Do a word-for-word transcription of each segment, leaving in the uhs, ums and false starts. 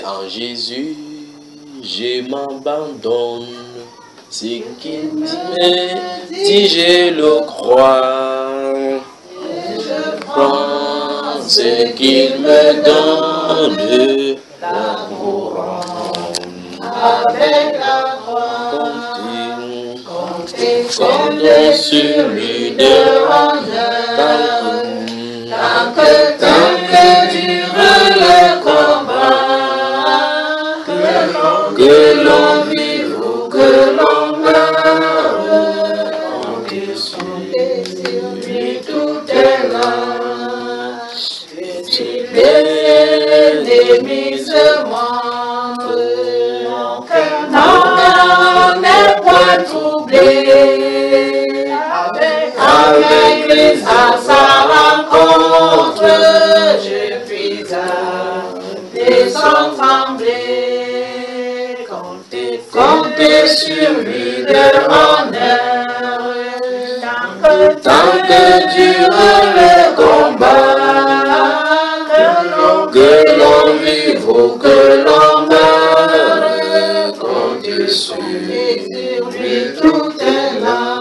En Jésus, je m'abandonne. Ce qu'il me dit, je le crois. Je prends ce qu'il me donne. La couronne avec la croix. Comptez, comptez sur lui de honneur. Tant que, tant que dure le combat, que l'on vive ou que l'on meure, comptez sur lui, tout est là. Et si l'ennemi se montre, mon cœur n'est point troublé. Avec Christ à sa rencontre, je puis arrêter sans trembler. Comptez, comptez sur lui de honneur. Tant que, tant que dure le combat, que l'on vive ou que l'on meure, comptez sur lui, tout est là.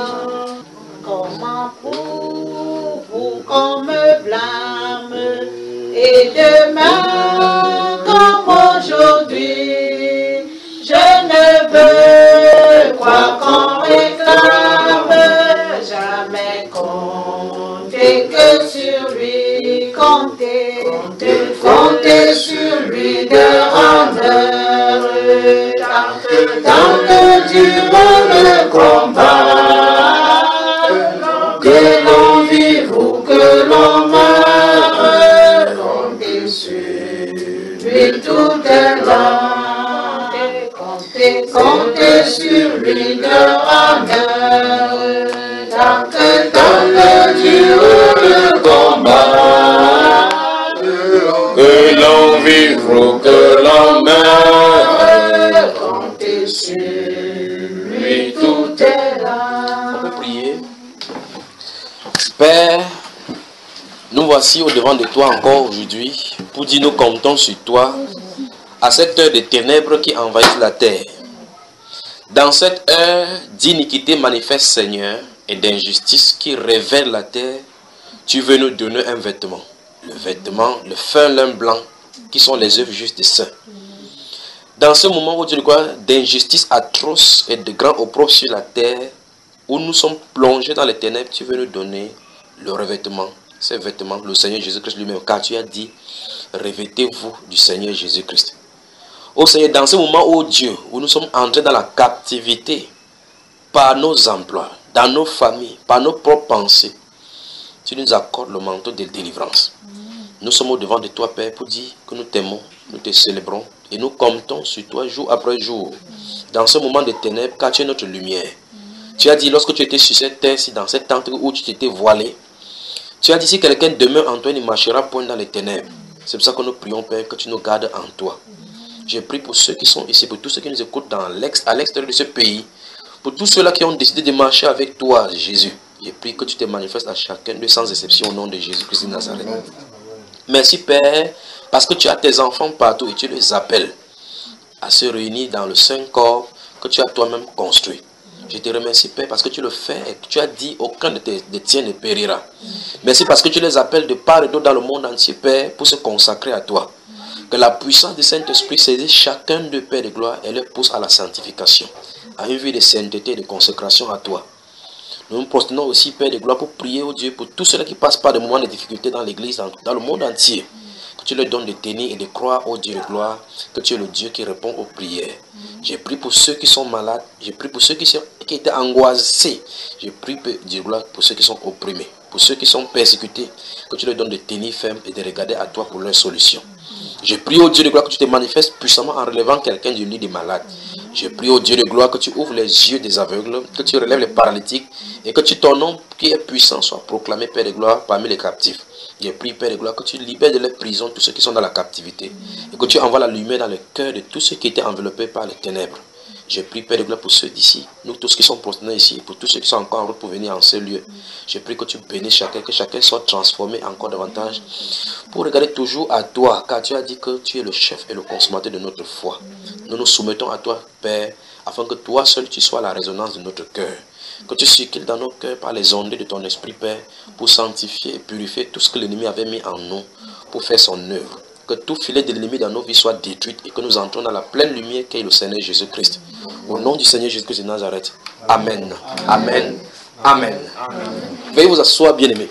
Comment pour vous qu'on me blâme, et demain comme aujourd'hui, je ne veux croire qu'on réclame, jamais compter que sur lui, compter, compter, compter sur lui de honneur, tant que, tant que dure le combat, que l'on vive ou que l'on meure, comptez sur lui, tout est là. Comptez, comptez sur lui de honneur, tant que, tant que dure le combat, que l'on vive ou que l'on meure, comptez sur lui, tout est là. On peut prier. Père, nous voici au devant de toi encore aujourd'hui pour dire nous comptons sur toi à cette heure de ténèbres qui envahissent la terre. Dans cette heure d'iniquité manifeste, Seigneur, et d'injustice qui révèle la terre, tu veux nous donner un vêtement. Le vêtement, le fin lin blanc, qui sont les œuvres justes des saints. Dans ce moment où tu crois d'injustice atroce et de grand opprobre sur la terre, où nous sommes plongés dans les ténèbres, tu veux nous donner le revêtement. Ces vêtements, le Seigneur Jésus-Christ lui-même, car tu as dit, revêtez-vous du Seigneur Jésus-Christ. Ô Seigneur, dans ce moment, ô Dieu, où nous sommes entrés dans la captivité, par nos emplois, dans nos familles, par nos propres pensées, tu nous accordes le manteau de délivrance. Nous sommes au devant de toi, Père, pour dire que nous t'aimons, nous te célébrons, et nous comptons sur toi jour après jour, dans ce moment de ténèbres, car tu es notre lumière. Tu as dit, lorsque tu étais sur cette terre, dans cette tente où tu t'étais voilé, tu as dit, si quelqu'un demeure en toi, il ne marchera point dans les ténèbres. C'est pour ça que nous prions, Père, que tu nous gardes en toi. Je prie pour ceux qui sont ici, pour tous ceux qui nous écoutent dans l'ex, à l'extérieur de ce pays, pour tous ceux-là qui ont décidé de marcher avec toi, Jésus. Je prie que tu te manifestes à chacun d'eux sans exception au nom de Jésus-Christ de Nazareth. Merci, Père, parce que tu as tes enfants partout et tu les appelles à se réunir dans le saint corps que tu as toi-même construit. Je te remercie, Père, parce que tu le fais et que tu as dit aucun de tes de tiens ne périra. Merci parce que tu les appelles de part et d'autre dans le monde entier, Père, pour se consacrer à toi. Que la puissance du Saint-Esprit saisit chacun de Père de gloire et les pousse à la sanctification, à une vie de sainteté et de consécration à toi. Nous nous prosternons aussi, Père de gloire, pour prier au Dieu pour tous ceux qui passent par des moments de difficulté dans l'église, dans, dans le monde entier. Que tu leur donnes de tenir et de croire au Dieu de gloire, que tu es le Dieu qui répond aux prières. J'ai prié pour ceux qui sont malades, j'ai prié pour ceux qui, sont, qui étaient angoissés, j'ai prié Dieu de gloire pour ceux qui sont opprimés, pour ceux qui sont persécutés, que tu leur donnes de tenir ferme et de regarder à toi pour leur solution. Je prie au Dieu de gloire que tu te manifestes puissamment en relevant quelqu'un du lit des malades. Je prie au Dieu de gloire que tu ouvres les yeux des aveugles, que tu relèves les paralytiques et que tu, ton nom qui est puissant soit proclamé, Père de gloire, parmi les captifs. Je prie, Père de gloire, que tu libères de leur prison tous ceux qui sont dans la captivité et que tu envoies la lumière dans le cœur de tous ceux qui étaient enveloppés par les ténèbres. Je prie, Père de gloire, pour ceux d'ici, nous tous qui sommes prosternés ici, pour tous ceux qui sont encore en route pour venir en ce lieu. Je prie que tu bénisses chacun, que chacun soit transformé encore davantage, pour regarder toujours à toi, car tu as dit que tu es le chef et le consommateur de notre foi. Nous nous soumettons à toi, Père, afin que toi seul tu sois la résonance de notre cœur. Que tu circules dans nos cœurs par les ondes de ton esprit, Père, pour sanctifier et purifier tout ce que l'ennemi avait mis en nous, pour faire son œuvre. Que tout filet de l'ennemi dans nos vies soit détruit et que nous entrons dans la pleine lumière qu'est le Seigneur Jésus-Christ. Au nom du Seigneur Jésus-Christ de Nazareth. Amen. Amen. Amen. Amen. Veuillez vous asseoir, bien-aimés.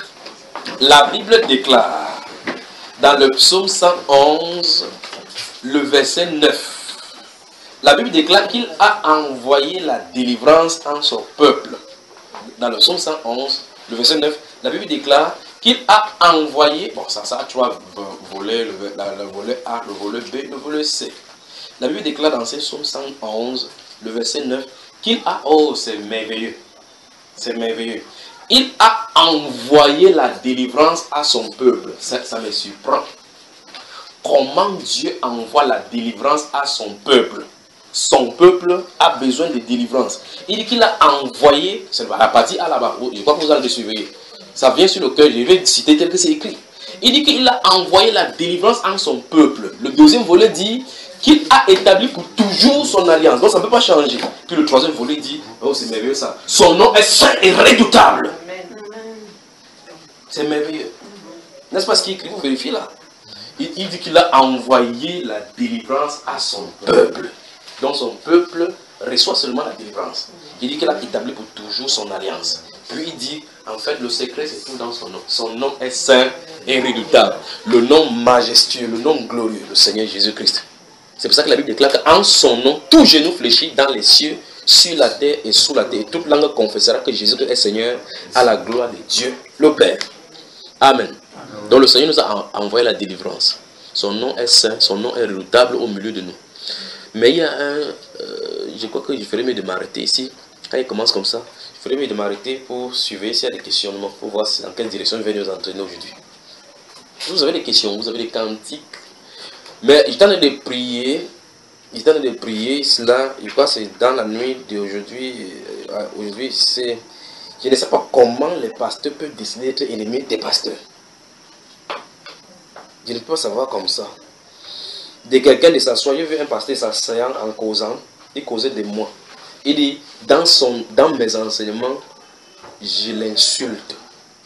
La Bible déclare dans le psaume cent onze, le verset neuf. La Bible déclare qu'il a envoyé la délivrance en son peuple. Dans le psaume cent onze, le verset neuf, la Bible déclare qu'il a envoyé, bon ça, ça a trois volets, le, la, le volet A, le volet B, le volet C. La Bible déclare dans ce psaume cent onze, le verset neuf, qu'il a, oh c'est merveilleux, c'est merveilleux, il a envoyé la délivrance à son peuple. Ça, ça me surprend. Comment Dieu envoie la délivrance à son peuple? Son peuple a besoin de délivrance. Il dit qu'il a envoyé, c'est la partie à là-bas, je crois que vous allez le surveiller. Ça vient sur le cœur, je vais citer tel que c'est écrit. Il dit qu'il a envoyé la délivrance en son peuple. Le deuxième volet dit qu'il a établi pour toujours son alliance. Donc ça ne peut pas changer. Puis le troisième volet dit, oh c'est merveilleux ça, son nom est saint et redoutable. C'est merveilleux. N'est-ce pas ce qu'il écrit? Vous vérifiez là. Il, il dit qu'il a envoyé la délivrance à son peuple. Donc son peuple reçoit seulement la délivrance. Il dit qu'il a établi pour toujours son alliance. Puis il dit, en fait, le secret c'est tout dans son nom. Son nom est saint et redoutable. Le nom majestueux, le nom glorieux, le Seigneur Jésus-Christ. C'est pour ça que la Bible déclare qu'en son nom, tout genou fléchit dans les cieux, sur la terre et sous la terre. Toute langue confessera que Jésus est Seigneur à la gloire de Dieu, le Père. Amen. Donc le Seigneur nous a envoyé la délivrance. Son nom est saint, son nom est redoutable au milieu de nous. Mais il y a un, euh, je crois que je ferais mieux de m'arrêter ici. Quand il commence comme ça, je ferais mieux de m'arrêter pour surveiller s'il y a des questionnements, pour voir dans quelle direction il va nous entraîner aujourd'hui. Vous avez des questions, vous avez des cantiques. Mais j'étais en train de prier, j'étais en train de prier cela, je crois que c'est dans la nuit d'aujourd'hui. Euh, aujourd'hui, c'est, je ne sais pas comment les pasteurs peuvent décider d'être ennemis des pasteurs. Je ne peux pas savoir comme ça. De quelqu'un de s'asseoir, j'ai vu un pasteur s'asseyant en causant, il causait de moi. Il dit, dans, son, dans mes enseignements, je l'insulte.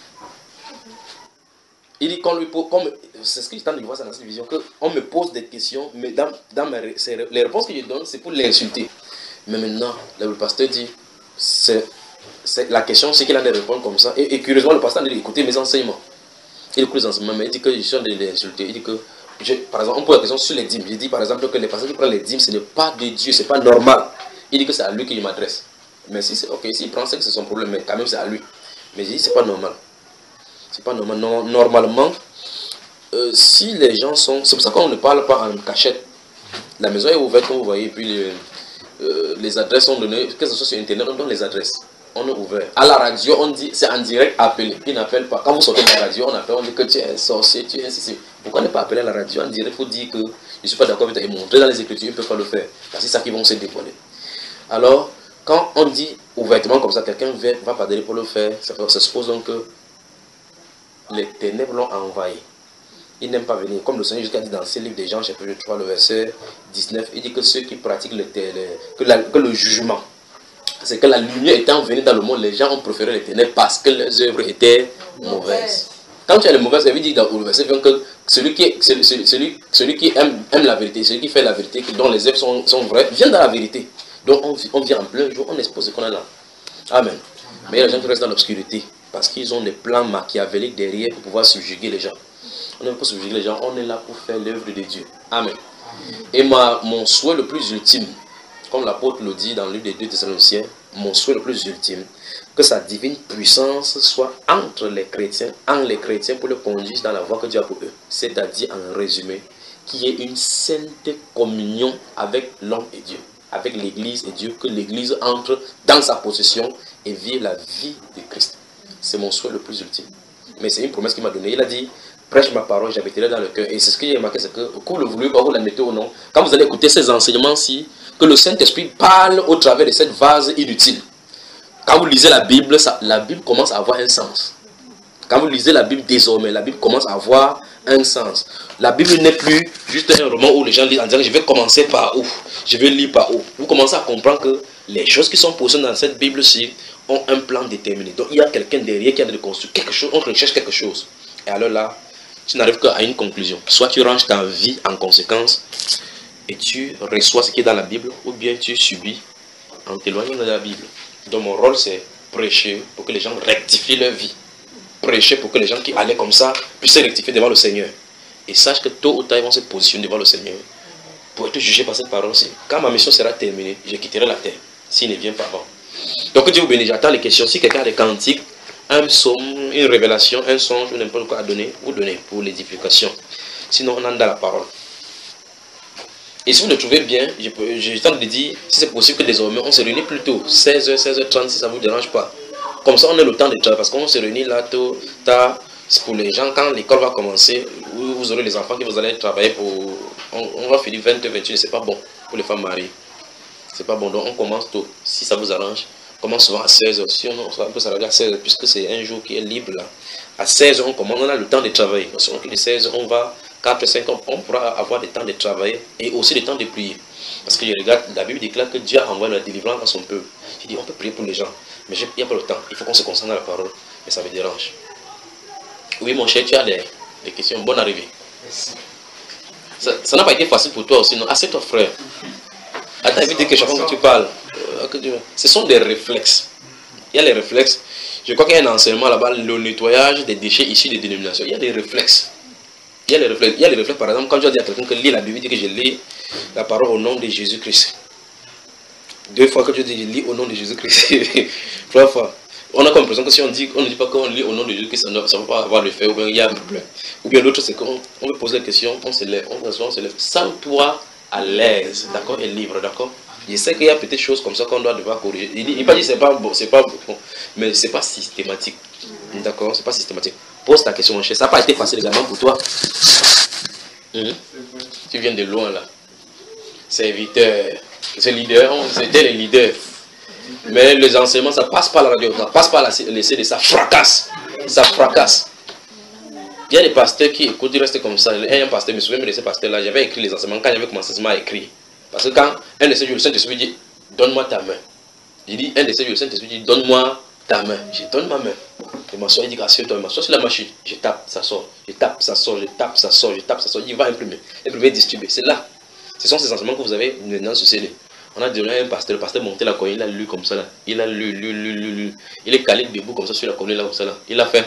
Il dit, qu'on lui pose, c'est ce que j'entends de voir dans cette vision, qu'on me pose des questions, mais dans, dans mes, les réponses que je donne, c'est pour l'insulter. Mais maintenant, le pasteur dit, c'est, c'est, la question, c'est qu'il a des réponses comme ça. Et, et curieusement, le pasteur dit, écoutez mes enseignements. Il écoute les enseignements, mais il dit que je suis en train de l'insulter. Il dit que, je, par exemple, on pose la question sur les dîmes. Je dis par exemple que les personnes qui prennent les dîmes, ce n'est pas de Dieu, ce n'est pas normal. Il dit que c'est à lui que je m'adresse. Mais si c'est ok, s'il prend ça, que c'est son problème, mais quand même c'est à lui. Mais je dis c'est pas normal. C'est pas normal. Non, normalement, euh, si les gens sont... C'est pour ça qu'on ne parle pas en cachette. La maison est ouverte, comme vous voyez, puis les, euh, les adresses sont données, que ce soit sur Internet, on donne les adresses. On est ouvert. À la radio, on dit, c'est en direct appelé. Ils n'appellent pas. Quand vous sortez de la radio, on appelle, on dit que tu es un sorcier, tu es un ceci. Pourquoi ne pas appeler à la radio en direct? Il faut dire que je ne suis pas d'accord avec toi et montrer dans les Écritures, ils ne peuvent pas le faire. C'est ça qui vont se dévoiler. Alors, quand on dit ouvertement comme ça, quelqu'un va pas d'aller pour le faire, ça, ça suppose donc que les ténèbres l'ont envahi. Il n'aime pas venir. Comme le Seigneur Jésus a dit dans ce livre des Jean, chapitre trois, le verset dix-neuf, il dit que ceux qui pratiquent le, que, la, que le jugement, c'est que la lumière étant venue dans le monde, les gens ont préféré les ténèbres parce que leurs œuvres étaient mauvaises. Quand tu as les mauvaises, ça veut dire dans le verset que celui qui, celui, celui, celui qui aime, aime la vérité, celui qui fait la vérité, dont les œuvres sont, sont vraies, vient dans la vérité. Donc on, on vient en plein jour, on expose ce qu'on a là. Amen. Mais il y a des gens qui restent dans l'obscurité parce qu'ils ont des plans machiavéliques derrière pour pouvoir subjuguer les gens. On ne veut pas subjuguer les gens, on est là pour faire l'œuvre de Dieu. Amen. Et ma, mon souhait le plus ultime, comme l'apôtre le dit dans le livre des deux Thessaloniciens, mon souhait le plus ultime, que sa divine puissance soit entre les chrétiens, en les chrétiens pour le conduire dans la voie que Dieu a pour eux. C'est-à-dire, en résumé, qu'il y ait une sainte communion avec l'homme et Dieu, avec l'Église et Dieu, que l'Église entre dans sa possession et vive la vie de Christ. C'est mon souhait le plus ultime. Mais c'est une promesse qu'il m'a donnée. Il a dit, prêche ma parole, j'habiterai dans le cœur. Et c'est ce que j'ai remarqué, c'est que, que vous le voulez pas, vous l'admettez ou non, quand vous allez écouter ces enseignements-ci, que le Saint-Esprit parle au travers de cette vase inutile. Quand vous lisez la Bible, ça, la Bible commence à avoir un sens. Quand vous lisez la Bible désormais, la Bible commence à avoir un sens. La Bible n'est plus juste un roman où les gens lisent en disant je vais commencer par où, je vais lire par où. Vous commencez à comprendre que les choses qui sont posées dans cette Bible-ci ont un plan déterminé. Donc il y a quelqu'un derrière qui a de construire quelque chose, on recherche quelque chose. Et alors là, tu n'arrives qu'à une conclusion. Soit tu ranges ta vie en conséquence et tu reçois ce qui est dans la Bible, ou bien tu subis en t'éloignant de la Bible. Donc mon rôle c'est prêcher pour que les gens rectifient leur vie. Prêcher pour que les gens qui allaient comme ça puissent se rectifier devant le Seigneur. Et sache que tôt ou tard ils vont se positionner devant le Seigneur pour être jugés par cette parole-ci. Quand ma mission sera terminée, je quitterai la terre, s'il ne vient pas avant. Donc Dieu vous bénisse, j'attends les questions. Si quelqu'un a des cantiques, un psaume, une révélation, un songe ou n'importe quoi à donner, vous donnez pour l'édification. Sinon on entre dans la parole. Et si vous le trouvez bien, je peux, je tente de dire, si c'est possible que désormais on se réunit plus tôt, seize heures, seize heures trente, si ça ne vous dérange pas. Comme ça on a le temps de travailler, parce qu'on se réunit là tôt, tard, pour les gens, quand l'école va commencer, vous, vous aurez les enfants qui vous allez travailler pour... On, on va finir vingt heures, vingt et une, c'est pas bon pour les femmes mariées. C'est pas bon, donc on commence tôt, si ça vous arrange. On commence souvent à seize heures, si on, on peut s'arrêter à seize heures, puisque c'est un jour qui est libre là. À seize heures, on commence, on a le temps de travailler. Parce que les seize heures, on va... quatre, cinq ans, on pourra avoir le temps de travailler et aussi le temps de prier. Parce que je regarde, la Bible déclare que Dieu a envoyé la délivrance à son peuple. Il dit, on peut prier pour les gens, mais il n'y a pas le temps. Il faut qu'on se concentre dans la parole, mais ça me dérange. Oui, mon cher, tu as des, des questions. Bonne arrivée. Ça n'a pas été facile pour toi aussi, non? Assieds-toi, frère. Attends, évite que chaque fois que tu parles, ce sont des réflexes. Il y a les réflexes. Je crois qu'il y a un enseignement là-bas, le nettoyage des déchets issus des dénominations. Il y a des réflexes. Il y a les réflexes. Il y a les réflexes, par exemple, quand je dis à quelqu'un que lit la Bible, dit que je lis la parole au nom de Jésus-Christ. Deux fois que je dis je lis au nom de Jésus-Christ. Trois fois. On a comme l'impression que si on dit, on ne dit pas qu'on lit au nom de Jésus-Christ, ça ne va pas avoir l'effet, ou bien il y a un problème. Ou bien l'autre, c'est qu'on on me pose la question, on se lève, on se, on se lève. Sens-toi à l'aise, d'accord, et libre, d'accord. Je sais qu'il y a peut-être des choses comme ça qu'on doit devoir corriger. Il ne pas dit c'est pas bon, c'est pas bon, mais c'est pas systématique. D'accord, c'est pas systématique. Pose ta question, mon cher. Ça n'a pas été facile également pour toi. Mmh. Tu viens de loin là. Serviteur, c'est leader, c'était les leaders. Mais les enseignements, ça passe par la radio, ça passe par la C D, ça fracasse. Ça fracasse. Il y a des pasteurs qui écoutent, ils restent comme ça. Il y a un pasteur, je me souviens de ce pasteur-là, j'avais écrit les enseignements quand j'avais commencé à écrire. Parce que quand un de ces jours, le Saint-Esprit dit, donne-moi ta main. Il dit, un de ces jours, le Saint-Esprit dit, donne-moi ta main. Je donne ma main. Je m'assois, il dit, assieds-toi, je m'assois sur la machine. Je tape, ça sort. Je tape, ça sort. Je tape, ça sort. Je tape, ça sort. Il va imprimer. Imprimer, distribuer. C'est là. Ce sont ces enseignements que vous avez maintenant sur C D. On a donné un pasteur. Le pasteur monté la colline, il a lu comme ça là. Il a lu, lu, lu, lu, lu. Il est calé debout comme ça sur la colline là, comme ça là. Il a fait.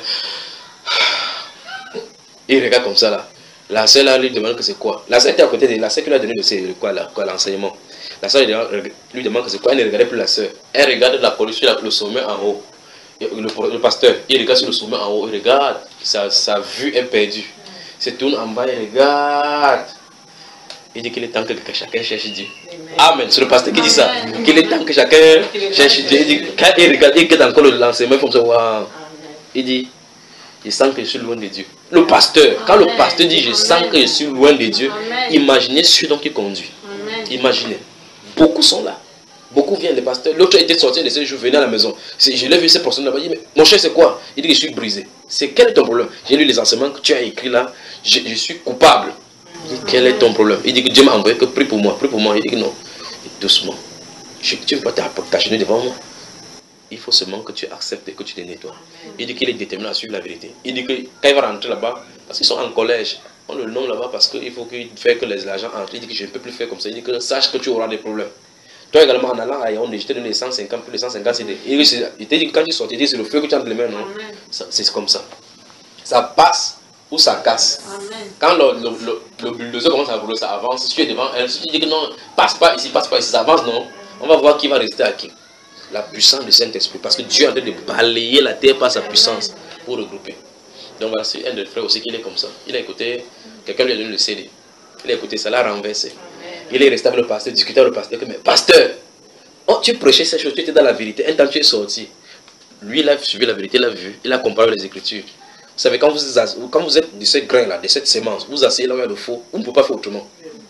Il regarde comme ça là. La sœur là lui demande que c'est quoi. La sœur était à côté de la sœur qui lui a donné le quoi là, quoi l'enseignement. La sœur lui demande que c'est quoi. Elle ne regardait plus la sœur. Elle regarde la colline sur le sommet en haut. Le, le pasteur, il regarde sur le sommet en haut, il regarde, sa, sa vue est perdue. Il se tourne en bas, il regarde. Il dit qu'il est temps que chacun cherche Dieu. Amen. C'est le pasteur qui dit ça. Qu'il est temps que chacun cherche Dieu. Il dit, quand il regarde, il regarde encore l'enseignement comme ça. Wow. Il dit, je sens que je suis loin de Dieu. Le pasteur, quand le pasteur dit, je sens que je suis loin de Dieu, imaginez celui dont il conduit. Imaginez. Beaucoup sont là. Beaucoup viennent, les pasteurs. L'autre était sorti de ces jours, venait à la maison. Je l'ai vu, cette personne là-bas. Il dit, mais mon cher, c'est quoi? Il dit que je suis brisé. C'est quel est ton problème? J'ai lu les enseignements que tu as écrits là. Je, je suis coupable. Il dit, quel est ton problème? Il dit que Dieu m'a envoyé que prie pour moi. Prie pour moi. Il dit que non. Doucement. Je, tu ne peux pas t'agenouiller devant moi. Il faut seulement que tu acceptes et que tu te nettoies. Il dit qu'il est déterminé à suivre la vérité. Il dit que quand il va rentrer là-bas, parce qu'ils sont en collège, on le nomme là-bas parce qu'il faut qu'il fasse que les agents entrent. Il dit que je ne peux plus faire comme ça. Il dit que sache que tu auras des problèmes. Toi également en allant à Yaoundé, je t'ai donné les cent cinquante, plus les cent cinquante C D. Il t'a dit que quand tu sors, il dit c'est le feu que tu as entre les mains, non? C'est comme ça. Ça passe ou ça casse. Amen. Quand le, le, le, le bulldozer commence à rouler, ça avance. Si tu es devant elle, si tu dis que non, passe pas ici, passe pas ici, ça avance, non? On va voir qui va rester à qui. La puissance du Saint-Esprit. Parce que Dieu est en train de balayer la terre par sa puissance pour regrouper. Donc voilà, c'est un de frères aussi qui est comme ça. Il a écouté, quelqu'un lui a donné le C D. Il a écouté, ça l'a renversé. Il est resté avec le pasteur, discuté avec le pasteur, mais pasteur, oh, tu prêchais ces choses, tu étais dans la vérité, un temps tu es sorti. Lui, il a suivi la vérité, il a vu, il a comparé les Écritures. Vous savez, quand vous, quand vous êtes de ce grain-là, de cette sémence, vous asseyez là où il y a le faux, vous ne pouvez pas faire autrement.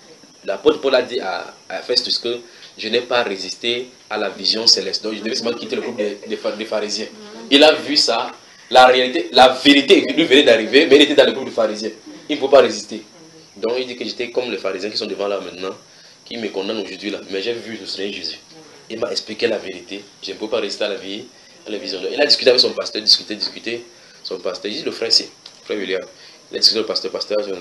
l'apôtre Paul a dit à, à Festus que je n'ai pas résisté à la vision céleste. Donc je devais seulement quitter le groupe des, des, des pharisiens. Il a vu ça, la réalité, la vérité lui venait d'arriver, mais il était dans le groupe des pharisiens. Il ne peut pas résister. Donc il dit que j'étais comme les pharisiens qui sont devant là maintenant, qui me condamnent aujourd'hui là. Mais j'ai vu le Seigneur Jésus. Il m'a expliqué la vérité. Je ne peux pas résister à la vie, à la vision. Il a discuté avec son pasteur, discuté, discuté. Son pasteur, il dit le frère c'est, frère William. Il a discuté avec le pasteur, pasteur. Je...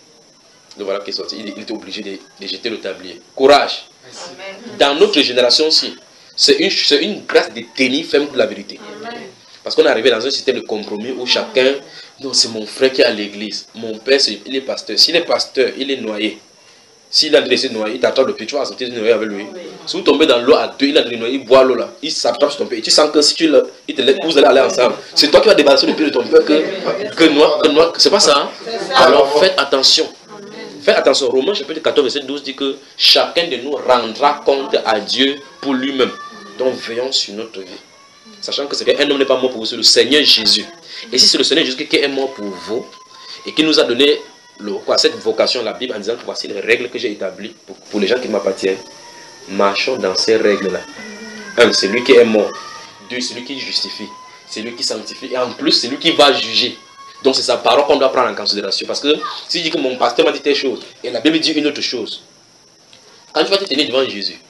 Donc voilà qui est sorti. Il, il était obligé de, de jeter le tablier. Courage. Amen. Dans notre génération aussi, c'est une, c'est une grâce de tenir ferme pour la vérité. Amen. Parce qu'on est arrivé dans un système de compromis où chacun, non, c'est mon frère qui est à l'église. Mon père, c'est, il est pasteur. S'il est pasteur, il est noyé. S'il a laissé noyer, il t'attrape le pied, tu vas sortir de noyer avec lui. Si vous tombez dans l'eau à deux, il a noyé, il boit l'eau là. Il s'attrape sur ton pied. Et tu sens que si tu le, il te laisse, vous allez aller ensemble. C'est toi qui vas débarrasser le pied de ton père que, que noir, que noir. C'est pas ça, hein? Alors faites attention. Faites attention. Romains chapitre quatorze, verset douze dit que chacun de nous rendra compte à Dieu pour lui-même. Donc veillons sur notre vie. Sachant que c'est qu'un homme n'est pas mort pour vous, c'est le Seigneur Jésus. Et si c'est le Seigneur Jésus qui est mort pour vous et qui nous a donné le, quoi, cette vocation, la Bible, en disant que voici les règles que j'ai établies pour, pour les gens qui m'appartiennent. Marchons dans ces règles-là. Un, c'est lui qui est mort. Deux, c'est lui qui justifie. C'est lui qui sanctifie. Et en plus, c'est lui qui va juger. Donc c'est sa parole qu'on doit prendre en considération. Parce que si je dis que mon pasteur m'a dit telle chose, et la Bible dit une autre chose, quand tu vas te tenir devant Jésus,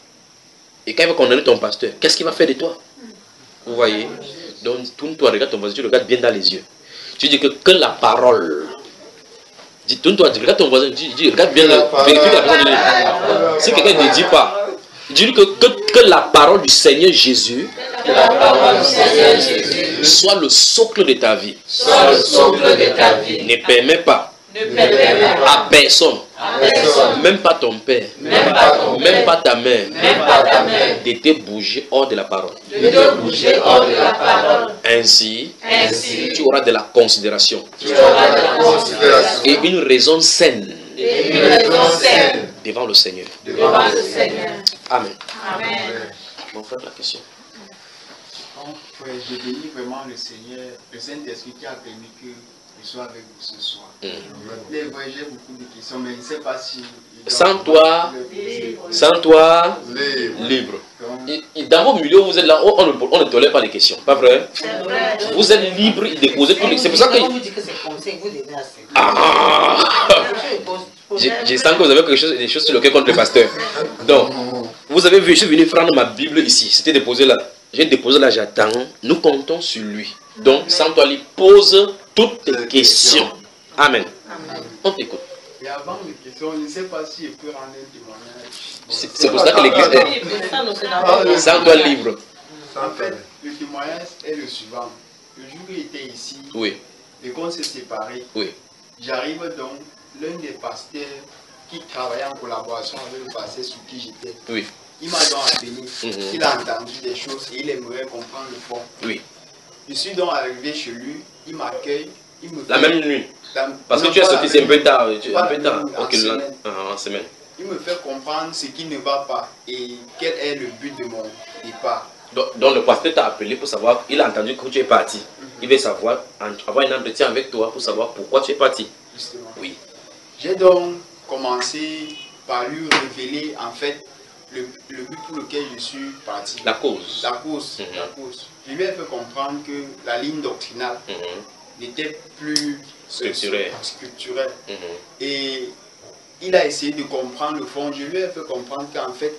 et quand il va condamner ton pasteur, qu'est-ce qu'il va faire de toi? Vous voyez? Donc tourne-toi, regarde ton voisin, tu regardes bien dans les yeux. Tu dis que, que la parole, dis, tourne-toi, regarde ton voisin, dis, dis, regarde bien, vérifie la personne. Si quelqu'un ne dit pas, dis-lui que, que, que la parole du Seigneur Jésus, la parole du Seigneur Jésus soit le socle de ta vie. Soit le socle de ta vie. Ne permets pas, ne permets pas à personne, à personne, même pas ton père, même pas, ton même père, pas ta mère, même pas ta mère, de te bouger hors de la parole. De te bouger hors de la parole. Ainsi, Ainsi tu auras de la considération. Tu auras de la considération. Et une raison saine. Et une raison saine. Devant le Seigneur. Devant le Seigneur. Amen. Amen. Mon frère, la question. Donc, je bénis vraiment le Seigneur, le Saint-Esprit qui a permis que je sois avec vous ce soir. Mm. Les vrais, j'ai beaucoup de questions, mais je ne sais pas si... Sans toi, libre. Sans toi, libre. libre. Et, et dans vos milieux, vous êtes là, on, on, on ne tolère pas les questions, pas vrai? vrai. Vous êtes libre de déposer tous les... C'est pour ça que... vous dites que c'est comme ça, vous devez accepter. Ah. je, je sens que vous avez quelque chose, des choses sur lesquelles contre le pasteur. Donc, vous avez vu, je suis venu prendre ma Bible ici, c'était déposé là. J'ai déposé là, j'attends. Nous comptons sur lui. Donc, sans toi, lui pose toutes tes questions. Amen. Amen. On t'écoute. Et avant les questions, je ne sais pas si je peux rendre un témoignage. C'est pour ça que l'église est sans toi libre. En fait, le témoignage est le suivant. Le jour où j'étais ici, oui. et qu'on s'est séparés, oui. J'arrive donc, l'un des pasteurs qui travaillait en collaboration avec le pasteur sur qui j'étais. Oui. Il m'a donc appelé, mm-hmm. Il a entendu des choses et il aimerait comprendre le fond. Oui. Je suis donc arrivé chez lui, il m'accueille, il me fait... La même nuit. La... Parce que tu es sorti, c'est un peu tard. Tu... Un peu tard. En, okay, semaine. La... Ah, en semaine. Il me fait comprendre ce qui ne va pas et quel est le but de mon départ. Donc, donc le pasteur t'a appelé pour savoir, il a entendu que tu es parti. Mm-hmm. Il veut savoir, avoir un entretien avec toi pour savoir pourquoi tu es parti. Justement. Oui. J'ai donc commencé par lui révéler en fait le, le but pour lequel je suis parti. La cause. La cause. Mm-hmm. La cause. Je lui ai fait comprendre que la ligne doctrinale mm-hmm. n'était plus structurelle. structurelle. Mm-hmm. Et il a essayé de comprendre le fond. Je lui ai fait comprendre qu'en fait,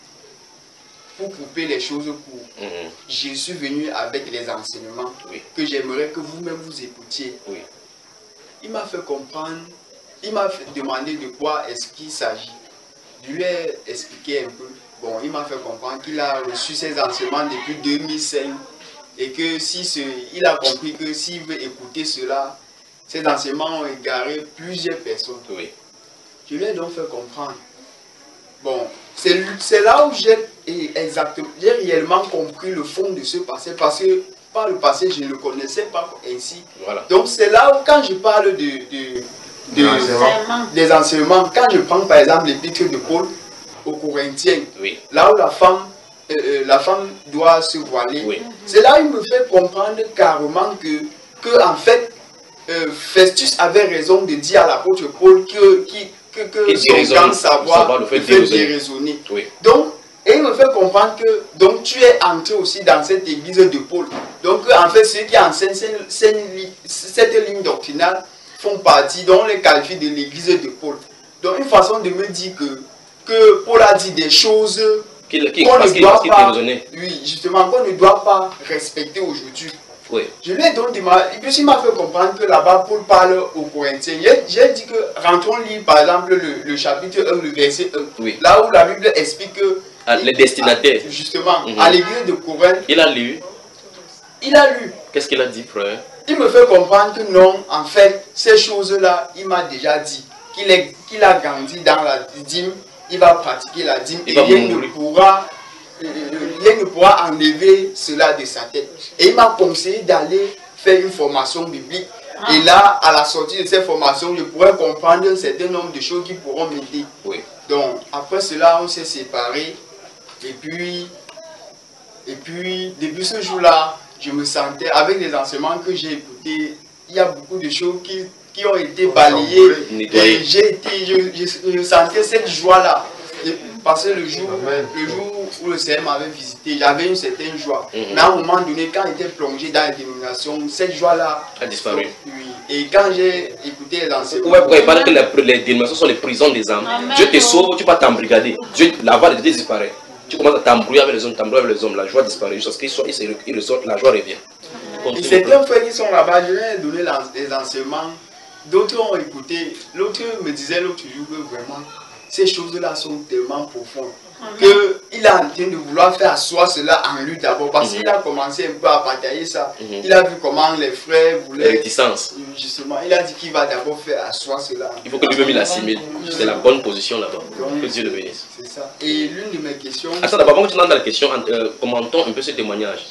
pour couper les choses court, mm-hmm. je suis venu avec les enseignements oui. que j'aimerais que vous-même vous écoutiez. Oui. Il m'a fait comprendre, il m'a demandé de quoi est-ce qu'il s'agit. Je lui ai expliqué un peu. Bon, il m'a fait comprendre qu'il a reçu ses enseignements depuis deux mille cinq et que si ce, il a compris que s'il veut écouter cela, ces enseignements ont égaré plusieurs personnes. Oui. Je lui ai donc fait comprendre. Bon, c'est là où j'ai exactement, j'ai réellement compris le fond de ce passé parce que par le passé, je ne le connaissais pas ainsi. Voilà. Donc c'est là où quand je parle de, de, de, de des enseignements, quand je prends par exemple l'épître de Paul aux Corinthiens, oui. là où la femme, euh, la femme doit se voiler, oui. c'est là où il me fait comprendre carrément que, que en fait, euh, Festus avait raison de dire à l'apôtre Paul que, qui, que, que son grand savoir le fait déraisonner. Oui. Donc, et il me fait comprendre que donc tu es entré aussi dans cette église de Paul. Donc en fait ceux qui enseignent cette, cette ligne doctrinale font partie, dont les qualifie de l'église de Paul. Donc une façon de me dire que, que Paul a dit des choses qu'on ne doit pas, oui, justement, qu'on ne doit pas respecter aujourd'hui. Oui. Je lui ai donc demandé, et puis il m'a fait comprendre que là-bas Paul parle aux Corinthiens. J'ai dit que rentrons lire par exemple le, le chapitre un, le verset un, oui. Là où la Bible explique que ah, les destinataires. À, justement, mm-hmm. à l'église de Corinthe. Il a lu. Il a lu. Qu'est-ce qu'il a dit, frère? Il me fait comprendre que non, en fait, ces choses-là, il m'a déjà dit qu'il qu'il a grandi dans la dîme, il va pratiquer la dîme il et rien ne, pourra, rien ne pourra enlever cela de sa tête. Et il m'a conseillé d'aller faire une formation biblique. Ah. Et là, à la sortie de cette formation, je pourrais comprendre un certain nombre de choses qui pourront m'aider. Oui. Donc, après cela, on s'est séparés. Et puis, et puis, depuis ce jour-là, je me sentais, avec les enseignements que j'ai écoutés, il y a beaucoup de choses qui, qui ont été balayées. Et j'ai été, je, je, je sentais cette joie-là. Parce que le jour, le jour où le Seigneur m'avait visité, j'avais une certaine joie. Mm-hmm. Mais à un moment donné, quand j'étais plongé dans la dénomination, cette joie-là a disparu. Oui. Et quand j'ai écouté les enseignements... Ouais, pourquoi il parle que les, les dénominations sont les prisons des âmes. Amen. Dieu te sauve, tu vas t'embrigader. Dieu, la voix de Dieu disparaît. Tu commences à t'embrouiller avec les hommes, t'embrouiller avec les hommes, la joie disparaît. Jusqu'à ce qu'ils il ressortent, la joie revient. Et certains frères qui sont là-bas, je leur ai donné les enseignements. D'autres ont écouté. L'autre me disait l'autre jour que vraiment, ces choses-là sont tellement profondes. Qu'il est en train de vouloir faire asseoir cela en lui d'abord. Parce qu'il mm-hmm. a commencé un peu à batailler ça. Mm-hmm. Il a vu comment les frères voulaient... La réticence. Justement, il a dit qu'il va d'abord faire asseoir cela. Il faut que lui-même il assimile. C'est la bonne position là-bas. Que Dieu le bénisse. C'est ça. Et l'une de mes questions... Attends, d'abord, avant que tu entres dans la question, euh, commentons un peu ce témoignage.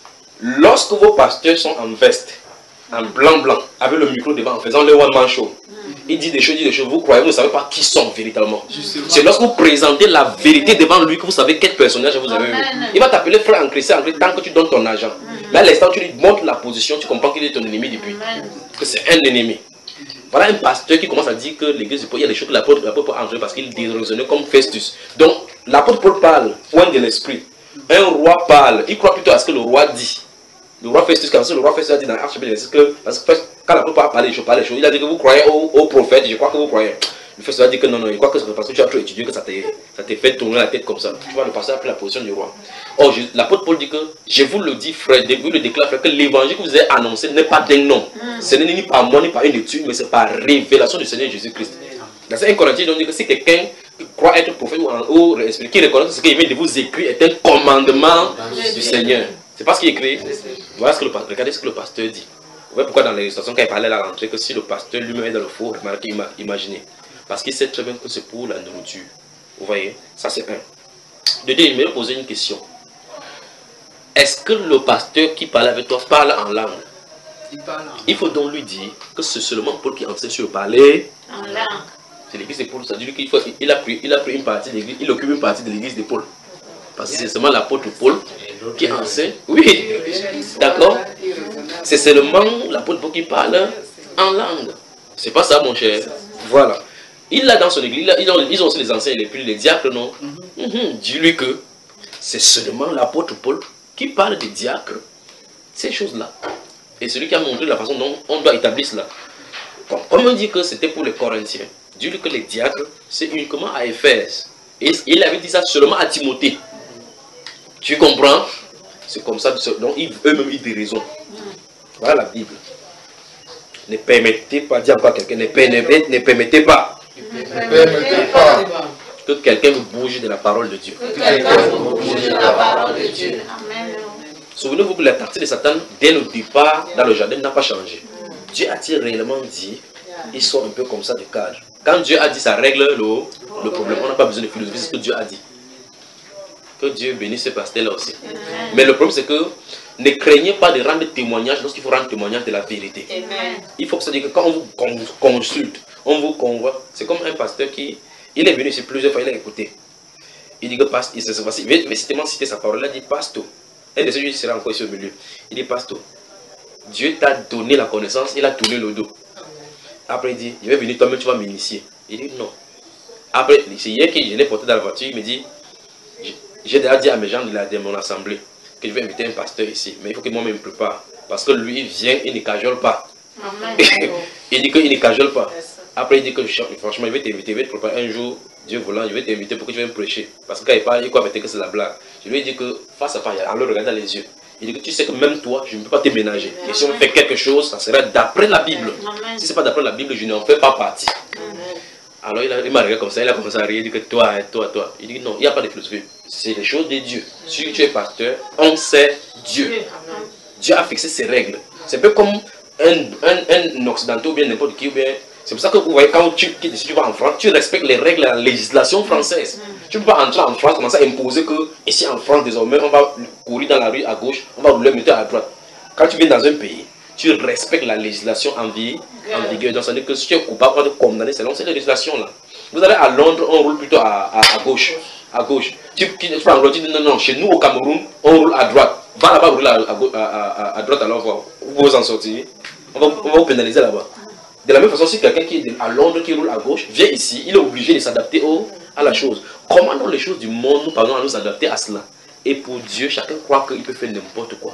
Lorsque vos pasteurs sont en veste, en blanc-blanc, avec le micro devant, en faisant le one-man show, il dit des choses, il dit des choses, vous croyez, vous ne savez pas qui sont véritablement. C'est lorsque vous présentez la vérité devant lui que vous savez quel personnage vous avez vu. Il va t'appeler frère en Christ, en Christ tant que tu donnes ton argent. Mais à l'instant où tu lui montres la position, tu comprends qu'il est ton ennemi depuis. Que c'est un ennemi. Voilà un pasteur qui commence à dire que l'église, il y a des choses que l'apôtre ne peut pas entrer parce qu'il déraisonnait comme Festus. Donc l'apôtre Paul parle, point de l'esprit. Un roi parle, il croit plutôt à ce que le roi dit. Le roi Festus, quand le roi Festus a dit dans Actes chapitre que parce que quand la plupart parlait, je parlais, il a dit que vous croyez au, au prophète, je crois que vous croyez. Le Festus a dit que non, non, il croit que c'est parce que tu as trop étudié que ça t'est fait tourner la tête comme ça. Tu vois, le pasteur a pris la position du roi. Or, l'apôtre Paul dit que, je vous le dis, frère, je vous le déclare, frère, que l'évangile que vous avez annoncé n'est pas d'un nom. Mm. Ce n'est ni par moi, ni par une étude, mais c'est par révélation du Seigneur Jésus-Christ. Dans un Corinthiens, il dit que si quelqu'un croit être prophète ou, ou qui reconnaît que ce qu'il vient de vous écrire est un commandement du Seigneur. C'est pas ce qui est écrit. Voilà ce que le pasteur, regardez ce que le pasteur dit. Vous voyez pourquoi dans l'illustration, quand il parlait à la rentrée, que si le pasteur lui-même est dans le faux, remarquez, imaginez. Parce qu'il sait très bien que c'est pour la nourriture. Vous voyez, ça c'est un. De deux, il me posait une question. Est-ce que le pasteur qui parle avec toi parle en langue? Il parle en langue. Il faut donc lui dire que c'est seulement Paul qui enseigne sur le parler en langue. C'est l'église de Paul, ça dit qu'il faut, il a pris, il a pris une partie de l'église, il occupe une partie de l'église de Paul. Parce que c'est seulement l'apôtre Paul qui enseigne. Oui, d'accord. C'est seulement l'apôtre Paul qui parle en langue. C'est pas ça, mon cher. Voilà. Il a dans son église, ils ont, ils ont aussi les anciens, les plus les diacres, non? Mm-hmm. Dis-lui que c'est seulement l'apôtre Paul qui parle des diacres. Ces choses-là. Et celui qui a montré la façon dont on doit établir cela. Comme on dit que c'était pour les Corinthiens, dis-lui que les diacres, c'est uniquement à Éphèse. Et il avait dit ça seulement à Timothée. Tu comprends? C'est comme ça, donc eux-mêmes ils ont raison. Voilà la Bible. Ne permettez pas, dis encore à quelqu'un, ne, ne, ne permettez pas, ne permettez pas que quelqu'un vous bouge de la parole de Dieu. Souvenez-vous que la tactique de Satan, dès le départ dans le jardin, n'a pas changé. Dieu a-t-il réellement dit, ils sont un peu comme ça de cadre. Quand Dieu a dit ça règle le, le problème, on n'a pas besoin de philosophie, c'est ce que Dieu a dit. Que Dieu bénisse ce pasteur-là aussi. Amen. Mais le problème, c'est que ne craignez pas de rendre témoignage lorsqu'il faut rendre témoignage de la vérité. Amen. Il faut que ça dise que quand on vous consulte, on vous convoit, c'est comme un pasteur qui, il est venu ici plusieurs fois, il a écouté. Il dit que pasteur, il se passe, il va tellement citer sa parole, il a dit pasteur. Un de ceux qui sera encore ici au milieu. Il dit pasteur, Dieu t'a donné la connaissance, il a tourné le dos. Après il dit, je vais venir toi-même, tu vas m'initier. Il dit non, Après, c'est hier que je l'ai porté dans la voiture, il me dit, j'ai déjà dit à mes gens de, la, de mon assemblée que je vais inviter un pasteur ici, mais il faut que moi-même me prépare. Parce que lui, il vient, il ne cajole pas. Il dit qu'il ne cajole pas. Après, il dit que franchement, je vais t'inviter, je vais te préparer un jour, Dieu voulant, je vais t'inviter pour que tu viennes prêcher. Parce que quand il parle, il croit peut-être que c'est la blague. Je lui ai dit que face à face, en le regardant dans les yeux, il dit que tu sais que même toi, je ne peux pas te ménager. Et si on fait quelque chose, ça sera d'après la Bible. Si ce n'est pas d'après la Bible, je n'en fais pas partie. Alors il m'a regardé comme ça, il a commencé à rire, il dit que toi, toi, toi. Il dit non, il n'y a pas de philosophie. C'est les choses de Dieu. Si tu es pasteur, on sait Dieu. Dieu a fixé ses règles. C'est un peu comme un, un, un occidental ou bien n'importe qui. C'est pour ça que vous voyez, quand tu, si tu vas en France, tu respectes les règles de la législation française. Tu ne peux pas entrer en France, commencer à imposer que ici en France, désormais, on va courir dans la rue à gauche, on va rouler mettre à droite. Quand tu viens dans un pays, tu respectes la législation en, vie, en vigueur. Donc ça veut dire que si tu es coupable, on va te condamner selon cette législation-là. Vous allez à Londres, on roule plutôt à, à, à gauche. À gauche. Tu, tu, tu dis non, non, chez nous au Cameroun, on roule à droite. Va là-bas rouler à, à, à, à droite, alors vous vous en sortir. On va, on va vous pénaliser là-bas. De la même façon, si quelqu'un qui est à Londres, qui roule à gauche, vient ici, il est obligé de s'adapter à la chose. Comment dans les choses du monde, nous parlons à nous adapter à cela? Et pour Dieu, chacun croit qu'il peut faire n'importe quoi.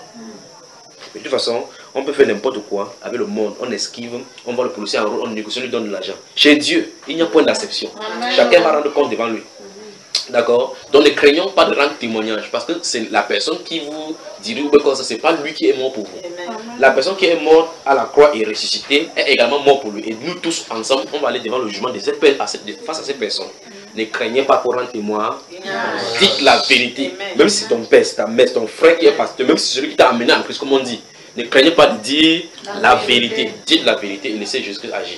De toute façon, on peut faire n'importe quoi avec le monde. On esquive, on va le policier en rôle, on négocie, on lui donne de l'argent. Chez Dieu, il n'y a point d'acception. Chacun va rendre compte devant lui. D'accord? Donc ne craignons pas de rendre témoignage, parce que c'est la personne qui vous dirige, ce n'est pas lui qui est mort pour vous. La personne qui est morte à la croix et ressuscitée est également morte pour lui. Et nous tous ensemble, on va aller devant le jugement de cette, face à ces personnes. Ne craignez pas pour rendre témoin. Dites la vérité. Même si c'est ton père, c'est ta mère, c'est ton frère qui est pasteur, même si c'est celui qui t'a amené en Christ, comme on dit. Ne craignez pas de dire la vérité. Dites la vérité et laissez Jésus agir.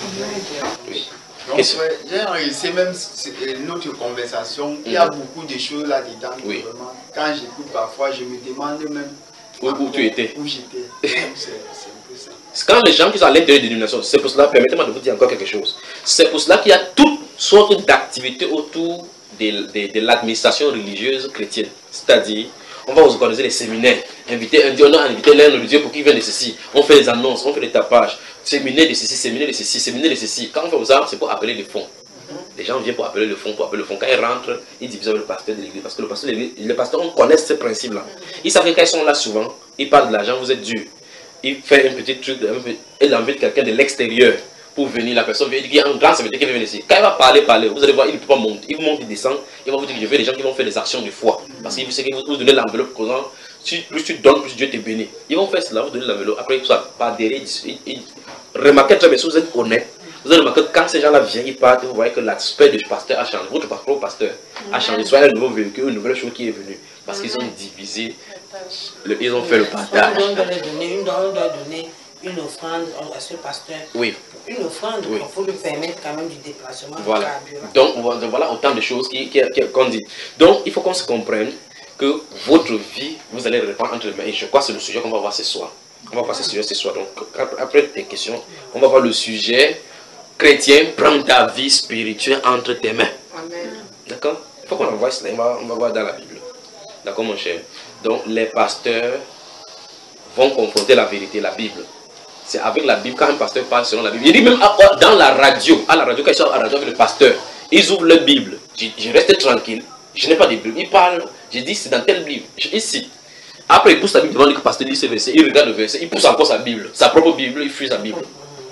Oui. Donc, j'ai enregistré même notre conversation. Il y a beaucoup de choses là-dedans. Oui. Quand j'écoute parfois, je me demande même où, où tu étais. Où j'étais. C'est un peu ça. Quand les gens qui sont à l'intérieur des dénominations, c'est pour cela, permettez-moi de vous dire encore quelque chose. C'est pour cela qu'il y a toutes sortes d'activités autour de, de, de l'administration religieuse chrétienne. C'est-à-dire, on va organiser des séminaires, inviter un Dieu, on a invité l'un de Dieu pour qu'il vienne de ceci. On fait des annonces, on fait des tapages, séminaire de ceci, séminaire de ceci, séminaire de ceci. Quand on fait ça, c'est pour appeler les fonds. Les gens viennent pour appeler le fonds, pour appeler le fonds. Quand ils rentrent, ils divisent avec le pasteur de l'église. Parce que le pasteur de l'église, les pasteurs, on connaît ces principes-là. Ils savent que quand ils sont là souvent, ils parlent de l'argent, vous êtes dur. Il fait un petit truc, il invite quelqu'un de l'extérieur pour venir. La personne vient, il dit qu'il y a un grand serviteur qui vient venir ici. Quand il va parler, parler, vous allez voir, il ne peut pas monter. Il monte, il descend, il va vous dire que je veux des gens qui vont faire des actions de foi. Parce qu'il sait que vous donnez l'enveloppe causant. Plus tu donnes, plus Dieu te bénit. Ils vont faire cela, vous donnez l'enveloppe. Après, ça, par derrière, remarquez très bien, si vous êtes honnête, vous allez remarquer que quand ces gens-là viennent, ils partent, vous voyez que l'aspect du pasteur a changé. Votre propre pasteur a changé. Soit un nouveau véhicule, une nouvelle chose qui est venue. Parce qu'ils ont divisé, le, ils ont fait le partage. On doit leur donner, on doit donner une offrande à ce pasteur. Oui. Une offrande, il oui. faut lui permettre quand même du déplacement. Voilà. Donc voilà autant de choses qu'on qui, qui, dit. Donc il faut qu'on se comprenne que votre vie, vous allez répondre entre les mains. Et je crois que c'est le sujet qu'on va voir ce soir. On va voir ce sujet ce soir. Donc après tes questions, on va voir le sujet chrétien, prends ta vie spirituelle entre tes mains. Amen. D'accord? Il faut qu'on envoie cela, on va, on va voir dans la Bible. D'accord mon cher? Donc les pasteurs vont confronter la vérité, la Bible. C'est avec la Bible, quand un pasteur parle selon la Bible. Il dit même dans la radio, à la radio, quand ils sont à la radio avec le pasteur, ils ouvrent leur Bible. Je, je reste tranquille, je n'ai pas de Bible. Ils parlent, je dis c'est dans telle Bible, ici. Après il pousse la Bible devant le pasteur, il dit ce verset, il regarde le verset, il pousse encore sa Bible, sa propre Bible, il fuit sa Bible.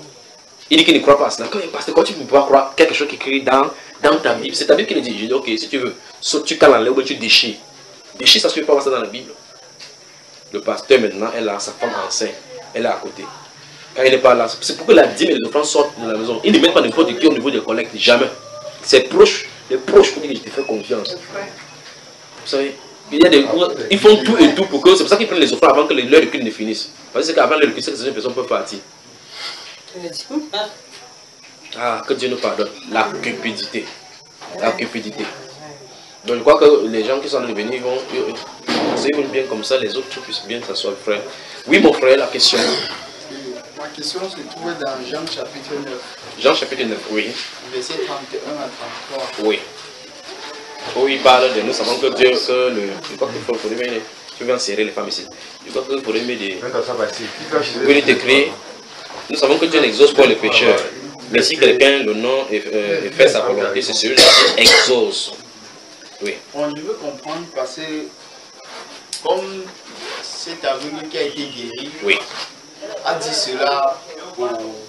Il dit qu'il ne croit pas à cela. Quand un pasteur, quand tu ne peux pas croire quelque chose qui est écrit dans, dans ta Bible, c'est ta Bible qui le dit. Je dis ok, si tu veux, saute, tu cales en l'air ou tu déchires. Déchire, ça ne se fait pas voir ça dans la Bible. Le pasteur maintenant, elle a sa femme enceinte, elle est à côté. Quand il n'est pas là, c'est pour que la dîme et les offrandes sortent de la maison. Il ne met pas n'importe qui au niveau des collectes, jamais. C'est proche, les proches pour dire que je te fais confiance. Vous savez, il y a des, ils font tout et tout pour que, c'est pour ça qu'ils prennent les offrandes avant que leur recul ne finisse. Parce que qu'avant leur recul, c'est que ces personnes peuvent partir. Ah, que Dieu nous pardonne. La cupidité. La cupidité. Donc je crois que les gens qui sont revenus, ils vont, ils vont bien comme ça, les autres puissent bien s'asseoir, frère. Oui, mon frère, la question. Ma question se trouve dans Jean chapitre neuf. Jean chapitre neuf, oui. Verset trente et un à trente-trois. Oui. Où il parle de nous savons que Dieu, que le. Je crois qu'il faut pour lui, tu veux serrer les femmes ici. Je crois que pour lui, des. Oui, il t'écrit. Nous savons que Dieu n'exauce pas les pécheurs. Mais si quelqu'un, le nom, et, euh, et fait sa volonté, c'est celui qui exauce. Oui. Bon, je veux comprendre parce que, comme cet aveugle qui a été guéri, Oui. a dit cela au,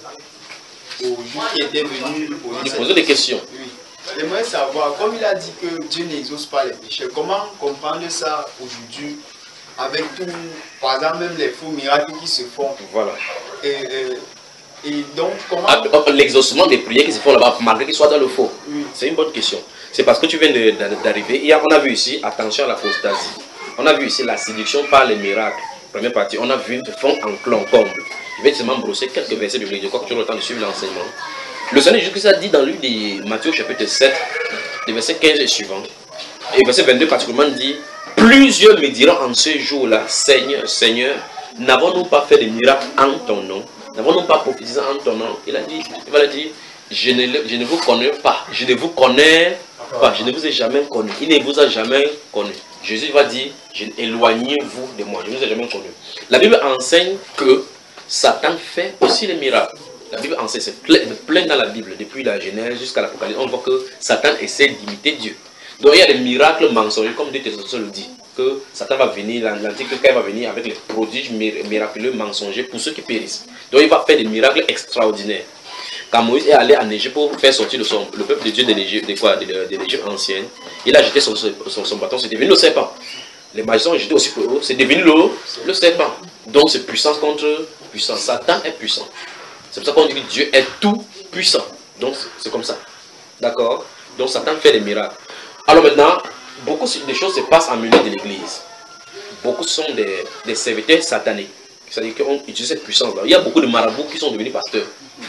au juge qui était venu poser, Il posait des questions. Oui. J'aimerais savoir, comme il a dit que Dieu n'exauce pas les péchés, comment comprendre ça aujourd'hui avec tout, par exemple, même les faux miracles qui se font. Voilà. Et, et, et donc, comment... L'exaucement des prières qui se font là-bas, malgré qu'ils soient dans le faux. Oui. C'est une bonne question. C'est parce que tu viens d'arriver. Hier, on a vu ici, attention à l'apostasie. On a vu ici la séduction par les miracles. Première partie, on a vu de fond en concombre. Je vais seulement brosser quelques versets bibliques. Je crois que tu auras le temps de suivre l'enseignement. Le Seigneur Jésus-Christ a dit dans le livre de Matthieu chapitre sept, le verset quinze et suivant, et verset vingt-deux particulièrement dit, plusieurs me diront en ce jour-là, Seigneur, Seigneur, n'avons-nous pas fait des miracles en ton nom? N'avons-nous pas prophétisé en ton nom? Il a dit, il va le dire, je ne, je ne vous connais pas, je ne vous connais pas, je ne vous ai jamais connu. Il ne vous a jamais connu. Jésus va dire, éloignez-vous de moi, je ne vous ai jamais connu. La Bible enseigne que Satan fait aussi les miracles. La Bible enseigne, c'est plein, plein dans la Bible, depuis la Genèse jusqu'à l'Apocalypse, on voit que Satan essaie d'imiter Dieu. Donc il y a des miracles mensongers, comme deux Thessaloniciens le dit, que Satan va venir, l'antique va venir avec les prodiges miraculeux mensongers pour ceux qui périssent. Donc il va faire des miracles extraordinaires. Quand Moïse est allé en Égypte pour faire sortir le, son, le peuple de Dieu de l'Égypte de quoi, de, de, de l'Égypte ancienne, il a jeté son, son, son bâton, c'est devenu le serpent. Les magiciens ont jeté aussi pour eux, c'est devenu le, le serpent. Donc c'est puissance contre puissance. Satan est puissant. C'est pour ça qu'on dit que Dieu est tout puissant. Donc c'est comme ça. D'accord? Donc Satan fait des miracles. Alors maintenant, beaucoup de choses se passent en milieu de l'église. Beaucoup sont des, des serviteurs sataniques. C'est-à-dire qu'on utilise cette puissance-là. Il y a beaucoup de marabouts qui sont devenus pasteurs.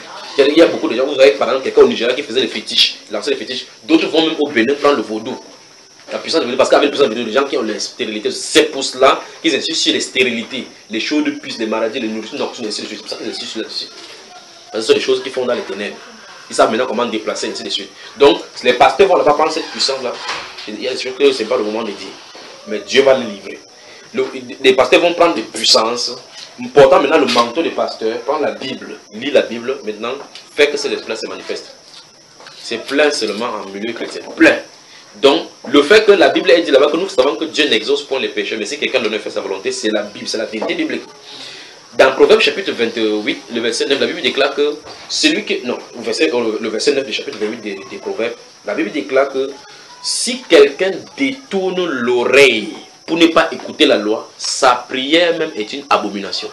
Il y a beaucoup de gens, vous avez par exemple quelqu'un au Nigeria qui faisait des fétiches. Il lançait des fétiches. D'autres vont même au Bénin prendre le vaudou. La puissance de Bénin, parce qu'avec la puissance de Bénin, les gens qui ont les stérilités, c'est pour cela qu'ils insistent sur les stérilités. Les choses de puces, les maladies, les nourritures nocturnes, ainsi de suite. C'est pour ça qu'ils insistent là-dessus. Parce que ce sont des choses qu'ils font dans les ténèbres. Ils savent maintenant comment déplacer, ainsi de suite. Donc, les pasteurs vont là-bas prendre cette puissance-là. Il y a des choses que ce n'est pas le moment de dire. Mais Dieu va les livrer. Le, les pasteurs vont prendre des puissances. Portant maintenant le manteau des pasteurs, prendre la Bible, lire la Bible, maintenant, fait que cet esprit se manifeste. C'est plein seulement en milieu chrétien. Plein. Donc, le fait que la Bible est dit là-bas que nous savons que Dieu n'exauce point les péchés, mais si quelqu'un ne fait sa volonté, c'est la Bible, c'est la vérité biblique. Dans Proverbe chapitre vingt-huit, le verset neuf, la Bible déclare que celui qui... Non, le verset, le verset neuf du chapitre vingt-huit des, des Proverbes, la Bible déclare que si quelqu'un détourne l'oreille pour ne pas écouter la loi, sa prière même est une abomination.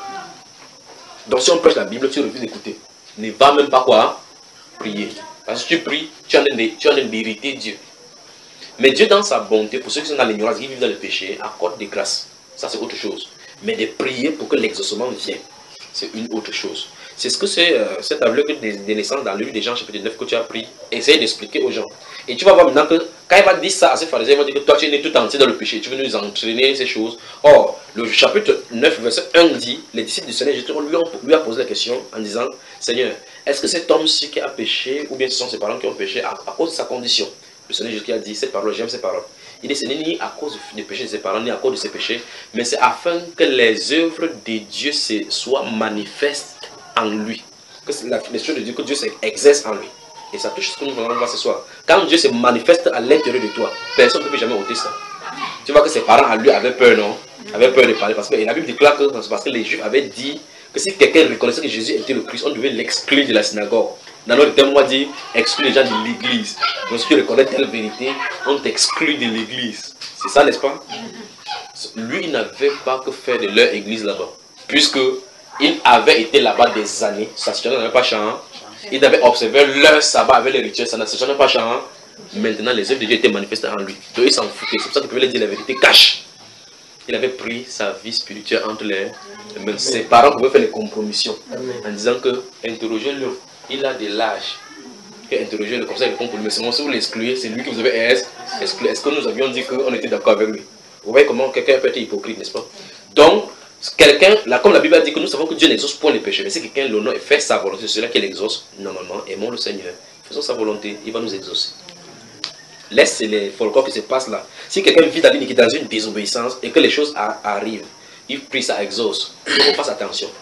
Donc si on prêche la Bible, tu refuses d'écouter. Ne va même pas quoi? Prier. Parce que tu pries, tu es en train d'irriter Dieu. Mais Dieu dans sa bonté, pour ceux qui sont dans l'ignorance, qui vivent dans le péché, accorde des grâces. Ça c'est autre chose. Mais de prier pour que l'exaucement vienne, c'est une autre chose. C'est ce que c'est euh, cet aveugle de, de naissance dans le livre des Jean chapitre neuf que tu as pris. Essaye d'expliquer aux gens. Et tu vas voir maintenant que quand il va dire ça à ces pharisiens, il va dire que toi tu es né tout entier dans le péché. Tu veux nous entraîner ces choses. Or, le chapitre neuf, verset un dit, les disciples du Seigneur Jésus lui, ont, lui a posé la question en disant, Seigneur, est-ce que cet homme-ci qui a péché, ou bien ce sont ses parents qui ont péché à, à cause de sa condition? Le Seigneur Jésus a dit, cette parole, j'aime ces paroles. Il dit, ce n'est ni à cause des péchés de ses parents, ni à cause de ses péchés, mais c'est afin que les œuvres de Dieu soient manifestes en lui. Que la, les choses de Dieu, que Dieu exerce en lui. Et ça touche ce que nous allons voir ce soir. Quand Dieu se manifeste à l'intérieur de toi, personne ne peut jamais ôter ça. Tu vois que ses parents à lui avaient peur, non? Avaient peur de parler. Parce que la Bible déclare que c'est parce que les Juifs avaient dit que si quelqu'un reconnaissait que Jésus était le Christ, on devait l'exclure de la synagogue. Dans notre terme, on dit exclure les gens de l'église. Donc si tu reconnais telle vérité, on t'exclut de l'église. C'est ça, n'est-ce pas? Lui, il n'avait pas que faire de leur église là-bas. Puisque il avait été là-bas des années, sa situation n'avait pas changé. Il avait observé leur sabbat avec les rituels, sa situation n'avait pas changé. Maintenant, les œuvres de Dieu étaient manifestées en lui. Donc il s'en foutait. C'est pour ça qu'il pouvait dire la vérité cache. Il avait pris sa vie spirituelle entre les mains. Ses parents pouvaient faire les compromissions en disant que interrogez-le. Il a de l'âge. Interrogez-le comme ça, il répond pour lui. Mais si vous l'excluez, c'est lui qui vous avait exclu. Est-ce que nous avions dit qu'on était d'accord avec lui? Vous voyez comment quelqu'un peut être hypocrite, n'est-ce pas? Donc, quelqu'un, comme la Bible a dit que nous savons que Dieu n'exauce point les péchés. Mais si quelqu'un l'honore et fait sa volonté, c'est celui qui l'exauce. Normalement, aimons le Seigneur. Faisons sa volonté, il va nous exaucer. Laisse les folklores qui se passent là. Si quelqu'un vit dans l'iniquité, dans une désobéissance et que les choses arrivent, il prie, ça exauce. Il faut qu'on fasse attention.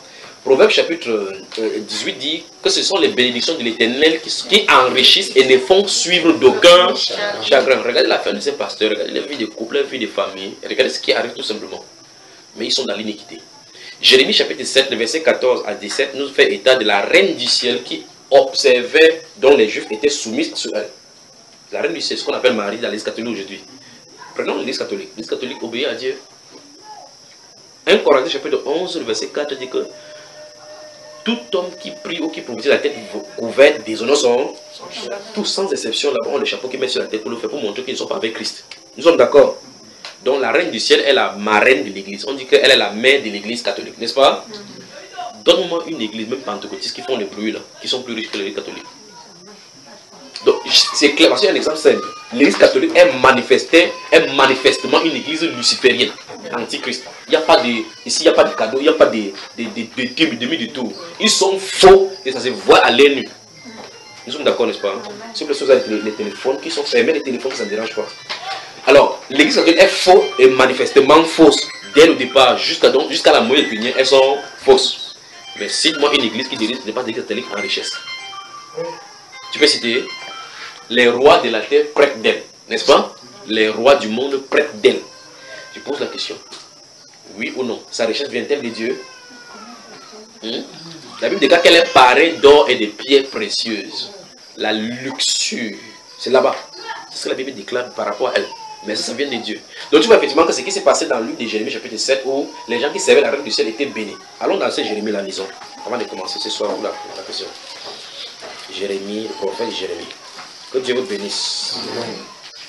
Proverbe chapitre dix-huit dit que ce sont les bénédictions de l'Éternel qui, qui enrichissent et ne font suivre d'aucun chagrin. Regardez la fin de ces pasteurs, regardez la vie des couples, la vie des familles, regardez ce qui arrive tout simplement. Mais ils sont dans l'iniquité. Jérémie chapitre sept, le verset quatorze à dix-sept nous fait état de la reine du ciel qui observait, dont les Juifs étaient soumis sur elle. La reine du ciel, ce qu'on appelle Marie dans l'Église catholique aujourd'hui. Prenons l'Église catholique. L'Église catholique obéit à Dieu. un Corinthiens chapitre onze, le verset quatre dit que tout homme qui prie ou qui prophétise la tête couverte déshonore son chapeau. Tous sans exception là-bas ont le chapeau qu'ils mettent sur la tête pour le faire, pour montrer qu'ils ne sont pas avec Christ. Nous sommes d'accord. Donc la reine du ciel est la marraine de l'église. On dit qu'elle est la mère de l'église catholique, n'est-ce pas? Donne-moi une église, même pentecôtiste, qui font les bruits là, qui sont plus riches que l'église catholique. Donc c'est clair, parce qu'il y a un exemple simple. L'église catholique est manifestée, est manifestement une église luciférienne, antichrist. Il n'y a pas de, ici il n'y a pas de cadeau, il n'y a pas de, de, de, de, de demi du tout. Ils sont faux et ça se voit à l'œil nu. Nous sommes d'accord, n'est-ce pas? Si vous avez les, les téléphones qui sont fermés, les téléphones ça ne dérange pas. Alors, l'église catholique est faux et manifestement fausse. Dès le départ, jusqu'à jusqu'à la moyenne punière, elles sont fausses. Mais cite-moi une église qui dirige n'est pas d'église catholique en richesse. Tu peux citer les rois de la terre prêtent d'elle, n'est-ce pas? Les rois du monde prêtent d'elle. Je pose la question. Oui ou non? Sa richesse vient-elle de Dieu? hmm? La Bible déclare qu'elle est parée d'or et de pierres précieuses. La luxure, c'est là-bas. C'est ce que la Bible déclare par rapport à elle. Mais ça, ça vient de Dieu. Donc tu vois effectivement que ce qui s'est passé dans le livre de Jérémie chapitre sept, où les gens qui servaient la reine du ciel étaient bénis. Allons dans ce Jérémie la maison, avant de commencer ce soir la, la question. Jérémie, le prophète Jérémie. Que Dieu vous bénisse. Amen.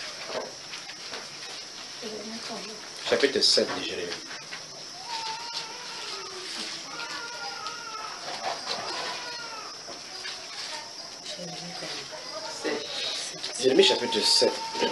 Chapitre sept de Jérémie. Jérémie chapitre sept.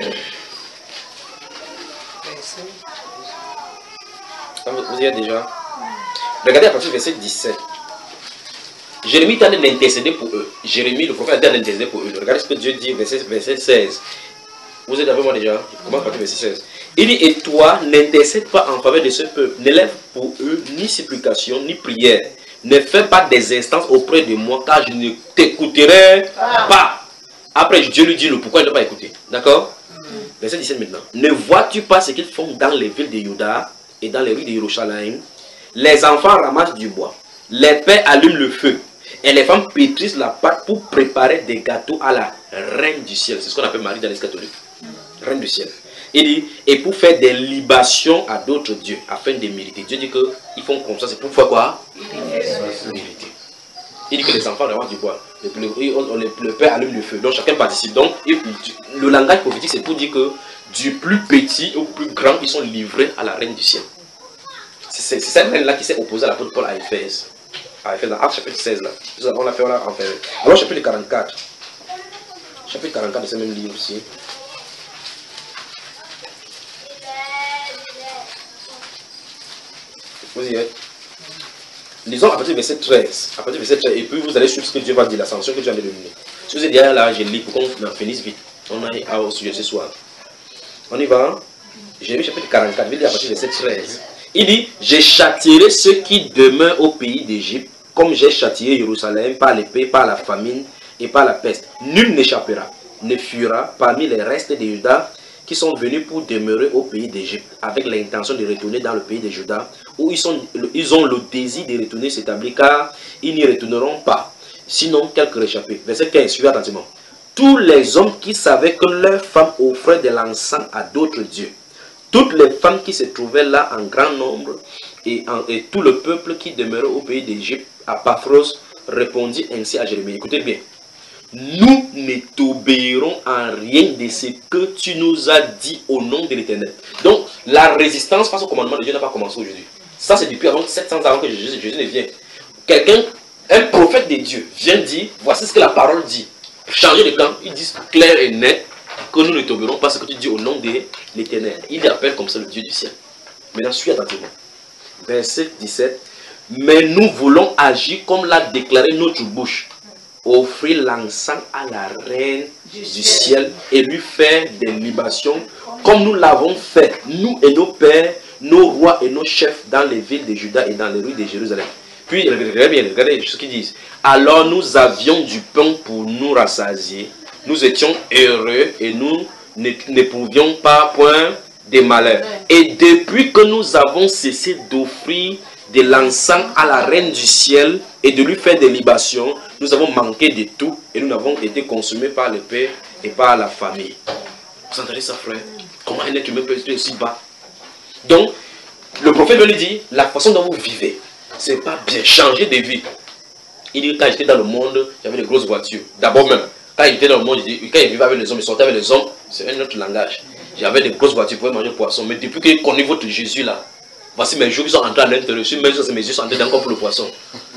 Vous y êtes déjà? Regardez à partir du verset dix-sept. Jérémie est en train d'intercéder pour eux. Jérémie, le prophète, est en train d'intercéder pour eux. Regardez ce que Dieu dit, verset, verset seize. Vous êtes avec moi déjà? Je commence à partir du verset seize. Il dit, et toi, n'intercède pas en faveur de ce peuple. N'élève pour eux ni supplication, ni prière. Ne fais pas des instances auprès de moi, car je ne t'écouterai pas. Après, Dieu lui dit le pourquoi il ne pas écouter. D'accord? Verset dix-sept maintenant. Ne vois-tu pas ce qu'ils font dans les villes de Juda et dans les rues de Jérusalem? Les enfants ramassent du bois, les pères allument le feu et les femmes pétrissent la pâte pour préparer des gâteaux à la reine du ciel. C'est ce qu'on appelle Marie dans l'Église catholique. Reine du ciel. Il dit, et pour faire des libations à d'autres dieux afin de mériter. Dieu dit qu'ils font comme ça, c'est pour faire quoi? Mériter. Il dit que les enfants ramassent du bois, le, le, le, le père allume le feu, donc chacun participe. Donc il, le langage prophétique c'est pour dire que du plus petit au plus grand, ils sont livrés à la reine du ciel. C'est cette reine là qui s'est opposée à l'apôtre Paul à Éphèse. À Éphèse, dans Actes chapitre seize là. On l'a fait, on l'a enfermé. Alors chapitre quarante-quatre. Chapitre quarante-quatre de ce même livre aussi. Vous y êtes? Lisons à partir du verset treize. À partir du verset treize. Et puis vous allez suivre ce que Dieu va dire, la sanction que Dieu a donné. Si vous êtes derrière là, je lis pour qu'on en finisse vite. On a au sujet ce soir. On y va. Jérémie chapitre quarante-quatre, je vais lire à partir du verset treize. Il dit, j'ai châtierai ceux qui demeurent au pays d'Égypte, comme j'ai châtié Jérusalem par l'épée, par la famine et par la peste. Nul n'échappera, ne fuira parmi les restes de Juda qui sont venus pour demeurer au pays d'Égypte, avec l'intention de retourner dans le pays de Juda, où ils, sont, ils ont le désir de retourner s'établir, car ils n'y retourneront pas, sinon quelques réchappés. Verset quinze, suivez attentivement. Tous les hommes qui savaient que leurs femmes offraient de l'encens à d'autres dieux, toutes les femmes qui se trouvaient là en grand nombre, et, en, et tout le peuple qui demeurait au pays d'Égypte, à Paphros, répondit ainsi à Jérémie. Écoutez bien. Nous ne t'obéirons en rien de ce que tu nous as dit au nom de l'Éternel. Donc, la résistance face au commandement de Dieu n'a pas commencé aujourd'hui. Ça, c'est depuis avant sept cents ans que Jésus, Jésus ne vient. Quelqu'un, un prophète de Dieu, vient dire, voici ce que la parole dit. Changer de camp, ils disent clair et net que nous ne t'obéirons pas ce que tu dis au nom de l'Éternel. Il appelle comme ça le Dieu du ciel. Maintenant, suis attentivement. Verset dix-sept. Mais nous voulons agir comme l'a déclaré notre bouche. Offrir l'encens à la reine du ciel et lui faire des libations comme nous l'avons fait, nous et nos pères, nos rois et nos chefs dans les villes de Juda et dans les rues de Jérusalem. Puis, regardez bien, regardez ce qu'ils disent. Alors nous avions du pain pour nous rassasier. Nous étions heureux et nous n'éprouvions pas point de malheur. Et depuis que nous avons cessé d'offrir de l'encens à la reine du ciel et de lui faire des libations, nous avons manqué de tout et nous avons été consumés par le père et par la famille. Vous entendez ça, frère? Comment un être humain peut être aussi bas? Donc, le prophète lui dit, la façon dont vous vivez, c'est pas bien. Changer de vie. Il dit, quand j'étais dans le monde, j'avais des grosses voitures. D'abord même, quand il était dans le monde, il dit, quand il vivait avec les hommes, il sortait avec les hommes, c'est un autre langage. J'avais des grosses voitures, pour manger poisson. Mais depuis qu'il connaît votre Jésus là, voici mes jours qui sont entrés à l'intérieur. Mes yeux sont entrés encore pour le poisson.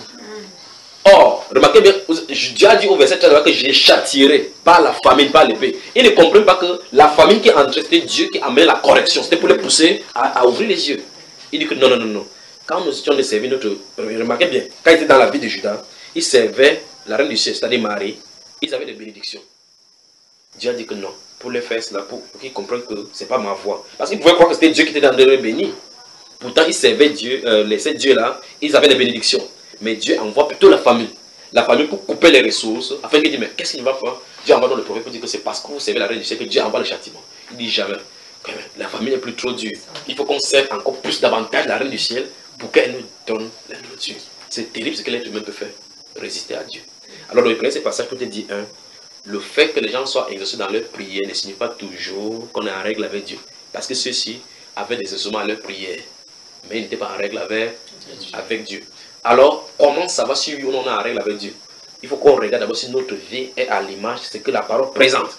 Or, remarquez bien, Dieu a dit au verset treize que je les châtierai par la famine, par l'épée. Ils ne comprennent pas que la famine qui est entrée, c'était Dieu qui amenait la correction. C'était pour les pousser à, à ouvrir les yeux. Il dit que non, non, non, non. Quand nous étions de servir notre... Remarquez bien, quand ils étaient dans la vie de Judas, ils servaient la reine du ciel, c'est-à-dire Marie. Ils avaient des bénédictions. Dieu a dit que non. Pour les faire cela, pour, pour qu'ils comprennent que ce n'est pas ma voix. Parce qu'ils pouvaient croire que c'était Dieu qui était dans les bénis. Pourtant, ils servaient Dieu, euh, les sept dieux-là, ils avaient des bénédictions. Mais Dieu envoie plutôt la famille. La famille pour couper les ressources, afin qu'il dise, mais qu'est-ce qu'il va faire? Dieu envoie dans le prophète pour dire que c'est parce que vous servez la reine du ciel que Dieu envoie le châtiment. Il dit jamais. La famille n'est plus trop dure. Il faut qu'on serve encore plus davantage la reine du ciel pour qu'elle nous donne la nourriture. C'est terrible ce que l'être humain peut faire. Résister à Dieu. Alors, le premier passage pour te dire, un, le fait que les gens soient exaucés dans leur prière ne signifie pas toujours qu'on est en règle avec Dieu. Parce que ceux-ci avaient des exaucements à leur prière, mais ils n'étaient pas en règle avec, avec Dieu. Alors, comment ça va si oui ou non on est en règle avec Dieu? Il faut qu'on regarde d'abord si notre vie est à l'image de ce que la parole présente.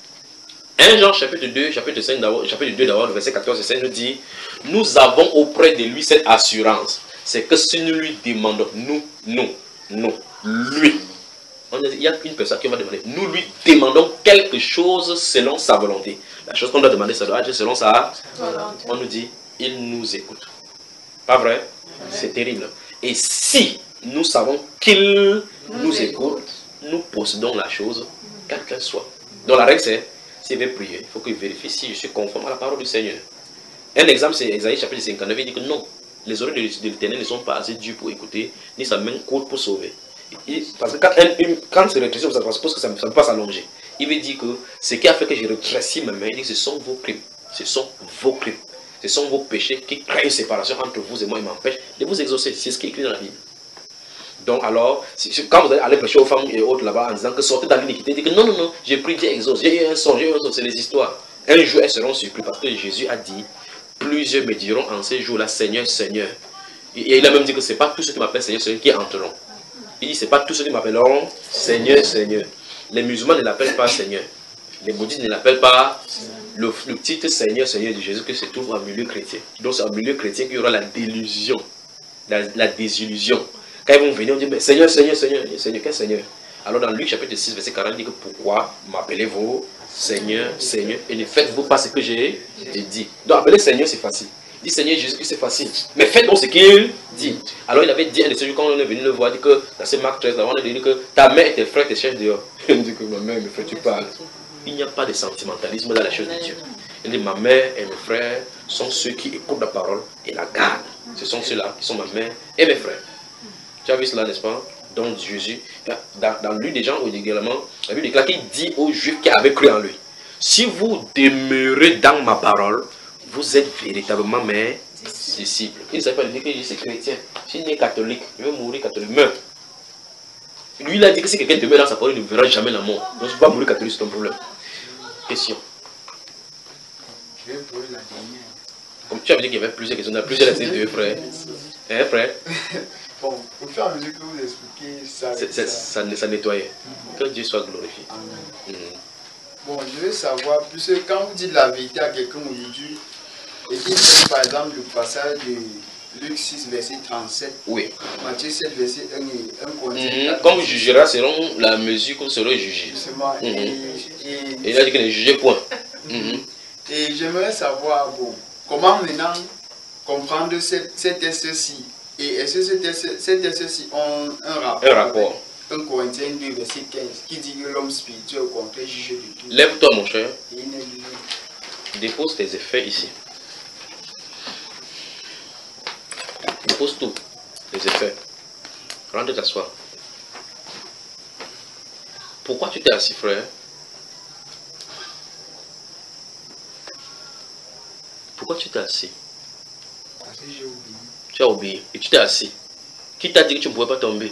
un Jean chapitre deux, chapitre cinq, chapitre deux d'abord, verset quatorze et seize nous dit, nous avons auprès de lui cette assurance. C'est que si nous lui demandons, nous, nous, nous, lui, on a dit, il y a une personne qui va demander, nous lui demandons quelque chose selon sa volonté. La chose qu'on doit demander, ça doit être selon sa volonté. On nous dit, il nous écoute. Pas vrai? C'est terrible. Et si nous savons qu'il nous, nous écoute, nous possédons la chose, quelle qu'elle soit. Donc la règle c'est, s'il veut prier, il faut qu'il vérifie si je suis conforme à la parole du Seigneur. Un exemple c'est Esaïe chapitre cinquante-neuf, il dit que non, les oreilles de l'Éternel ne sont pas assez dures pour écouter, ni sa main courte pour sauver. Et, parce que quand, un, une, quand c'est rétréci, ça suppose que ça ne peut pas s'allonger. Il veut dire que ce qui a fait que j'ai rétréci ma main, il dit que ce sont vos crimes. Ce sont vos crimes. Ce sont vos péchés qui créent une séparation entre vous et moi et m'empêchent de vous exaucer. C'est ce qui est écrit dans la Bible. Donc alors, si, quand vous allez aller prêcher aux femmes et autres là-bas en disant que sortez dans l'iniquité, dites que non, non, non, j'ai pris Dieu exauce, j'ai eu un son, j'ai eu un son, c'est des histoires. Un jour, elles seront surpris parce que Jésus a dit, plusieurs me diront en ces jours-là, Seigneur, Seigneur. Et il a même dit que ce n'est pas tous ceux qui m'appellent Seigneur, Seigneur qui entreront. Il dit, ce n'est pas tous ceux qui m'appelleront Seigneur, Seigneur. Les musulmans ne l'appellent pas Seigneur. Les bouddhistes ne l'appellent pas. Le, le titre Seigneur, Seigneur de Jésus, que se trouve en milieu chrétien. Donc c'est en milieu chrétien qu'il y aura la délusion, la, la désillusion. Quand ils vont venir, on dit, mais Seigneur, Seigneur, Seigneur, Seigneur, quel Seigneur? Alors dans Luc chapitre six, verset quarante, il dit que pourquoi m'appelez-vous Seigneur, Seigneur, et ne faites-vous pas ce que j'ai dit. Donc appeler Seigneur, c'est facile. Il dit Seigneur Jésus, c'est facile. Mais faites donc ce qu'il dit. Alors il avait dit un de ces jours, quand on est venu le voir, il dit que dans ce Marc treize, on a dit que ta mère et tes frères te cherchent dehors. Il dit que ma mère et mes frères, tu parles. Il n'y a pas de sentimentalisme dans la chose de Dieu. Il dit ma mère et mes frères sont ceux qui écoutent la parole et la gardent. Ce sont ceux-là qui sont ma mère et mes frères. Tu as vu cela, n'est-ce pas? Donc Jésus, dans, dans lui des gens également, la Bible déclare qu'il dit aux Juifs qui avaient cru en lui, si vous demeurez dans ma parole, vous êtes véritablement mes disciples. Il ne savait pas dire que je suis chrétien, je suis né catholique, je vais mourir catholique, meurs. Lui, il a dit que si quelqu'un demeure dans sa parole, il ne verra jamais la mort. Donc tu vas mourir catholique, c'est ton problème. Question. Je vais poser la dernière. Comme tu avais dit qu'il y avait plusieurs questions, on a plusieurs questions de frères. Hein, frère? Bon, au fur et à mesure que vous expliquez ça, c'est, c'est, ça, ça, ça nettoyait. Mm-hmm. Que Dieu soit glorifié. Mm-hmm. Bon, je veux savoir, puisque quand vous dites la vérité à quelqu'un aujourd'hui, et qu'il fait par exemple le passage de Luc six, verset trente-sept, oui. Matthieu sept, verset un et un contient. Mm-hmm. Comme vous jugerez selon la mesure que vous serez jugé. Mm-hmm. Et, et, et il a dit qu'il ne jugeait point. Mm-hmm. Et j'aimerais savoir, bon, comment maintenant comprendre cette, cette test-ci. Et est-ce que ces textes-ci ont un rapport, un rapport. un Corinthiens deux, verset quinze, qui dit que l'homme spirituel au contraire juge de tout. Lève-toi mon cher. Et il dépose tes effets ici. Dépose tout, les effets. Rentre t'asseoir. Pourquoi tu t'es assis, frère? Pourquoi tu t'es assis? Parce que j'ai oublié. Tu as obéi et tu t'es assis. Qui t'a dit que tu ne pouvais pas tomber?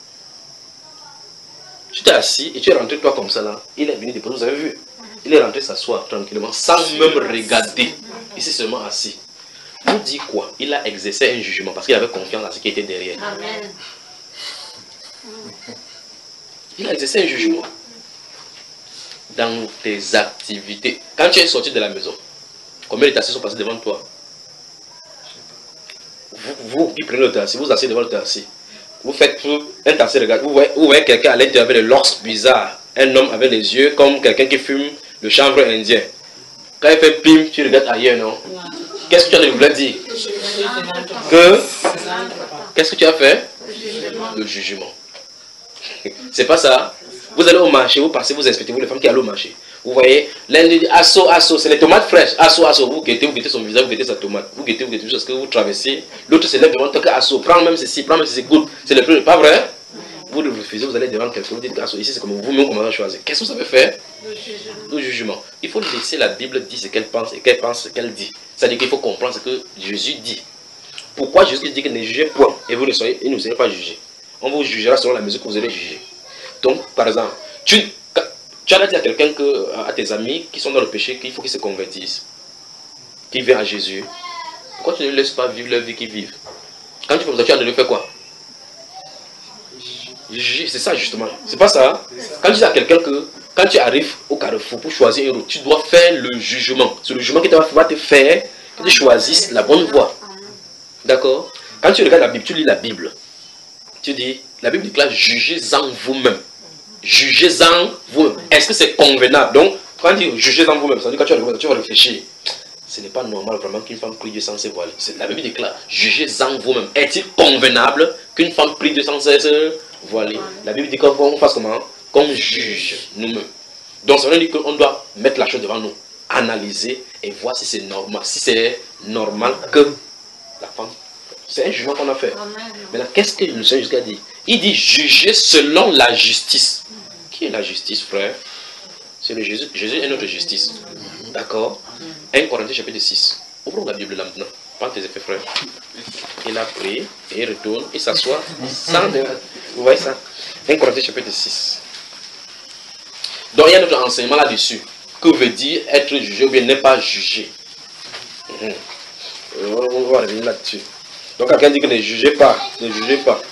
Tu t'es assis et tu es rentré toi comme ça là. Il est venu déposer, vous avez vu? Il est rentré s'asseoir tranquillement sans même regarder. Il s'est seulement assis. Vous dit quoi? Il a exercé un jugement parce qu'il avait confiance en ce qui était derrière. Amen. Il a exercé un jugement dans tes activités. Quand tu es sorti de la maison, combien de taxis sont passés devant toi? Vous, vous qui prenez le taxi, vous asseyez devant le taxi. Vous faites un taxi, regarde, vous voyez, vous voyez quelqu'un à l'intérieur avec des locks bizarres. Un homme avec les yeux comme quelqu'un qui fume le chanvre indien. Quand il fait pim, tu regardes ailleurs, non? Qu'est-ce que tu as voulu dire? Que? Qu'est-ce que tu as fait? Le jugement. C'est pas ça. Vous allez au marché, vous passez, vous inspectez, vous les femmes qui allent au marché. Vous voyez, l'un dit asso, asso, c'est les tomates fraîches. Asso, asso, vous guettez, vous guettez son visage, vous guettez sa tomate. Vous guettez, vous guettez tout ce que vous traversez. L'autre se lève devant toi que asso, prends même ceci, prends même ceci, goûte. C'est le plus, pas vrai? Vous refusez, vous allez devant quelqu'un, vous dites asso, ici c'est comme vous-même comment vous choisir. Qu'est-ce que vous avez fait? Le jugement. Il faut laisser la Bible dire ce qu'elle pense et qu'elle pense ce qu'elle dit. C'est-à-dire qu'il faut comprendre ce que Jésus dit. Pourquoi Jésus dit que ne jugez point et vous ne soyez, et ne serez pas jugés. On vous jugera selon la mesure que vous allez juger. Donc, par exemple, tu, tu as dit à quelqu'un, que, à tes amis qui sont dans le péché, qu'il faut qu'ils se convertissent, qu'ils viennent à Jésus. Pourquoi tu ne laisses pas vivre leur vie qu'ils vivent? Quand tu fais ça, tu as de le faire quoi? C'est ça justement. C'est pas ça. Quand tu dis à quelqu'un que quand tu arrives au carrefour pour choisir une route, tu dois faire le jugement. C'est le jugement qui va te faire que tu choisisses la bonne voie. D'accord? Quand tu regardes la Bible, tu lis la Bible. Tu dis, la Bible déclare, jugez-en vous-même. Jugez-en vous-même. Est-ce que c'est convenable? Donc, quand tu dis jugez-en vous-même, ça veut dire que quand tu vas réfléchir. Ce n'est pas normal vraiment qu'une femme prie Dieu sans se voiler. La Bible déclare, jugez-en vous-même. Est-il convenable qu'une femme prie Dieu sans se voiler? La Bible dit qu'on fasse comment? Qu'on juge nous-mêmes. Donc ça veut dire qu'on doit mettre la chose devant nous, analyser et voir si c'est normal. Si c'est normal que la femme... C'est un jugement qu'on a fait. Maintenant, qu'est-ce que le Seigneur Jésus a dit? Il dit juger selon la justice. Qui est la justice, frère? C'est le Jésus. Jésus est notre justice. D'accord? un Corinthiens chapitre six. Ouvrons la Bible là maintenant. Prends tes effets, frère. Il a prié et il retourne. Il s'assoit sans... Vous voyez ça? un Corinthiens chapitre six. Donc il y a notre enseignement là-dessus. Que veut dire être jugé ou bien n'est pas jugé? Mmh. On va revenir là-dessus. Donc quelqu'un dit que ne jugez pas, ne jugez pas.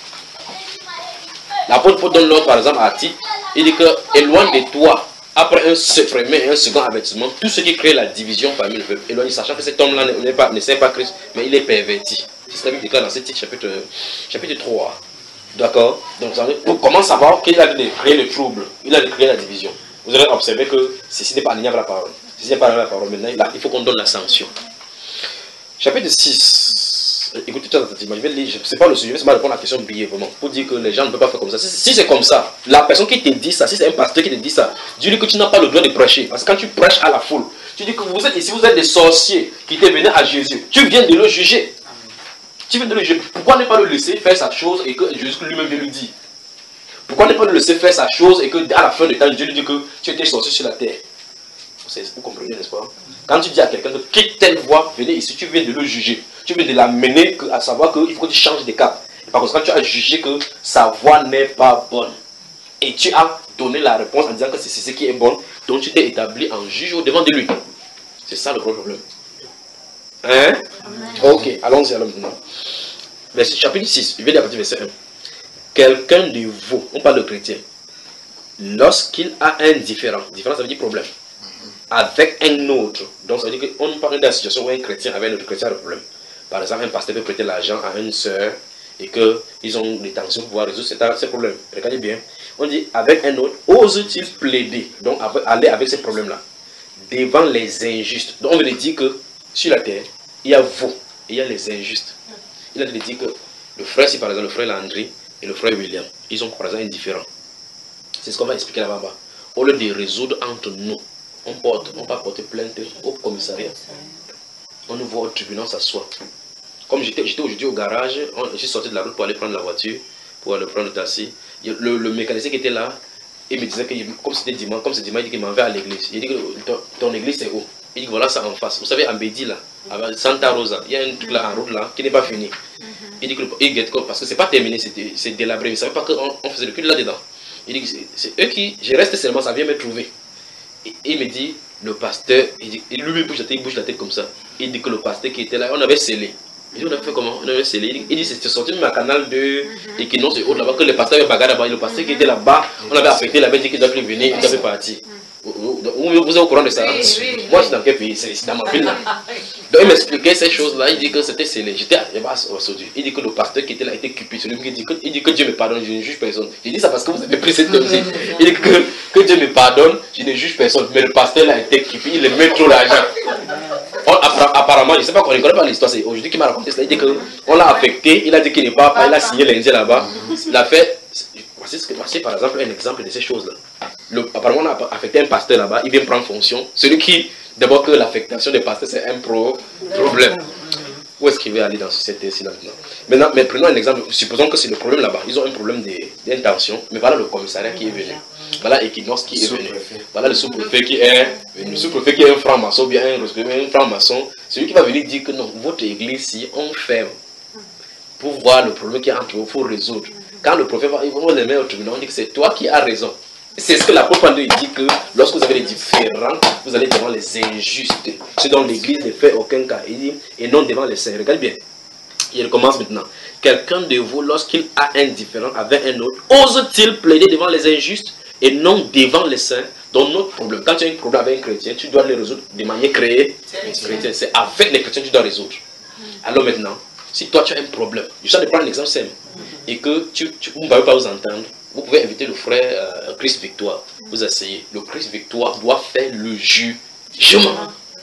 L'apôtre Paul donne l'ordre par exemple à Tite, il dit que éloigne de toi, après un premier et un second avertissement, tout ce qui crée la division parmi le peuple. Éloigne, sachant que cet homme-là ne, pas, ne sait pas Christ, mais il est perverti. C'est ce que la Bible déclare dans ce Tite chapitre, chapitre trois. D'accord? Donc ça veut dire, comment savoir qu'il a de créer le trouble, il a de créer la division. Vous allez observer que ceci n'est pas aligné avec la parole. Ceci n'est pas aligné avec la parole. Maintenant, là, il faut qu'on donne la sanction. Chapitre six. Écoutez tout attentivement, je vais lire, c'est pas le sujet, c'est pas répondre à la question brièvement, pour dire que les gens ne peuvent pas faire comme ça. Si, si c'est comme ça, la personne qui te dit ça, si c'est un pasteur qui te dit ça, dis-lui que tu n'as pas le droit de prêcher. Parce que quand tu prêches à la foule, tu dis que vous êtes ici, vous êtes des sorciers qui étaient venus à Jésus. Tu viens de le juger. Tu viens de le juger. Pourquoi ne pas le laisser faire sa chose et que Jésus lui-même vient lui dire? Pourquoi ne pas le laisser faire sa chose et que à la fin de temps, Dieu lui dit que tu étais sorcier sur la terre? Vous comprenez, n'est-ce pas? Quand tu dis à quelqu'un de quitte telle voie, venez ici, tu viens de le juger. Tu viens de l'amener à savoir qu'il faut que tu changes de cap. Par contre, quand tu as jugé que sa voie n'est pas bonne, et tu as donné la réponse en disant que c'est ce qui est bon, donc tu t'es établi en juge au devant de lui. C'est ça le gros problème. Hein? Ok, allons-y alors maintenant. Verset, chapitre six, je vais lire à partir du verset un. Quelqu'un de vous, on parle de chrétien, lorsqu'il a un différent, différent ça veut dire problème, avec un autre, donc ça veut dire qu'on parle de la situation où un chrétien avec un autre chrétien a un problème. Par exemple, un pasteur peut prêter l'argent à une soeur et qu'ils ont des tensions pour pouvoir résoudre ces problèmes. Regardez bien, on dit avec un autre, ose-t-il plaider, donc aller avec ces problèmes-là, devant les injustes. Donc on veut dire que sur la terre, il y a vous et il y a les injustes. Il a dit que le frère, si par exemple le frère Landry et le frère William, ils ont par exemple indifférents. C'est ce qu'on va expliquer là-bas. Au lieu de résoudre entre nous, on porte, on va porter plainte au commissariat. On nous voit au tribunal, on s'assoit. Comme j'étais aujourd'hui au garage, on, je suis sorti de la route pour aller prendre la voiture. pour aller prendre le taxi. Le, le mécanicien qui était là, il me disait que comme c'était dimanche, comme c'est dimanche, il dit qu'il m'en va à l'église. Il dit que ton, ton église c'est où? Il dit que voilà ça en face. Vous savez, en Bédi là, à Santa Rosa, il y a un truc là en route là qui n'est pas fini. Il dit que il guette parce que c'est pas terminé, c'est délabré. Il ne savait pas qu'on on faisait le cul là-dedans. Il dit que c'est eux qui, je reste seulement, ça vient me trouver. Et il me dit, le pasteur, il dit, il lui bouge la tête, il bouge la tête comme ça. Il dit que le pasteur qui était là, on avait scellé. Il dit, on avait fait comment? On avait scellé. Il dit, c'était sorti de ma canal de Equinox et autres là-bas, que le pasteur avait bagarre là-bas. Le pasteur qui était là-bas, on avait affecté, il avait dit qu'il devait venir, il devait partir. Vous, vous êtes au courant de ça? Oui, oui, moi, je suis dans quel pays? C'est dans ma ville là. Donc, il m'expliquait ces choses-là. Il dit que c'était scellé. J'étais à Saudu. Il dit que le pasteur qui était là était cupide. Celui qui dit que, il dit que Dieu me pardonne, je ne juge personne. J'ai dit ça parce que vous avez pris cette musique. Il dit que, que Dieu me pardonne, je ne juge personne. Mais le pasteur là était cupide. Il met trop l'argent. Apparemment, je ne sais pas, on ne connaît pas l'histoire. C'est aujourd'hui qu'il m'a raconté ça. Il dit qu'on l'a affecté. Il a dit qu'il n'est pas, il a signé l'Indien là-bas. Il a fait. Voici par exemple un exemple de ces choses-là. Le, apparemment, on a affecté un pasteur là-bas, il vient prendre fonction. Celui qui, d'abord que l'affectation des pasteurs, c'est un pro problème. Où est-ce qu'il va aller dans cette incident maintenant? Maintenant, mais prenons un exemple. Supposons que c'est le problème là-bas. Ils ont un problème d'intention. Mais voilà le commissariat qui est venu. Voilà Equinox qui est venu. Voilà le sous-préfet qui est venu. Le sous-préfet qui est un franc-maçon, bien un, un franc-maçon. Celui qui va venir dire que non, votre église, si on ferme pour voir le problème qui est entre vous, il faut résoudre. Quand le prophète va, ils vont les mettre au tribunal, on dit que c'est toi qui as raison. C'est ce que l'apôtre dit que lorsque vous avez des différends, vous allez devant les injustes. C'est dans l'église ne fait aucun cas. Il dit, et non devant les saints. Regarde bien. Il commence maintenant. Quelqu'un de vous, lorsqu'il a un différend avec un autre, ose-t-il plaider devant les injustes et non devant les saints? Dans notre problème, quand tu as un problème avec un chrétien, tu dois le résoudre de manière créée. C'est avec les chrétiens que tu dois résoudre. Alors maintenant, si toi tu as un problème, je vais prendre un exemple simple, et que tu, tu vous ne pouvez pas vous entendre, vous pouvez inviter le frère euh, Christ Victoire, vous asseyez. Le Christ Victoire doit faire le jugement.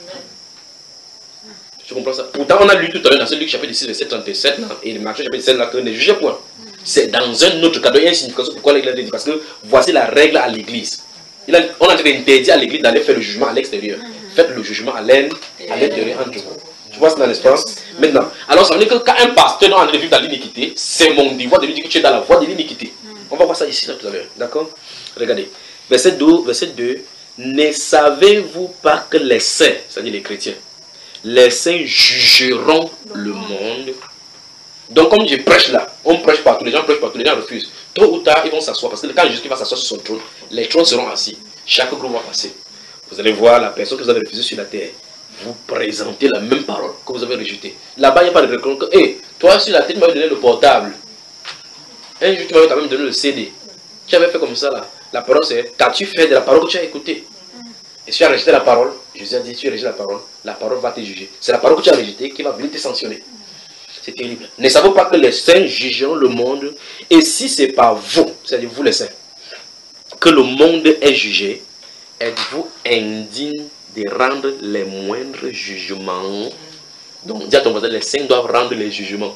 Tu comprends ça? Pourtant, on a lu tout à l'heure dans ce Luc chapitre six, verset trente-sept, là, et le Marc chapitre sept, là, que ne jugez point. C'est dans un autre cadre, il y a une signification pourquoi l'Église dit, parce que voici la règle à l'Église. On a interdit à l'Église d'aller faire le jugement à l'extérieur. Faites le jugement à l'intérieur entre vous. Tu vois ça, n'est-ce pas? Maintenant, alors ça veut dire que quand un pasteur doit vivre dans l'iniquité, c'est mon devoir de lui dire que tu es dans la voie de l'iniquité. On va voir ça ici là, tout à l'heure. D'accord? Regardez. Verset deux, verset deux. Ne savez-vous pas que les saints, c'est-à-dire les chrétiens, les saints jugeront le monde? Donc comme je prêche là, on prêche partout, les gens prêchent partout, les gens refusent. Tôt ou tard, ils vont s'asseoir. Parce que quand Jésus va s'asseoir sur son trône, les trônes seront assis. Chaque groupe va passer. Vous allez voir la personne que vous avez refusée sur la terre. Vous présentez la même parole que vous avez rejetée. Là-bas, il n'y a pas de reconnaissance. Hé, hey, toi sur la tête, tu m'avais donné le portable. Un jour, tu m'avais quand même donné le C D. Tu avais fait comme ça là. La parole, c'est qu'as-tu fait de la parole que tu as écoutée? Et si tu as rejeté la parole, Jésus a dit, si tu as rejeté la parole, la parole va te juger. C'est la parole que tu as rejetée qui va venir te sanctionner. C'est terrible. Ne savez pas que les saints jugeront le monde. Et si c'est pas vous, c'est-à-dire vous les saints, que le monde est jugé, êtes-vous indigne de rendre les moindres jugements? Donc, dis à ton voisin, les saints doivent rendre les jugements.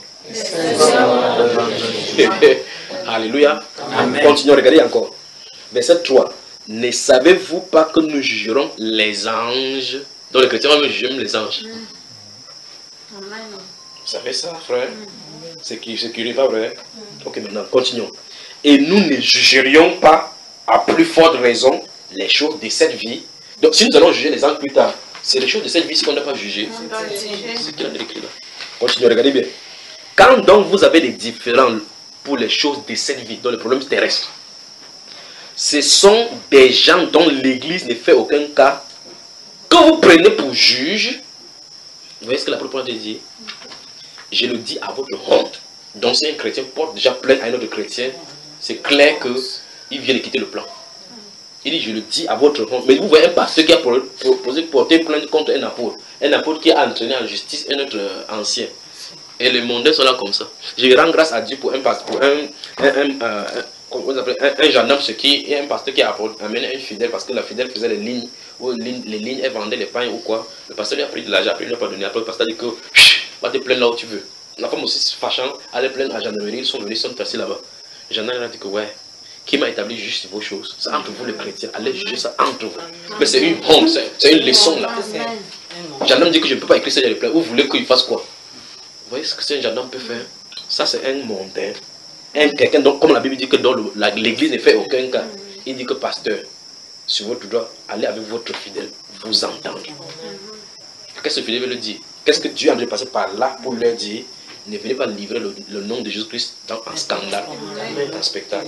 Alléluia. Amen. Continuons, regardez encore. Verset trois. Ne savez-vous pas que nous jugerons les anges? Donc les chrétiens vont juger les anges. Mm. Vous savez ça, frère? Mm. C'est qui, c'est qui n'est pas vrai? Mm. Ok, maintenant, continuons. Et nous ne jugerions pas, à plus forte raison, les choses de cette vie. Donc si nous allons juger les anges plus tard, c'est les choses de cette vie qu'on n'a pas jugé. C'est ce qu'il a écrit là. Continuons, regardez bien. Quand donc vous avez des différends pour les choses de cette vie, dans les problèmes terrestres, ce sont des gens dont l'Église ne fait aucun cas, que vous prenez pour juge. Vous voyez ce que la parole dit? Je le dis à votre honte. Donc si un chrétien porte déjà plainte à un autre chrétien, c'est clair qu'il vient de quitter le plan. Il dit, je le dis à votre honte. Mais vous voyez un pasteur qui a proposé porter plainte contre un apôtre. Un apôtre qui a entraîné en justice un autre ancien. Et les mondains sont là comme ça. Je rends grâce à Dieu pour un pasteur, pour un, un, un, un, un, un, un gendarme, ce qui est un pasteur qui a amené un fidèle, parce que la fidèle faisait les lignes, ou les lignes, elle vendait les pains ou quoi. Le pasteur lui a pris de l'argent, après il ne l'a pas donné. Après le pasteur a dit que va te plaindre là où tu veux. La femme aussi fâchant, allait plaindre à la gendarmerie, ils sont venus, ils sont passés là-bas. Le gendarme a dit que ouais, qui m'a établi juste vos choses? C'est entre vous les chrétiens, allez juger ça entre vous. Mais c'est une honte, c'est une leçon là. Le gendarme dit que je ne peux pas écrire ça dans les plaintes. Vous voulez qu'il fasse quoi? Vous voyez ce que c'est un gendarme peut faire? Ça c'est un mondain un quelqu'un, donc comme la Bible dit que dans l'église ne fait aucun cas, il dit que pasteur, sur votre droit, allez avec votre fidèle, vous entendre. Qu'est-ce que le fidèle veut le dire? Qu'est-ce que Dieu a dû passer par là pour leur dire? Ne venez pas livrer le, le nom de Jésus-Christ dans un scandale, dans un spectacle.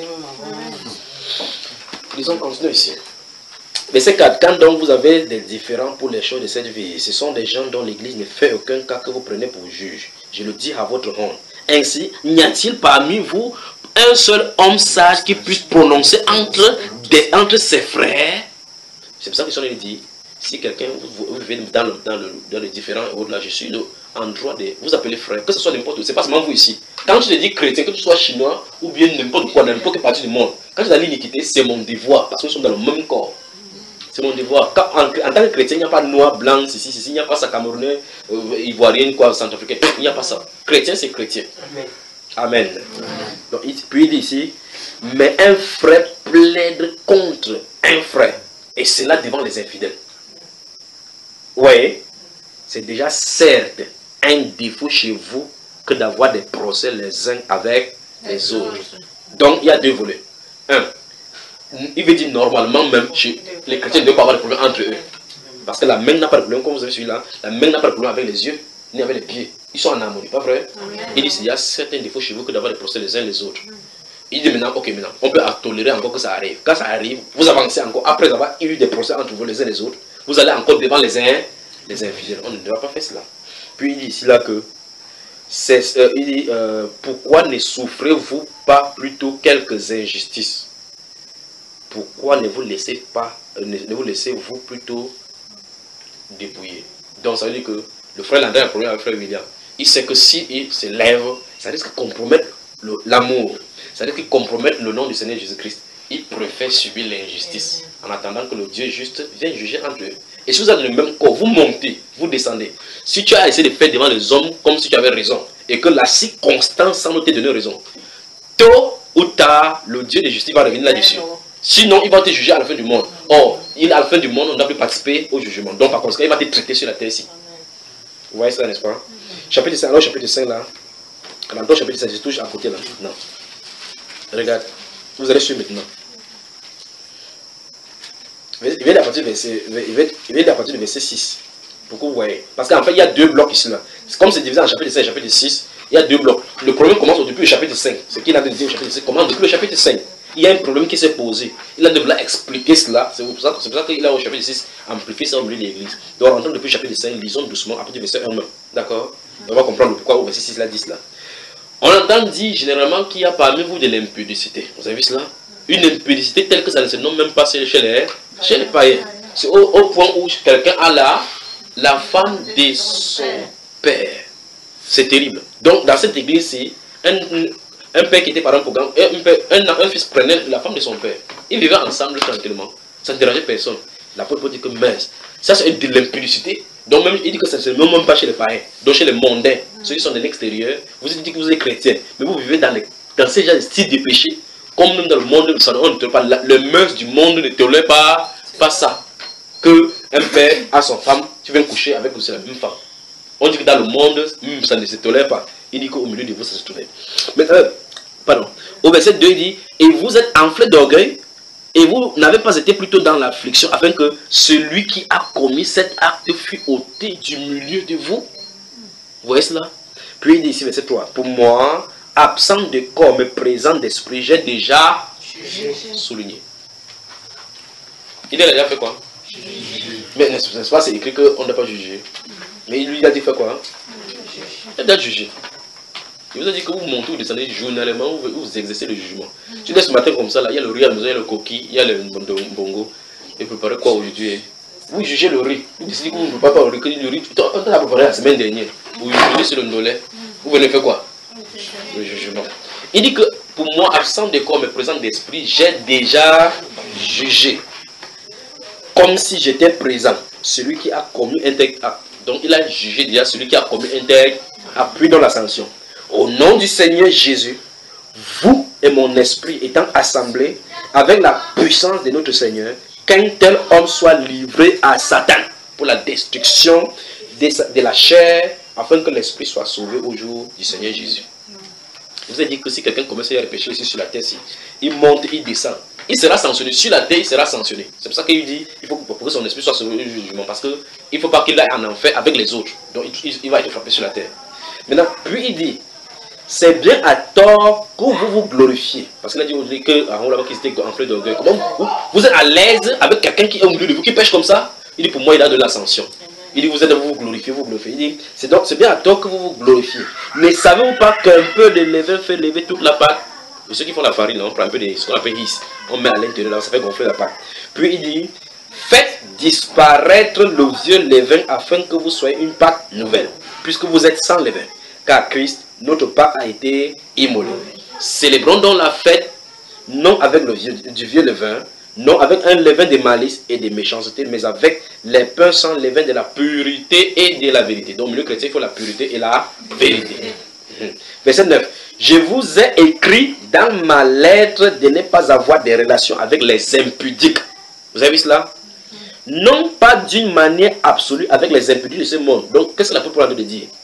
Lisons continuons ici. Verset quatre. Quand donc vous avez des différends pour les choses de cette vie, ce sont des gens dont l'église ne fait aucun cas que vous prenez pour juge. Je le dis à votre honte. Ainsi, n'y a-t-il parmi vous un seul homme sage qui puisse prononcer entre, des, entre ses frères? C'est pour ça que je lui dit, si quelqu'un, vous, vous vivez dans le, dans, le, dans le différent et au-delà, je suis le, en droit de vous appeler frère, que ce soit n'importe où, c'est pas seulement vous ici. Quand je te dis chrétien, que tu sois chinois ou bien n'importe quoi, n'importe quelle partie du monde, quand tu as l'iniquité, c'est mon devoir, parce que nous sommes dans le même corps. C'est mon devoir. Quand, en, en tant que chrétien, il n'y a pas de noir, blanc, ici, ici, il n'y a pas ça camerounais, euh, ivoirien, quoi, centrafricain. Il n'y a pas ça. Chrétien, c'est chrétien. Amen. Amen. Donc, puis il dit ici, mais un frère plaide contre un frère. Et c'est là devant les infidèles. Oui, c'est déjà certes un défaut chez vous que d'avoir des procès les uns avec les autres. Donc, il y a deux volets. Un, il veut dire normalement même, chez les chrétiens ne doivent pas avoir de problème entre eux. Parce que la main n'a pas de problème, comme vous avez celui-là, la main n'a pas de problème avec les yeux, ni avec les pieds. Ils sont en harmonie, pas vrai? Il dit qu'il y a certains défauts chez vous que d'avoir des procès les uns les autres. Il dit maintenant, ok, maintenant, on peut tolérer encore que ça arrive. Quand ça arrive, vous avancez encore. Après avoir eu des procès entre vous les uns les autres, vous allez encore devant les uns, les infidèles. On ne doit pas faire cela. Puis il dit ici là que, euh, il dit, euh, pourquoi ne souffrez-vous pas plutôt quelques injustices? Pourquoi ne vous laissez pas, euh, ne, ne vous laissez-vous plutôt dépouiller? Donc ça veut dire que le frère Landry a un problème avec le frère William. Il sait que s'il se lève, ça risque de compromettre l'amour. Ça risque de compromettre le nom du Seigneur Jésus-Christ. Il préfère subir l'injustice en attendant que le Dieu juste vienne juger entre eux. Et si vous êtes dans le même corps, vous montez, vous descendez. Si tu as essayé de faire devant les hommes comme si tu avais raison, et que la circonstance semble te donner raison, tôt ou tard, le Dieu de justice va revenir là-dessus. Sinon, il va te juger à la fin du monde. Or, il, à la fin du monde, on ne doit plus participer au jugement. Donc, par conséquent, il va te traiter sur la terre ici. Vous voyez ça, n'est-ce pas? Chapitre cinq, alors chapitre cinq là. Alors, chapitre cinq, je touche à côté là. Non. Regarde. Vous allez suivre maintenant. Il vient à partir du verset, il vient à partir du verset six. Pourquoi vous voyez? Parce qu'en fait, il y a deux blocs ici là. Comme c'est divisé en chapitre cinq et chapitre six, il y a deux blocs. Le problème commence depuis le chapitre cinq. Ce qu'il a dit au chapitre cinq commence depuis le chapitre cinq. Il y a un problème qui s'est posé. Il a de vouloir expliquer cela. C'est pour ça, pour ça qu'il a au chapitre six amplifié ça au milieu de l'église. Donc, en rentrant depuis le chapitre cinq, lisons doucement à partir du verset un même. D'accord? On va comprendre pourquoi au verset six, là, dix là. On entend dire généralement qu'il y a parmi vous de l'impudicité. Vous avez vu cela? Une impudicité telle que ça ne se nomme même pas chez les, chez les païens. C'est au, au point où quelqu'un a la, la femme de son père. C'est terrible. Donc, dans cette église-ci, un, un père qui était par exemple, un, père, un, un fils prenait la femme de son père. Ils vivaient ensemble tranquillement. Ça ne dérangeait personne. La Paul peut dire que mince. Ça, c'est de l'impudicité. Donc, même, il dit que ça ne se nomme même pas chez les païens. Donc, chez les mondains, ceux qui sont de l'extérieur, vous dites que vous êtes chrétien, mais vous vivez dans, les, dans ces genres de styles de péché. Comme même dans le monde, on ne tolère pas. Le mœurs du monde ne tolère pas, pas ça. Que un père a son femme, tu viens coucher avec aussi la même femme. On dit que dans le monde, ça ne se tolère pas. Il dit qu'au milieu de vous, ça se tolère. Mais, euh, pardon. Au verset deux, il dit, et vous êtes enflés d'orgueil, et vous n'avez pas été plutôt dans l'affliction, afin que celui qui a commis cet acte fût ôté du milieu de vous. Vous voyez cela? Puis il dit ici, verset trois, pour moi, absent de corps, mais présent d'esprit, j'ai déjà souligné. Il a déjà fait quoi? Mais n'est-ce pas, c'est écrit qu'on ne doit pas juger. Mais il lui a dit fait quoi? Il a déjà jugé. Il vous a dit que vous montez, vous descendez journalement, vous, vous exercez le jugement. Tu dis ce matin comme ça, là, il y a le riz à la maison, il y a le coquille, il y a le bongo. Et préparez quoi aujourd'hui? Vous jugez le riz. Vous décidez que vous ne préparez pas le riz, que le riz, on l'a préparé la semaine dernière. Vous jugez sur le ndolé. Vous venez faire quoi? Le jugement. Il dit que pour moi, absent de corps mais présent d'esprit, j'ai déjà jugé. Comme si j'étais présent. Celui qui a commis un tel acte. Donc il a jugé déjà celui qui a commis un tel appui dans la sanction. Au nom du Seigneur Jésus, vous et mon esprit étant assemblés avec la puissance de notre Seigneur, qu'un tel homme soit livré à Satan pour la destruction de la chair, afin que l'esprit soit sauvé au jour du Seigneur Jésus. Je vous ai dit que si quelqu'un commence à pécher ici sur la terre, si, il monte, il descend. Il sera sanctionné. Sur la terre, il sera sanctionné. C'est pour ça qu'il dit il faut pour que son esprit soit sauvé du jugement. Parce qu'il ne faut pas qu'il aille en enfer avec les autres. Donc il, il va être frappé sur la terre. Maintenant, puis il dit c'est bien à tort que vous vous glorifiez. Parce qu'il a dit aujourd'hui que ah, on l'a qu'il était enflé d'orgueil. Comment vous, vous êtes à l'aise avec quelqu'un qui est au milieu de vous, qui pêche comme ça? Il dit pour moi, il a de l'ascension. Il dit vous êtes vous vous glorifiez, vous glorifiez. Il dit c'est donc c'est bien à tort que vous vous glorifiez. Ne savez-vous pas qu'un peu de levain fait lever toute la pâte? Pour ceux qui font la farine, on prend un peu de ce qu'on appelle his, on met à l'intérieur, ça fait gonfler la pâte. Puis il dit faites disparaître le vieux levain afin que vous soyez une pâte nouvelle, puisque vous êtes sans levain. Car Christ, notre Pâque, a été immolé. Célébrons donc la fête, non avec le vieux, du vieux levain, non avec un levain de malice et de méchanceté, mais avec les pains sans levain de la pureté et de la vérité. Donc, le chrétien, il faut la pureté et la vérité. Verset neuf. Je vous ai écrit dans ma lettre de ne pas avoir des relations avec les impudiques. Vous avez vu cela? Non pas d'une manière absolue avec les impudiques de ce monde. Donc, qu'est-ce que l'apôtre Paul a de dire?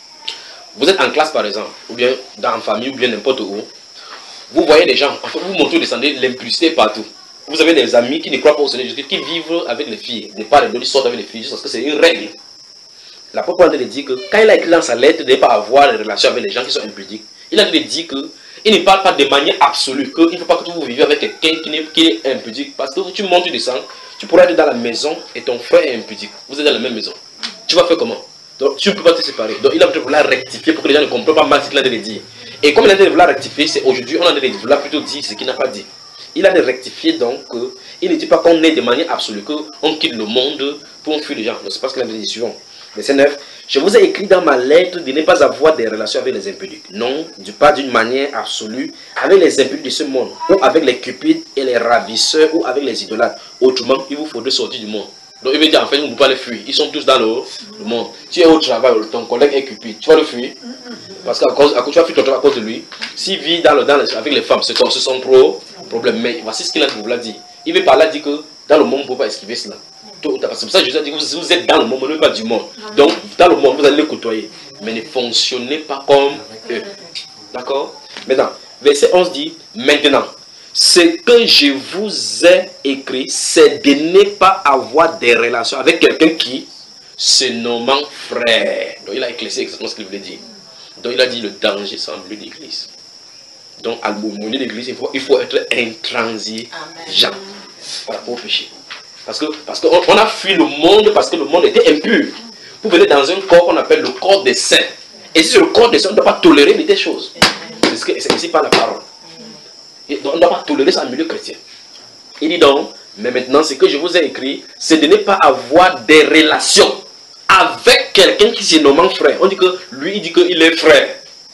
Vous êtes en classe par exemple, ou bien dans une famille, ou bien n'importe où. Vous voyez des gens, enfin, vous montez, descendez l'impudicité partout. Vous avez des amis qui ne croient pas au Seigneur Jésus, qui vivent avec les filles. Des parts et d'autres, ils sortent avec les filles, juste parce que c'est une règle. L'apôtre Paul a dit que quand il a écrit dans sa lettre de ne pas avoir des relations avec les gens qui sont impudiques, il a dit qu'il ne parle pas de manière absolue, qu'il ne faut pas que vous viviez avec quelqu'un qui, qui est impudique. Parce que tu montes, tu descends, tu pourrais être dans la maison et ton frère est impudique. Vous êtes dans la même maison. Tu vas faire comment? Donc tu ne peux pas te séparer. Donc il a voulu rectifier pour que les gens ne comprennent pas mal ce qu'il a de dire. Et comme il a voulu rectifier, c'est aujourd'hui on a voulu plutôt dire ce qu'il n'a pas dit. Il a de rectifier donc euh, il ne dit pas qu'on est de manière absolue, qu'on quitte le monde pour fuir les gens. C'est pas ce qu'il a dit suivant. Verset neuf. Je vous ai écrit dans ma lettre de ne pas avoir des relations avec les impudiques. Non, du pas d'une manière absolue avec les impudiques de ce monde, ou avec les cupides et les ravisseurs, ou avec les idolâtres. Autrement, il vous faudrait sortir du monde. Donc il veut dire en fait, on ne peut pas les fuir. Ils sont tous dans le, le monde. Tu es au travail, ton collègue est cupide. Tu vas le fuir. Parce qu'à cause, à cause, tu vas fuir ton travail à cause de lui. S'il vit dans le, dans le, avec les femmes, c'est comme ce sont pro problème. Mais voici ce qu'il a dit. Il veut par là dire que dans le monde, on ne peut pas esquiver cela. C'est pour ça que Jésus a dit que vous êtes dans le monde, mais pas du monde. Donc dans le monde, vous allez les côtoyer. Mais ne fonctionnez pas comme eux. D'accord? Maintenant, verset onze dit, maintenant. Ce que je vous ai écrit, c'est de ne pas avoir des relations avec quelqu'un qui se nommant frère. Donc il a éclairci exactement ce qu'il voulait dire. Donc il a dit le danger semble l'église. Donc à l'harmonie de l'église, il faut, il faut être intransigeant par rapport au péché. Parce que parce qu'on on a fui le monde parce que le monde était impur. Vous venez dans un corps qu'on appelle le corps des saints. Et si le corps des saints, on ne doit pas tolérer de telles choses. C'est ici par la parole. Et donc, on ne doit pas tolérer ça en milieu chrétien. Il dit donc, mais maintenant, ce que je vous ai écrit, c'est de ne pas avoir des relations avec quelqu'un qui se nomme frère. On dit que lui, il dit qu'il est frère.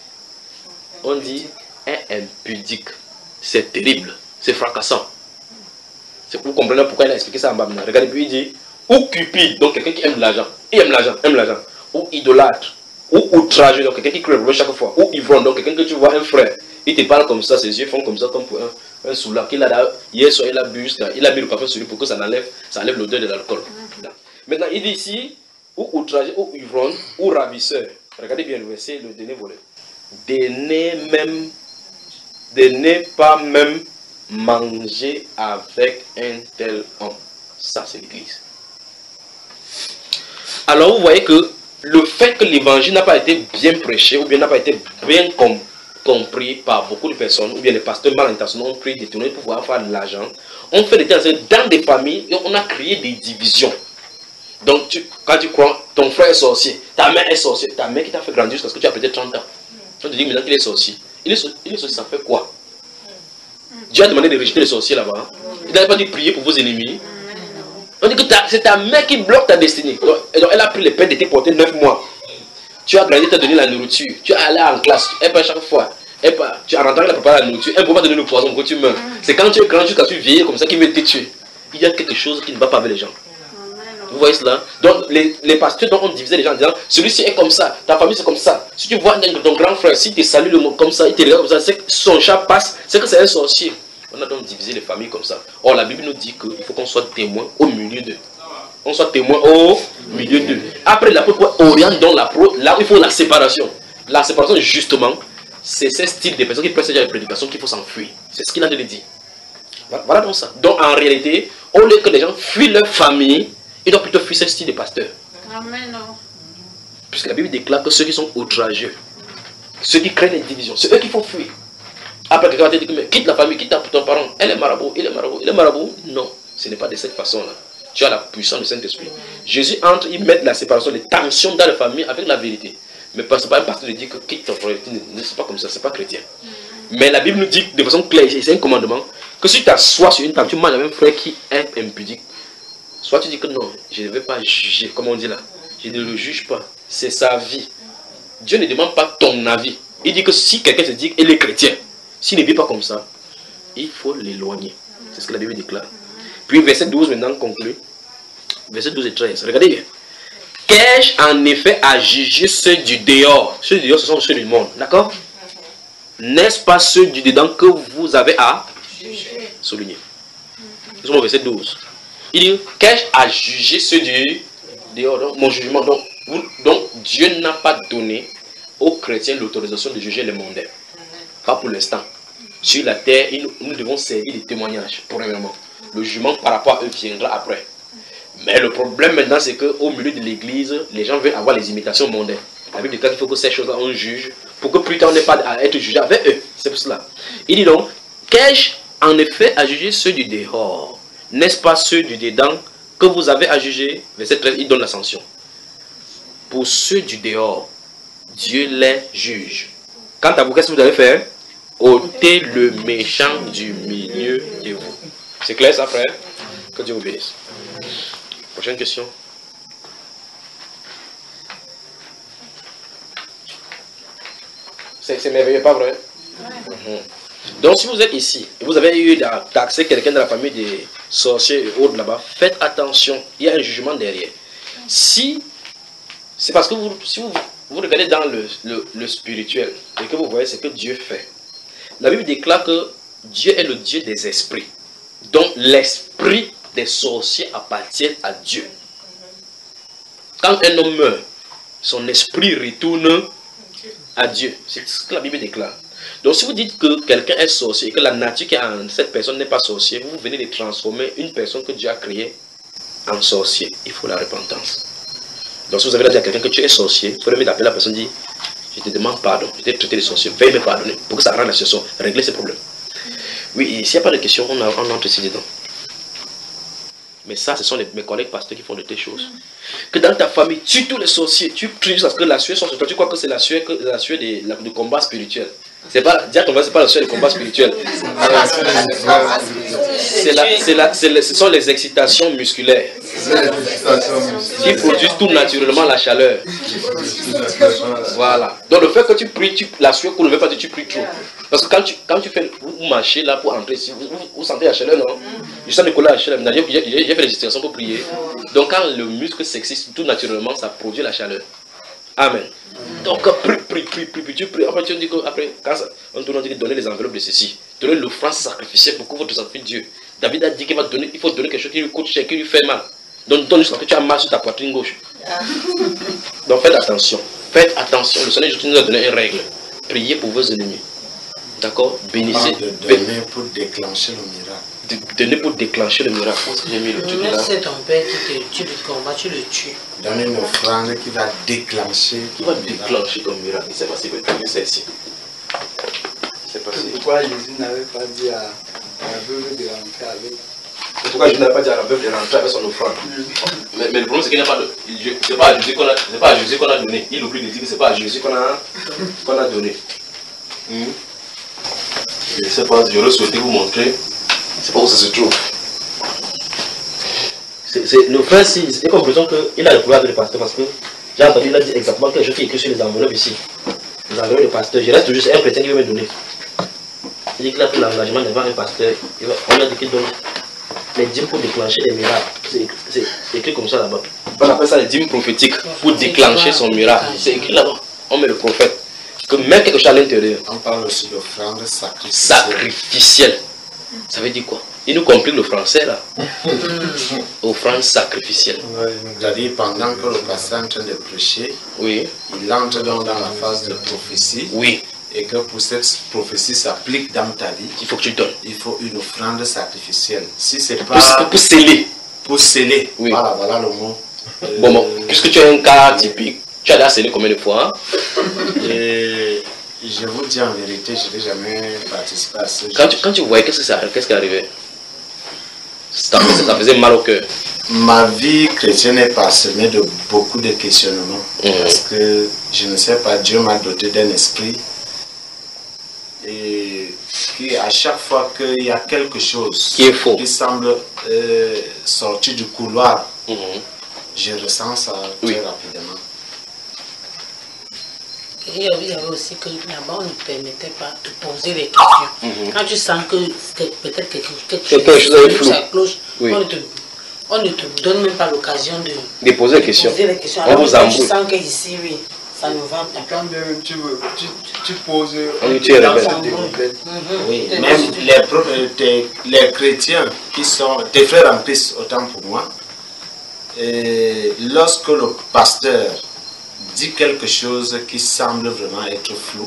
On dit, est impudique. C'est terrible. C'est fracassant. C'est pour comprendre pourquoi il a expliqué ça en bas. Regardez, puis il dit, ou cupide, donc quelqu'un qui aime l'argent. Il aime l'argent, aime l'argent. Ou idolâtre. Ou outrageux, donc quelqu'un qui crée le problème chaque fois. Ou ivrogne, donc quelqu'un que tu vois un frère. Il te parle comme ça, ses yeux font comme ça, comme pour un, un soulard. Il a, hier soir, il a bu, il a mis le parfum sur lui pour que ça enlève, ça enlève l'odeur de l'alcool. Maintenant, il dit ici, ou outragé, ou ivrogne, ou ravisseur. Regardez bien le verset, le dernier volet. De ne même, de ne pas même manger avec un tel homme. Ça, c'est l'église. Alors, vous voyez que le fait que l'évangile n'a pas été bien prêché, ou bien n'a pas été bien compris, compris par beaucoup de personnes, ou bien les pasteurs mal intentionnés ont pris des tournées pour pouvoir faire de l'argent. On fait des telles dans des familles et on a créé des divisions. Donc, tu, quand tu crois, ton frère est sorcier, ta mère est sorcière, ta mère qui t'a fait grandir jusqu'à ce que tu as peut-être trente ans. Tu te dis maintenant qu'il est sorcier. Il est, il est sorcier, ça fait quoi? Dieu a demandé de rejeter les sorciers là-bas. Il n'avait pas dit prier pour vos ennemis. On dit que c'est ta mère qui bloque ta destinée. Donc, et donc elle a pris les peines de te porter neuf mois. Tu as grandi, tu as donné la nourriture. Tu es allé en classe. Elle part chaque fois. Elle part. Tu as rentré, elle a préparé la nourriture. Elle ne peut pas donner le poison pour que tu meurs. C'est quand tu es grand jusqu'à tu vieillis comme ça qu'il veut te tuer. Il y a quelque chose qui ne va pas avec les gens. Vous voyez cela? Donc les, les pasteurs ont divisé les gens en disant celui-ci est comme ça, ta famille c'est comme ça. Si tu vois ton grand frère, s'il te salue le mot comme ça, il te regarde comme ça, c'est que son chat passe, c'est que c'est un sorcier. On a donc divisé les familles comme ça. Or la Bible nous dit qu'il faut qu'on soit témoin au milieu d'eux. On soit témoin au milieu d'eux. Après, l'apôtre oriente dans la pro, là où il faut la séparation. La séparation, justement, c'est ce style de personnes qui prêtent déjà les prédications qu'il faut s'enfuir. C'est ce qu'il a de dire. Voilà donc ça. Donc en réalité, au lieu que les gens fuient leur famille, ils doivent plutôt fuir ce style de pasteur. Amen. Puisque la Bible déclare que ceux qui sont outrageux, ceux qui créent les divisions, c'est eux qu'il faut fuir. Après, quelqu'un va te dire que mais quitte la famille, quitte ton parent, elle est marabout, il est marabout, il est marabout. Non, ce n'est pas de cette façon-là. Tu as la puissance du Saint-Esprit. Jésus entre, il met la séparation, les tensions dans la famille avec la vérité. Mais ce n'est pas un pasteur de dire que quitte ton frère, c'est pas comme ça, c'est pas chrétien. Mais la Bible nous dit de façon claire, c'est un commandement, que si tu t'assois sur une table, tu manges avec un frère qui est impudique, soit tu dis que non, je ne vais pas juger, comme on dit là, je ne le juge pas, c'est sa vie. Dieu ne demande pas ton avis. Il dit que si quelqu'un se dit qu'il est chrétien, s'il ne vit pas comme ça, il faut l'éloigner. C'est ce que la Bible déclare. Puis verset douze maintenant conclut. Verset douze et treize. Regardez bien. Qu'ai-je en effet à juger ceux du dehors? Ceux du dehors, ce sont ceux du monde. D'accord? N'est-ce pas ceux du dedans que vous avez à souligner? Nous sommes au verset douze. Il dit, qu'ai-je à juger ceux du dehors? Donc, mon jugement. Donc, vous, donc Dieu n'a pas donné aux chrétiens l'autorisation de juger les mondains. Pas pour l'instant. Sur la terre, nous, nous devons servir des témoignages, premièrement. Le jugement par rapport à eux viendra après. Mais le problème maintenant, c'est qu'au milieu de l'église, les gens veulent avoir les imitations mondaines. La Bible dit qu'il faut que ces choses-là, on juge, pour que plus tard on n'ait pas à être jugé avec eux. C'est pour cela. Il dit donc, qu'ai-je en effet à juger ceux du dehors? N'est-ce pas ceux du dedans que vous avez à juger? Verset treize, il donne la sanction. Pour ceux du dehors, Dieu les juge. Quant à vous, qu'est-ce que vous allez faire? Ôtez le méchant du milieu de vous. C'est clair ça, frère? Que Dieu vous bénisse. Prochaine question. C'est merveilleux, pas vrai? Ouais. Mmh. Donc si vous êtes ici, et vous avez eu à taxer quelqu'un de la famille des sorciers et autres là-bas, faites attention, il y a un jugement derrière. Si, c'est parce que vous, si vous, vous regardez dans le, le, le spirituel, et que vous voyez ce que Dieu fait, la Bible déclare que Dieu est le Dieu des esprits. Donc l'esprit des sorciers appartient à Dieu. Quand un homme meurt, son esprit retourne à Dieu. C'est ce que la Bible déclare. Donc si vous dites que quelqu'un est sorcier et que la nature qui est en cette personne n'est pas sorcier, vous venez de transformer une personne que Dieu a créée en sorcier. Il faut la repentance. Donc si vous avez dit à quelqu'un que tu es sorcier, il faut d'appeler la personne et dire, je te demande pardon, je t'ai traité de sorcier, veuillez me pardonner pour que ça rende la situation, régler ces problèmes. Oui, s'il n'y a pas de questions, on, on entre ici dedans. Mais ça, ce sont les, mes collègues pasteurs qui font de telles choses. Que dans ta famille, tue tous les sorciers, tu pries jusqu'à ce que la sueur soit sur toi. Tu crois que c'est la sueur, la sueur de, la, du combat spirituel. C'est pas, dis à ton frère, c'est pas la sueur du combat spirituel. C'est la, c'est la, c'est le, ce sont les excitations musculaires qui produisent tout naturellement la chaleur. Voilà. Donc le fait que tu pries, tu, la sueur coule, ne veut pas dire que tu pries trop. Parce que quand tu, quand tu fais, vous marchez là pour entrer ici, vous, vous, vous sentez la chaleur, non? Je sens Nicolas la chaleur, j'ai fait les extensions pour prier. Donc quand le muscle s'excite tout naturellement, ça produit la chaleur. Amen. Donc prie, prie, prie, prie, prie, tu pries. Après tu dis que, après, quand ça, on te dit donner les enveloppes de ceci, donner l'offrande sacrificielle pour que votre sacrifice Dieu. David a dit qu'il va donner, il faut donner quelque chose qui lui coûte cher, qui lui fait mal. Donc donne jusqu'à ce que tu as mal sur ta poitrine gauche. Donc faites attention. Faites attention. Le Seigneur nous a donné une règle. Priez pour vos ennemis. D'accord? Bénissez. De donner pour déclencher le miracle. De, donner pour déclencher le miracle. C'est ton père qui te tue le combat, tu le tues. Donner une offrande qui va déclencher. Qui va déclencher ton miracle. C'est passé. C'est ici. C'est passé. Pourquoi Jésus n'avait pas dit à la veuve de rentrer avec? Pourquoi Jésus n'avait pas dit à la veuve de rentrer avec son offrande? mais, mais le problème c'est qu'il n'y a pas de. C'est pas à Jésus qu'on a, pas à Jésus qu'on a donné. Il oublie de dire que c'est pas à Jésus qu'on a, qu'on a donné. Hmm? Je ne sais pas, j'aurais souhaité vous montrer. C'est pas où ça se trouve. C'est le frère, c'est comme l'impression qu'il a le pouvoir avec le pasteur parce que j'ai entendu, il a dit exactement quelque chose qui est écrit sur les enveloppes ici. Les enveloppes du pasteur, je reste toujours, c'est un chrétien qui veut me donner. Il dit qu'il a pris l'engagement devant un pasteur. On lui a dit qu'il donne les dîmes pour déclencher des miracles. C'est écrit comme ça là-bas. On appelle ça les dîmes prophétiques pour déclencher son miracle. C'est écrit là-bas. On met le prophète. Que même quelque chose à l'intérieur. On parle aussi d'offrande sacrificielle. Sacrificielle. Ça veut dire quoi? Il nous complique le français là. Offrande sacrificielle. C'est-à-dire pendant que le pasteur est en train de prêcher, oui. Il entre donc dans la phase de prophétie. Oui. et que pour cette prophétie s'applique dans ta vie, il faut que tu donnes. Il faut une offrande sacrificielle. Si c'est pas pour, pour sceller. Pour sceller. Oui. Voilà, voilà le mot. Euh, bon, bon, puisque tu as un cas typique, tu as déjà scellé combien de fois? Et je vous dis en vérité, je n'ai jamais participé à ce quand tu, quand tu voyais, qu'est-ce que ça, qu'est-ce qui arrivait? Ça, ça faisait mal au cœur. Ma vie chrétienne est parsemée de beaucoup de questionnements. Mmh. Parce que, je ne sais pas, Dieu m'a doté d'un esprit. Et qui, à chaque fois qu'il y a quelque chose qui, est faux. qui semble euh, sortir du couloir, mmh. je ressens ça oui. très rapidement. Il y avait aussi que là-bas, on ne permettait pas de poser des questions. Mm-hmm. Quand tu sens que, que peut-être quelque, quelque, quelque chose cloche, ça cloche, oui. on, ne te, on ne te donne même pas l'occasion de, de poser les questions. Poser les questions. On Alors, vous quand tu sens qu'ici, oui, ça ne va pas. Quand même tu, tu, tu poses... Oui, tu es rebelle. Oui, même les, tes, les chrétiens qui sont tes frères en Christ, autant pour moi, et lorsque le pasteur dit quelque chose qui semble vraiment être flou,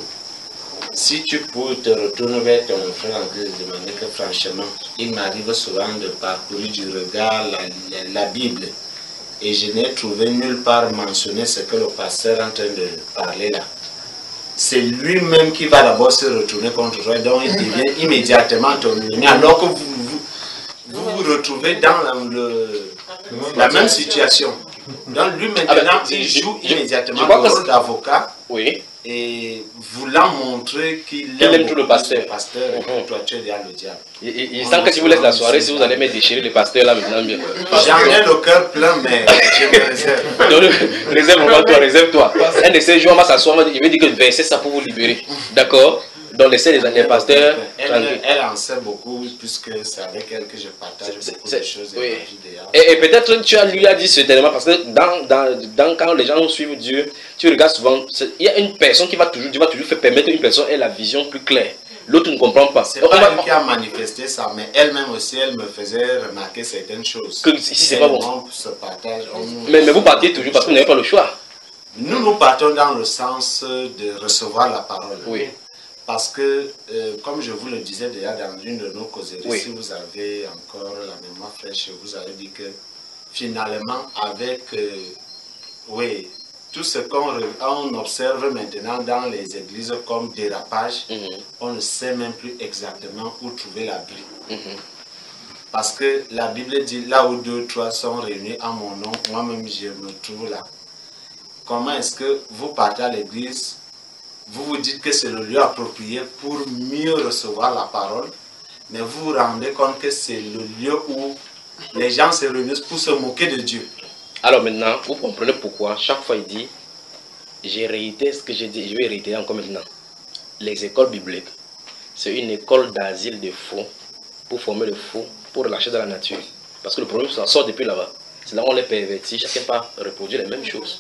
si tu peux te retourner vers ton frère en Christ et demander que franchement, il m'arrive souvent de parcourir du regard la, la, la Bible et je n'ai trouvé nulle part mentionné ce que le pasteur est en train de parler là. C'est lui-même qui va d'abord se retourner contre toi, donc il devient immédiatement ton ennemi, alors que vous vous, vous, vous retrouvez dans la, le, la même situation. Donc lui maintenant, ah ben, il joue je, immédiatement je, je le rôle d'avocat, oui. et voulant montrer qu'il aime, aime tout le pasteur. Le pasteur mm -hmm. et toi tu es derrière le diable. Il, il sent que si vous laissez la soirée, si vous allez me déchirer le pasteur là maintenant bien. J'en ai le cœur plein, mais je me réserve. Donc, réserve-toi, toi, réserve-toi. Un de ces jours, on va s'asseoir, il veut dire que verser ça pour vous libérer. D'accord? Dans les scènes des pasteurs. Elle, elle en sait beaucoup, puisque c'est avec elle que je partage beaucoup de choses. Oui. Et, et peut-être tu as, lui a dit certainement, parce que dans, dans, dans, quand les gens suivent Dieu, tu regardes souvent, il y a une personne qui va toujours, Dieu va toujours faire permettre une personne ait la vision plus claire. L'autre ne comprend pas. C'est pas elle qui a manifesté ça, mais elle-même aussi, elle me faisait remarquer certaines choses. Que si c'est pas bon. Se partage, on... mais, mais vous partiez toujours parce que vous n'avez pas le choix. Nous, nous partons dans le sens de recevoir la parole. Oui. Parce que, euh, comme je vous le disais déjà dans une de nos causeries, oui. si vous avez encore la mémoire fraîche, vous avez dit que finalement, avec euh, oui, tout ce qu'on observe maintenant dans les églises comme dérapage, mm-hmm. on ne sait même plus exactement où trouver la Bible. Mm-hmm. Parce que la Bible dit, là où deux, trois sont réunis en mon nom, moi-même je me trouve là. Comment est-ce que vous partez à l'église? Vous vous dites que c'est le lieu approprié pour mieux recevoir la parole, mais vous vous rendez compte que c'est le lieu où les gens se réunissent pour se moquer de Dieu. Alors maintenant, vous comprenez pourquoi chaque fois il dit, j'ai réitéré ce que j'ai dit, je vais réitérer encore maintenant. Les écoles bibliques, c'est une école d'asile de faux, pour former le faux, pour lâcher dans la nature. Parce que le problème, ça sort depuis là-bas. C'est là où on les pervertit, chacun va reproduire les mêmes choses.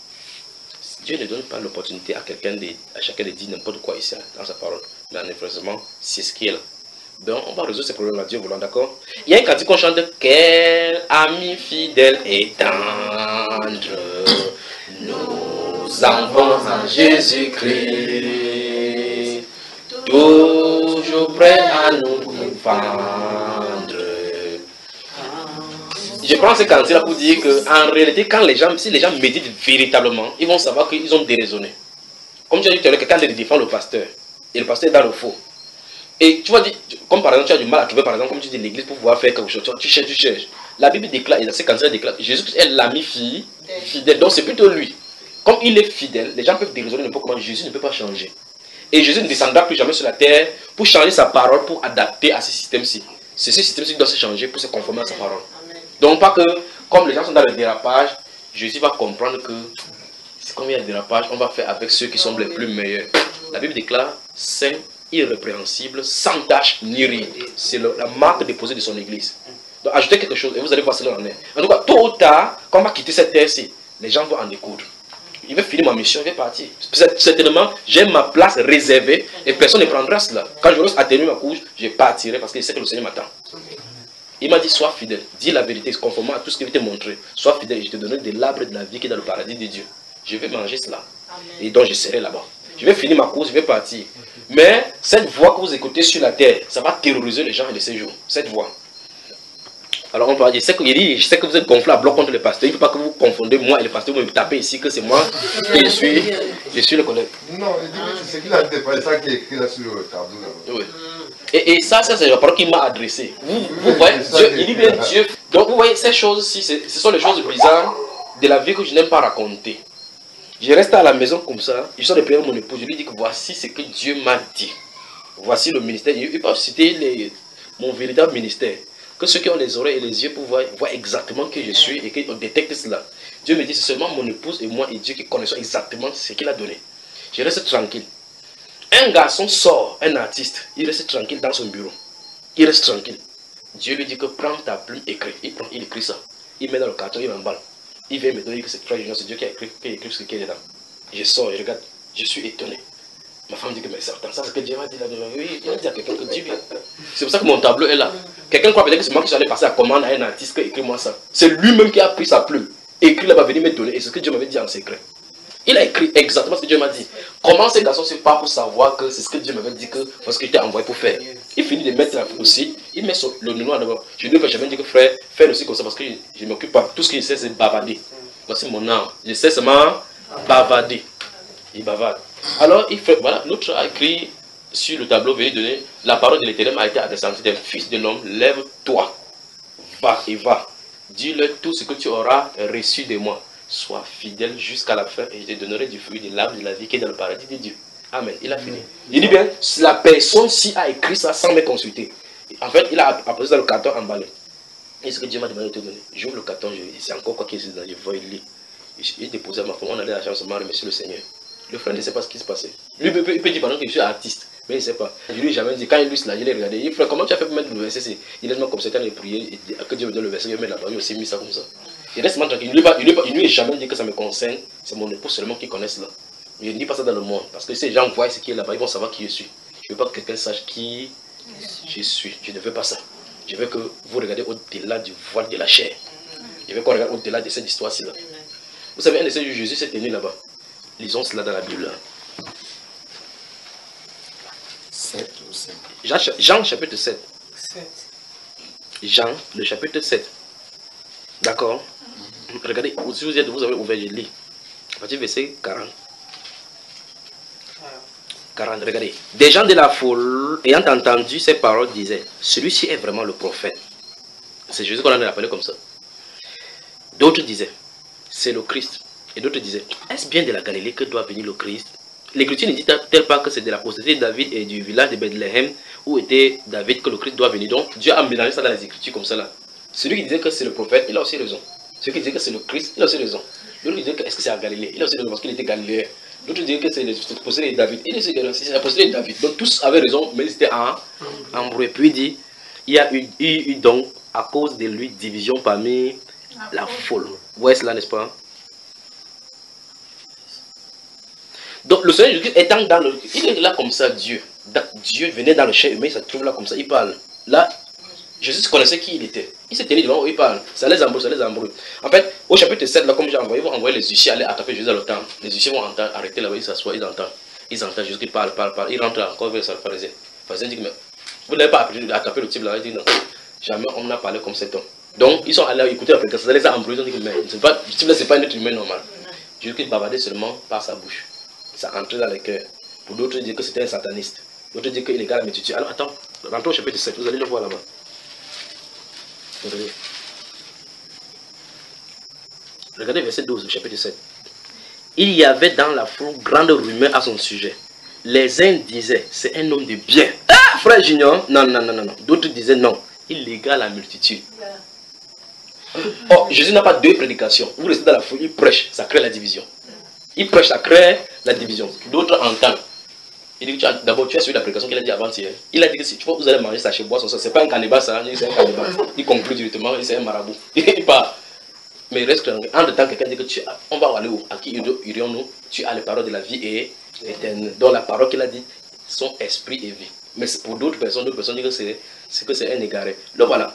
Dieu ne donne pas l'opportunité à quelqu'un de, à chacun de dire n'importe quoi ici dans sa parole. Mais effectivement, c'est ce qui est là. Donc, on va résoudre ces problèmes-là, Dieu voulant, d'accord? Il y a un cantique qu'on chante, quel ami fidèle et tendre, nous avons en Jésus-Christ, toujours prêt à nous défendre. Je prends ce cantique-là pour dire qu'en réalité, quand les gens, si les gens méditent véritablement, ils vont savoir qu'ils ont déraisonné. Comme tu as dit tout à l'heure, quelqu'un défend le pasteur, et le pasteur est dans le faux. Et tu vas dire, comme par exemple, tu as du mal à trouver, par exemple, comme tu dis, l'église pour pouvoir faire quelque chose, tu cherches, tu cherches. La Bible déclare, et ce cantique déclare, Jésus est l'ami fidèle, donc c'est plutôt lui. Comme il est fidèle, les gens peuvent déraisonner n'importe comment, Jésus ne peut pas changer. Et Jésus ne descendra plus jamais sur la terre pour changer sa parole, pour adapter à ce système-ci. C'est ce système-ci qui doit se changer pour se conformer à sa parole. Donc pas que, comme les gens sont dans le dérapage, Jésus va comprendre que, comme il y a le dérapage, on va faire avec ceux qui sont les plus meilleurs. La Bible déclare, saint, irrépréhensible, sans tache ni ride. C'est la marque déposée de son église. Donc ajoutez quelque chose et vous allez voir cela en est. En tout cas, tôt ou tard, quand on va quitter cette terre-ci, les gens vont en découdre. Il va finir ma mission, il va partir. Certainement, j'ai ma place réservée et personne ne prendra cela. Quand je vais atténuer ma couche, je partirai parce que je sais que le Seigneur m'attend. Il m'a dit, sois fidèle, dis la vérité, conformément à tout ce que je vais te montrer. Sois fidèle et je te donnerai de l'arbre de la vie qui est dans le paradis de Dieu. Je vais manger cela. Amen. Et donc je serai là-bas. Je vais finir ma course, je vais partir. Mais cette voix que vous écoutez sur la terre, ça va terroriser les gens de ces jours. Cette voix. Alors on peut dire, je sais que, je sais que vous êtes gonflé à bloc contre le pasteur. Il ne faut pas que vous confondez moi et le pasteur. Vous me tapez ici que c'est moi et je suis, je suis le collègue. Non, il dit que c'est qu'il a dit, c'est ça qui est écrit là sur le tableau. Là. Oui. Et, et ça, ça c'est la parole qu'il m'a adressée. Vous, vous voyez, Dieu, il dit bien Dieu. Donc vous voyez, ces choses-ci, ce sont les choses bizarres de la vie que je n'aime pas raconter. Je reste à la maison comme ça, je sors de prière mon épouse, je lui dis que voici ce que Dieu m'a dit. Voici le ministère. Il peut citer les, mon véritable ministère. Que ceux qui ont les oreilles et les yeux pour voir, voir exactement qui je suis et qu'on détecte cela. Dieu me dit, c'est seulement mon épouse et moi et Dieu qui connaissons exactement ce qu'il a donné. Je reste tranquille. Un garçon sort, un artiste, il reste tranquille dans son bureau. Il reste tranquille. Dieu lui dit que prends ta plume, écris. Il prend, il écrit ça. Il met dans le carton, il m'emballe. Il vient me donner que c'est frère Junior, c'est Dieu qui a écrit, qui a écrit ce qu'il y a dedans. Je sors, je regarde, je suis étonné. Ma femme dit que mais c'est certain, ça c'est ce que Dieu m'a dit là. Oui, il a dit à quelqu'un que Dieu vient. C'est pour ça que mon tableau est là. Quelqu'un croit peut-être que c'est moi qui suis allé passer la commande à un artiste qui écrit moi ça. C'est lui-même qui a pris sa plume, écrit là, va venir me donner. Et c'est ce que Dieu m'avait dit en secret. Il a écrit exactement ce que Dieu m'a dit. Comment ces garçons se parlent pour savoir que c'est ce que Dieu m'avait dit que parce que j'étais envoyé pour faire. Il finit de mettre la aussi, il met son, le noir d'abord. Je lui ai jamais dit que frère, fais aussi comme ça parce que je ne m'occupe pas. Tout ce qu'il sait c'est bavarder. Voici mon âme. Je sais seulement bavarder. Il bavarde. Alors, il fait, voilà, l'autre a écrit sur le tableau, veuillez donner, la parole de l'Éternel m'a été adressée, c'est un fils de l'homme, lève-toi, va et va, dis-leur tout ce que tu auras reçu de moi, sois fidèle jusqu'à la fin et je te donnerai du fruit de l'arbre de la vie qui est dans le paradis de Dieu. Amen, il a fini. Il dit bien, la personne-ci a écrit ça sans me consulter. En fait, il a apposé dans le carton emballé. Et ce que Dieu m'a demandé de te donner, j'ouvre le carton, c'est encore quoi qu'il y ait dedans, je vois, il lit. Il déposé à ma femme, on allait à la chambre, on m'a remercié le Seigneur. Le frère ne sait pas ce qui se passait. Lui, il peut, il peut dire pendant que je suis artiste, mais il ne sait pas. Je lui ai jamais dit, quand il lui cela, je l'ai regardé. Il dit, frère, comment tu as fait pour mettre le verset? Il laisse-moi comme ça, quand il priait, que Dieu me donne le verset, il met là-bas, il a aussi mis ça comme ça. Il reste tranquille. Il ne lui a jamais dit que ça me concerne, c'est mon épouse seulement qui connaît cela. Je ne dis pas ça dans le monde, parce que si les gens voient ce qui est là-bas, ils vont savoir qui je suis. Je ne veux pas que quelqu'un sache qui je suis. Je ne veux pas ça. Je veux que vous regardez au-delà du voile de la chair. Je veux qu'on regarde au-delà de cette histoire-ci. Vous savez, un de ces jours, Jésus s'est tenu là-bas. Lisons cela dans la Bible. sept ou cinq. Jean, Jean chapitre sept. sept. Jean, le chapitre sept. D'accord. Mm-hmm. Regardez, si vous êtes, vous avez ouvert, je lis. À partir du verset quarante. quarante, regardez. Des gens de la foule, ayant entendu ces paroles, disaient, celui-ci est vraiment le prophète. C'est Jésus qu'on a appelé comme ça. D'autres disaient, c'est le Christ. Et d'autres disaient, est-ce bien de la Galilée que doit venir le Christ? L'Écriture ne dit-elle pas que c'est de la postérité de David et du village de Bethléem où était David que le Christ doit venir? Donc Dieu a mélangé ça dans les Écritures comme ça là. Celui qui disait que c'est le prophète, il a aussi raison. Celui qui disait que c'est le Christ, il a aussi raison. L'autre disait que est-ce que c'est à Galilée? Il a aussi raison parce qu'il était galiléen. L'autre disait que c'est la postérité de David. Il a aussi raison, c'est la postérité de David. Donc tous avaient raison, mais ils étaient en embrouillés. Puis il dit, il y a eu, eu, eu donc à cause de lui division parmi la foule. Vous voyez cela, n'est-ce pas? Donc le Seigneur Jésus étant dans le... Il est là comme ça, Dieu. Dieu venait dans le chair humain, il se trouve là comme ça, il parle. Là, Jésus connaissait qui il était. Il s'est tenu devant eux, il parle. Ça les embrouille, ça les embrouille. En fait, au chapitre sept, là, comme j'ai envoyé, ils vont envoyer les huissiers aller attraper Jésus dans le temple. Les huissiers vont entendre, arrêter là-bas, ils s'assoient, ils entendent. Ils entendent Jésus qui parle, parle, parle. Ils rentrent encore vers le pharisien. Le pharisien dit que mais, vous n'avez pas appris à attraper le type là. Il dit non, jamais on n'a parlé comme cet homme. Donc ils sont allés écouter la prédication, ça les a embrouillés. Ils ont dit que mais, le type là, ce n'est pas un être humain normal. Jésus qui bavardait seulement par sa bouche. Ça entrait dans les cœurs. Pour d'autres dire que c'était un sataniste. D'autres dire qu'il est égal à multitude. Alors attends, rentrons au chapitre sept, vous allez le voir là-bas. Regardez. Regardez verset douze, chapitre sept. Il y avait dans la foule grande rumeur à son sujet. Les uns disaient, c'est un homme de bien. Ah, frère Junior, non, non, non, non, non. D'autres disaient non, il égale la multitude. Oh, Jésus n'a pas deux prédications. Vous restez dans la foule, il prêche, ça crée la division. Il prêche, ça crée la division. D'autres entendent. Il dit que d'abord, tu as suivi la prédication qu'il a dit avant-hier. Il a dit que si tu vois, vous allez manger ça chez bois, ce n'est pas un cannibale, ça. C'est un cannibale. Il conclut directement, c'est un marabout. Il part. Mais il reste en de temps, quelqu'un dit que tu as, on va aller où? À qui irions-nous? Tu as les paroles de la vie et éternelle. Donc la parole qu'il a dit, son esprit et vie. Mais pour d'autres personnes, d'autres personnes disent que c'est que c'est un égaré. Donc voilà.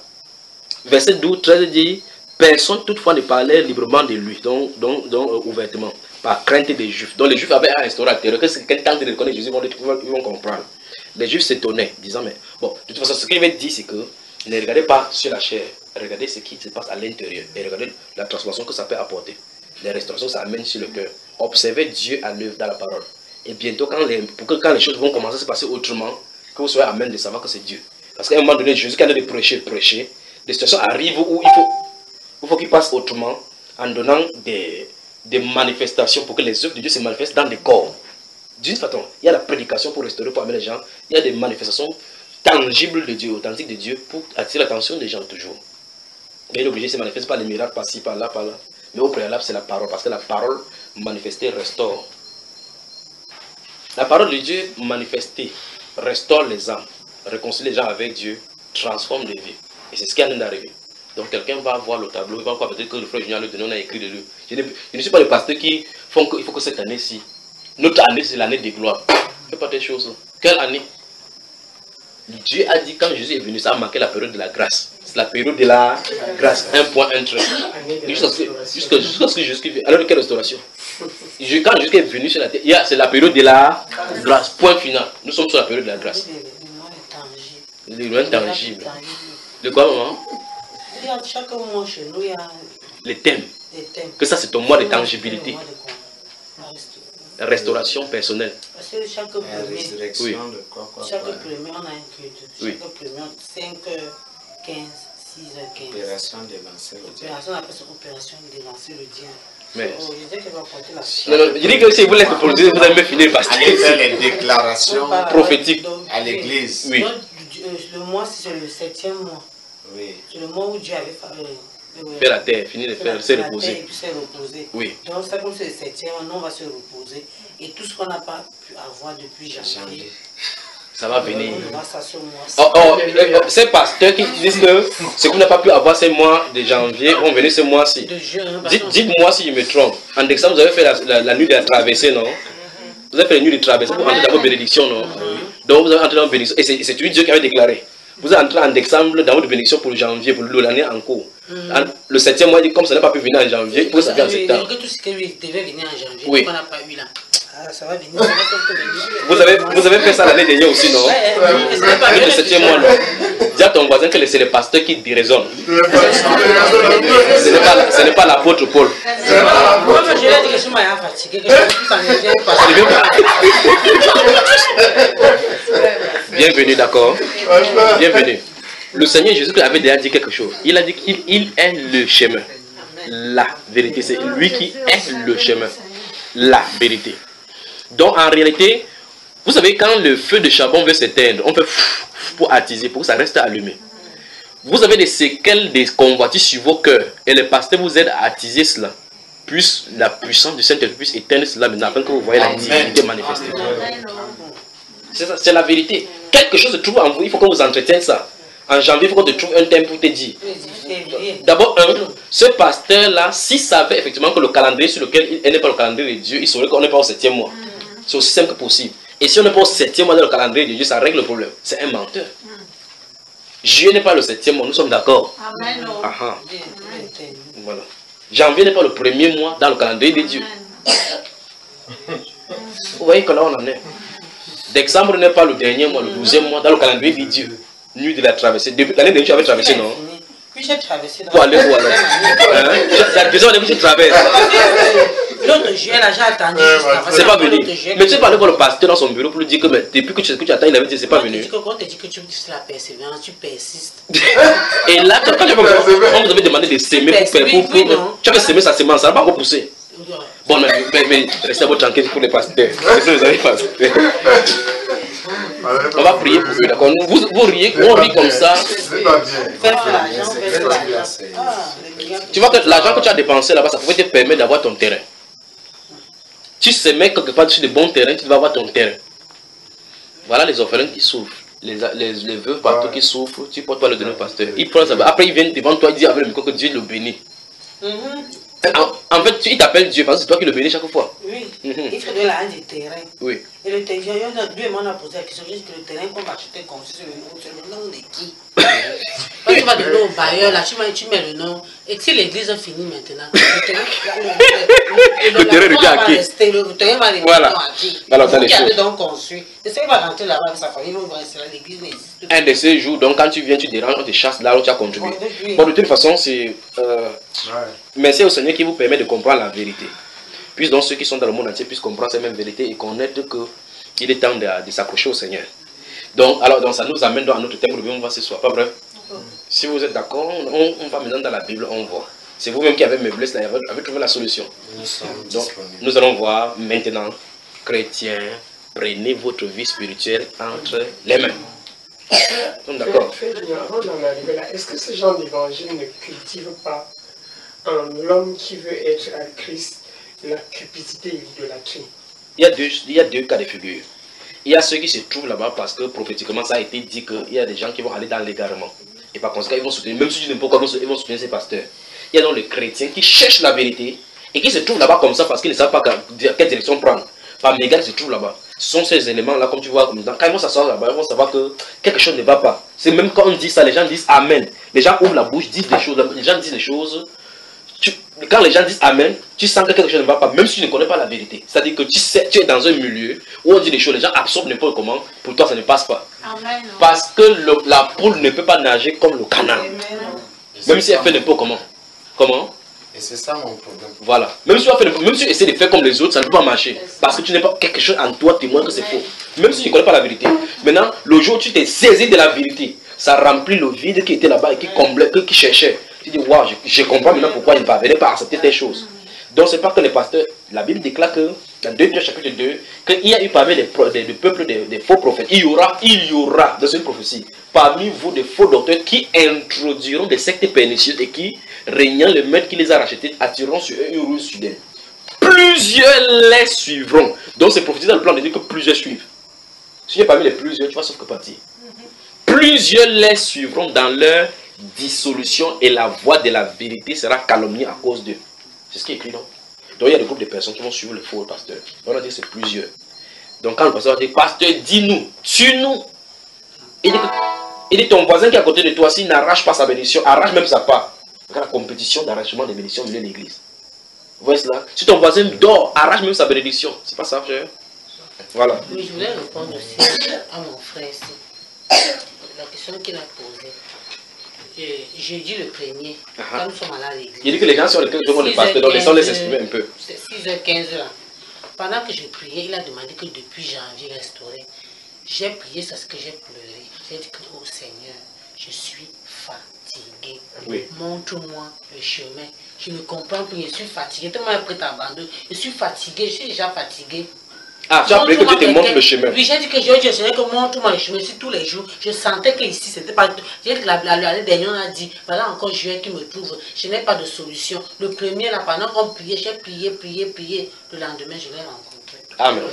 Verset douze, treize dit, personne toutefois ne parlait librement de lui, donc, donc, donc euh, ouvertement. par crainte des Juifs. Donc les Juifs avaient un restaurateur. Que quand ils reconnaissent Jésus, ils vont, ils vont comprendre. Les Juifs s'étonnaient, disant, mais bon, de toute façon, ce qu'il veut dire, c'est que ne regardez pas sur la chair, regardez ce qui se passe à l'intérieur et regardez la transformation que ça peut apporter. Les restaurations, ça amène sur le cœur. Observez Dieu à l'œuvre dans la parole. Et bientôt, quand les, pour que, quand les choses vont commencer à se passer autrement, que vous soyez à même de savoir que c'est Dieu. Parce qu'à un moment donné, Jésus, quand il est de prêcher, prêcher, des situations arrivent où il faut, il faut qu'il passe autrement en donnant des, des manifestations pour que les œuvres de Dieu se manifestent dans des corps. D'une façon, il y a la prédication pour restaurer, pour amener les gens. Il y a des manifestations tangibles de Dieu, authentiques de Dieu, pour attirer l'attention des gens toujours. Mais il est obligé de se manifester par les miracles, par ci, par là, par là. Mais au préalable, c'est la parole, parce que la parole manifestée restaure. La parole de Dieu manifestée restaure les âmes, réconcilie les gens avec Dieu, transforme les vies. Et c'est ce qui est en train d'arriver. Donc quelqu'un va voir le tableau, il va voir peut-être que le frère Junior lui donne, on a écrit de lui. Je ne, je ne suis pas le pasteur qui font qu'il faut que cette année-ci, notre année c'est l'année des gloires. Fais pas des choses. Quelle année? Dieu a dit quand Jésus est venu, ça a marqué la période de la grâce. C'est la période de la grâce. Un point, un trait. Jusqu'à ce que, jusqu'à, jusqu'à ce que Jésus vienne. Alors de quelle restauration? Quand Jésus est venu sur la terre, c'est la période de la grâce. Point final. Nous sommes sur la période de la grâce. Les lois tangibles. De quoi, maman? Chaque mois chez nous, il y a les thèmes. Que ça, c'est ton mois de tangibilité. Restauration personnelle. Parce que chaque premier, oui. chaque premier, on a un culte. Chaque oui. premier, cinq heures quinze, six heures quinze. Opération d'élancer le diable. Opération, on appelle ça opération d'élancer le diable. Mais... Oh, je dis qu'elle va porter la... Non, non, je dis que si vous laissez produire, vous allez me finir parce que... Allez faire les déclarations prophétiques à l'église. Oui. Donc, le mois, c'est le septième mois. Oui. C'est le mois où Dieu avait fait... Faire la terre, finir de faire, se reposer. Et puis se reposer. Oui. Donc ça comme c'est le septième, nous on va se reposer. Et tout ce qu'on n'a pas pu avoir depuis janvier, ça va venir. On va ça ce mois. Oh, oh, euh, ces pasteurs qui disent que ce qu'on n'a pas pu avoir ces mois de janvier vont venir ce mois-ci. Dites, dites-moi si je me trompe. En décembre, vous avez fait la, la, la nuit de la traversée, non? Vous avez fait la nuit de traversée pour entrer dans vos bénédictions, non? Donc vous avez entré dans vos bénédictions. Et c'est lui Dieu qui avait déclaré. Vous êtes entré en décembre dans votre bénédiction pour le janvier, pour l'année en cours. Mm. Le septième mois, comme ça n'a pas pu venir en janvier, il faut que ça vienne en septembre. Que tout ce qui devait venir en janvier, oui. qu'on n'a pas eu là. Ah, ça va venir. Ça va venir. Vous, avez, vous avez fait ça l'année dernière aussi, non? Ouais, ouais, ouais. Pas le septième mois, non? Dis à ton voisin que c'est le pasteur qui déraisonne. Ce n'est pas l'apôtre Paul. Moi, je lui ai dit que je suis fatigué, que je suis fatigué. Bienvenue, d'accord? Bienvenue. Le Seigneur Jésus avait déjà dit quelque chose. Il a dit qu'il il est le chemin. La vérité, c'est lui qui est le chemin. La vérité. Donc en réalité, vous savez, quand le feu de charbon veut s'éteindre, on fait pour attiser, pour que ça reste allumé. Vous avez des séquelles, des convoitises sur vos cœurs. Et les pasteurs vous aident à attiser cela. Plus la puissance du Saint-Esprit puisse éteindre cela maintenant, afin que vous voyez la divinité manifestée. C'est la vérité. Quelque chose se trouve en vous, il faut que vous entretienne ça. En janvier, il faut qu'on te trouve un thème pour te dire. D'abord, un, ce pasteur-là, s'il savait effectivement que le calendrier sur lequel il n'est pas le calendrier de Dieu, il saurait qu'on n'est pas au septième mois. C'est aussi simple que possible. Et si on n'est pas au septième mois dans le calendrier de Dieu, ça règle le problème. C'est un menteur. Juillet n'est pas le septième mois, nous sommes d'accord. Voilà. Janvier n'est pas le premier mois dans le calendrier de Dieu. Vous voyez que là on en est. Décembre n'est pas le dernier mois, le douzième mois dans le calendrier de Dieu. Nuit de la traversée. Depuis l'année dernière, tu avais traversé, non? Oui, j'ai traversé. Pour aller où alors? Il y a deux ans que tu traverses. L'autre juillet, là, j'ai attendu. C'est pas venu. Mais tu parles pour le pasteur dans son bureau pour lui dire que mais, depuis que tu, que tu attends, il avait dit c'est pas venu. Quand on te dit que tu fais la persévérance, tu persistes. Et là, quand tu on vous avait demandé de s'aimer pour, pour, pour tu avais semé sa semence, ça n'a pas encore poussé. Bon, mais, mais, mais restez à votre tranquille pour les pasteurs. C'est ce que vous avez pasteurs. On va prier pour eux, d'accord? Vous, vous riez, on rit comme ça. Tu vois que l'argent que tu as dépensé là-bas, ça pouvait te permettre d'avoir ton terrain. Tu semais quelque part sur de bons terrains, tu vas avoir ton terrain. Voilà les orphelins qui souffrent, les, les, les veuves partout qui souffrent, tu ne portes pas le donner au pasteur. Ils prennent ça. Après, ils viennent devant toi, ils disent avec le micro que Dieu le bénit. En, en fait, tu, il t'appelle Dieu parce que c'est toi qui le bénis chaque fois. Oui, Oui, Mm-hmm. il faut de la du terrain. Oui. Et le terrain, lui et moi on a posé la question, juste que le terrain qu'on va acheter comme ça, c'est le nom, c'est le nom de qui? Quand tu vas donner au bailleur, là, tu, tu mets le nom. Et si l'église finit maintenant, le terrain, le, le, le, le terrain revient à qui? Rester, le terrain va rester voilà. à qui? Alors, ça, Vous les qui avez choses. donc construit. Et ça, il va rentrer là-bas avec sa famille, il va rester là, l'église n'existe pas. Un de ces jours, donc quand tu viens, tu déranges, on te chasse là où tu as contribué. Oui. Bon, de toute façon, c'est. Euh, Ouais. merci au Seigneur qui vous permet de comprendre la vérité. Puis donc ceux qui sont dans le monde entier puissent comprendre cette même vérité et connaître qu'il est temps de, de s'accrocher au Seigneur. Donc, alors, donc, ça nous amène dans notre thème, on va ce soir, pas vrai? Si vous êtes d'accord, on, on va maintenant dans la Bible, on voit. C'est vous-même qui avez meublé cela, vous avez trouvé la solution. Nous sommes Donc, disponibles. nous allons voir maintenant, chrétiens, prenez votre vie spirituelle entre les mains. Nous sommes d'accord? Fait, fait, avant d'en arriver là, est-ce que ce genre d'évangile ne cultive pas en l'homme qui veut être à Christ la cupidité et l'idolâtrie? Il y a deux, il y a deux cas de figure. Il y a ceux qui se trouvent là-bas parce que prophétiquement ça a été dit qu'il y a des gens qui vont aller dans l'égarement. Et par conséquent, ils vont soutenir, même si tu ne sais pas pourquoi, ils vont soutenir ces pasteurs. Il y a donc les chrétiens qui cherchent la vérité et qui se trouvent là-bas comme ça parce qu'ils ne savent pas quelle direction prendre. Par mégarde, ils se trouvent là-bas. Ce sont ces éléments-là, comme tu vois, comme dans, quand ils vont s'asseoir là-bas, ils vont savoir que quelque chose ne va pas. C'est même quand on dit ça, les gens disent Amen. Les gens ouvrent la bouche, disent des choses, les gens disent des choses. Tu, quand les gens disent Amen, tu sens que quelque chose ne va pas, même si tu ne connais pas la vérité. C'est-à-dire que tu sais, tu es dans un milieu où on dit des choses, les gens absorbent n'importe comment, pour toi ça ne passe pas. Amen. Parce que le, la poule ne peut pas nager comme le canard. Même si elle fait n'importe comment. Comment? Et c'est ça mon problème. Voilà. Même si, tu fait, même si tu essaies de faire comme les autres, ça ne peut pas marcher. Parce que tu n'as pas quelque chose en toi témoin que c'est faux. Même si tu ne connais pas la vérité. Maintenant, le jour où tu t'es saisi de la vérité, ça remplit le vide qui était là-bas et qui comblait, qui cherchait. Tu dis, waouh, je, je comprends maintenant pourquoi il ne parvenait pas à accepter telle chose. Donc, c'est pas que les pasteurs. La Bible déclare que, dans deux Pierre chapitre deux, qu'il y a eu parmi les, les, les peuples des, des faux prophètes. Il y aura, il y aura, dans une prophétie, parmi vous des faux docteurs qui introduiront des sectes pernicieuses et qui, régnant le maître qui les a rachetés, attireront sur eux une ruse soudaine. Plusieurs les suivront. Donc, c'est prophétisé dans le plan de dire que plusieurs suivent. Si tu es parmi les plusieurs, tu vas sauf que partir. Plusieurs les suivront dans leur dissolution et la voix de la vérité sera calomniée à cause d'eux. C'est ce qui est écrit, non? Donc il y a des groupes de personnes qui vont suivre le faux pasteur. On va dire que c'est plusieurs. Donc quand le pasteur va dire, pasteur, dis-nous, tue-nous. Il dit, il dit, ton voisin qui est à côté de toi, s'il n'arrache pas sa bénédiction, arrache même sa part. Regarde la compétition d'arrachement des bénédictions de l'église. Vous voyez cela? Si ton voisin dort, arrache même sa bénédiction. C'est pas ça, frère? Voilà. Oui, je voulais répondre aussi à mon frère ici. La question qu'il a posée. Jeudi le premier, uh -huh. quand nous sommes allés à l'église. Il dit que les gens sur lesquels je vois le pasteur, donc laissons les exprimer un peu. C'est six heures quinze là. Pendant que je priais, il a demandé que depuis janvier restauré. J'ai prié, c'est ce que j'ai pleuré. J'ai dit que, oh Seigneur, je suis fatigué. Oui. Montre-moi le chemin. Je ne comprends plus, je suis fatigué. Tellement prêt à abandonner. Je suis fatigué, je suis déjà fatigué. Ah, tu as prié que Dieu te montre le chemin. Oui, j'ai dit que Dieu, Dieu, que montre-moi le chemin. Si tous les jours, je sentais que ici, c'était pas. J'ai dit que l'année dernière, on a dit, voilà encore Dieu qui me trouve. Je n'ai pas de solution. Le premier, là, pendant qu'on priait, j'ai prié, prié, prié. Le lendemain, je l'ai rencontré. Amen.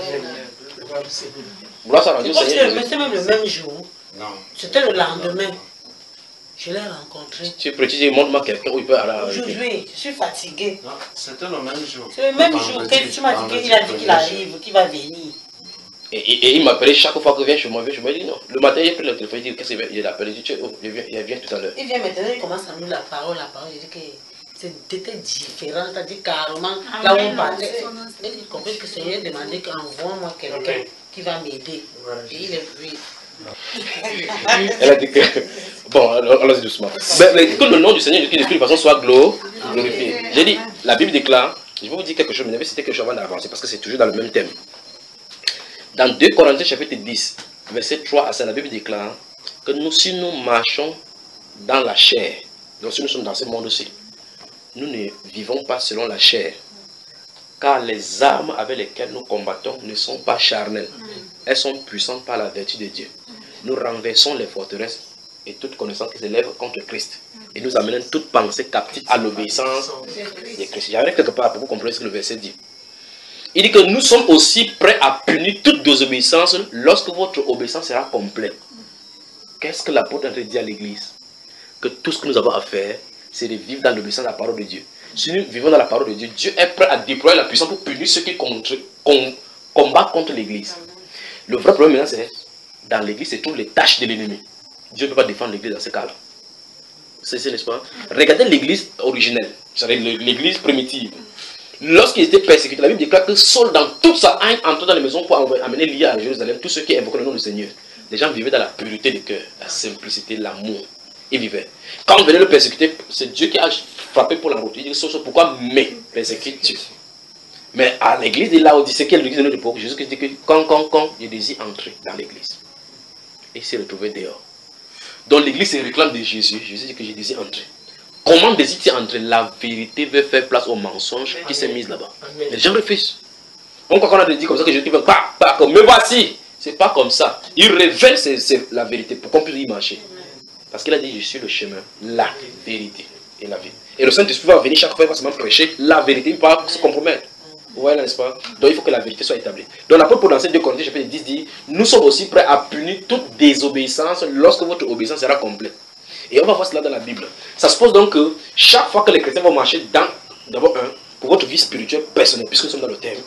C'était même le même jour. Non. C'était le lendemain. Je l'ai rencontré. Tu es petit, montre-moi quelqu'un où il peut aller. Aujourd'hui, je suis fatigué. Non, c'était le même jour. C'est le même jour. Quand tu m'as dit qu'il a dit qu'il arrive, qu'il va venir. Et, et, et il m'appelait chaque fois que vient chez moi, je me dis non. Le matin, il a pris le téléphone, il dit qu'est-ce qu'il a appelé, il dit oh, il vient, il vient tout à l'heure. Il vient maintenant, il commence à nous la parole, la parole, il dit que c'était différent, c'est-à-dire carrément, là où on parlait. Il comprend que le Seigneur demandait qu'envoie-moi quelqu'un qui va m'aider. Et il est venu. Elle a dit que. Bon, allons-y doucement. Mais, mais que le nom du Seigneur de toute façon soit glorifié. J'ai dit, la Bible déclare, je vais vous dire quelque chose, mais c'était quelque chose avant d'avancer parce que c'est toujours dans le même thème. Dans deux Corinthiens chapitre dix, verset trois à cinq, la Bible déclare que nous, si nous marchons dans la chair, donc si nous sommes dans ce monde-ci, nous ne vivons pas selon la chair. Car les armes avec lesquelles nous combattons ne sont pas charnelles. Elles sont puissantes par la vertu de Dieu. Nous renversons les forteresses et toute connaissance qui s'élève contre Christ. Et nous amenons toute pensée captive à l'obéissance de Christ. J'arrive quelque part pour vous comprendre ce que le verset dit. Il dit que nous sommes aussi prêts à punir toute désobéissance lorsque votre obéissance sera complète. Qu'est-ce que l'apôtre a dit à l'église? Que tout ce que nous avons à faire, c'est de vivre dans l'obéissance à la parole de Dieu. Si nous vivons dans la parole de Dieu, Dieu est prêt à déployer la puissance pour punir ceux qui contre, com, combattent contre l'église. Le vrai problème maintenant, c'est dans l'église, c'est toutes les tâches de l'ennemi. Dieu ne peut pas défendre l'église dans ce cas-là. C'est ça, n'est-ce pas? Regardez l'église originelle, c'est-à-dire l'église primitive. Lorsqu'il était persécuté, la Bible déclare que Saul, dans toute sa haine, entrant dans les maisons pour amener lié à Jérusalem tous ceux qui invoquaient le nom du Seigneur. Les gens vivaient dans la pureté du cœur, la simplicité, l'amour. Ils vivaient. Quand on venait le persécuter, c'est Dieu qui a frappé pour la route. Il dit, pourquoi me persécutes-tu? Mais à l'église de Laodicée, qui est l'église de notre époque, Jésus dit que quand, quand, quand, il désire entrer dans l'église. Et il s'est retrouvé dehors. Donc l'église se réclame de Jésus. Jésus dit que je désire entrer. Comment désire-t-il entrer? La vérité veut faire place au mensonge qui s'est mise là-bas. Les gens refusent. On croit qu'on a dit comme ça que Jésus veut pas, pas comme, mais voici. C'est pas comme ça. Il révèle c'est, c'est la vérité pour qu'on puisse y marcher. Parce qu'il a dit, je suis le chemin, la vérité et la vie. Et le Saint-Esprit va venir chaque fois, il va seulement prêcher la vérité, il ne va pas se compromettre. Vous voyez là, n'est-ce pas? Donc il faut que la vérité soit établie. Donc l'apôtre Paul dans deux Corinthiens chapitre dix dit, nous sommes aussi prêts à punir toute désobéissance lorsque votre obéissance sera complète. Et on va voir cela dans la Bible. Ça suppose donc que chaque fois que les chrétiens vont marcher dans, d'abord un, pour votre vie spirituelle personnelle, puisque nous sommes dans le terme,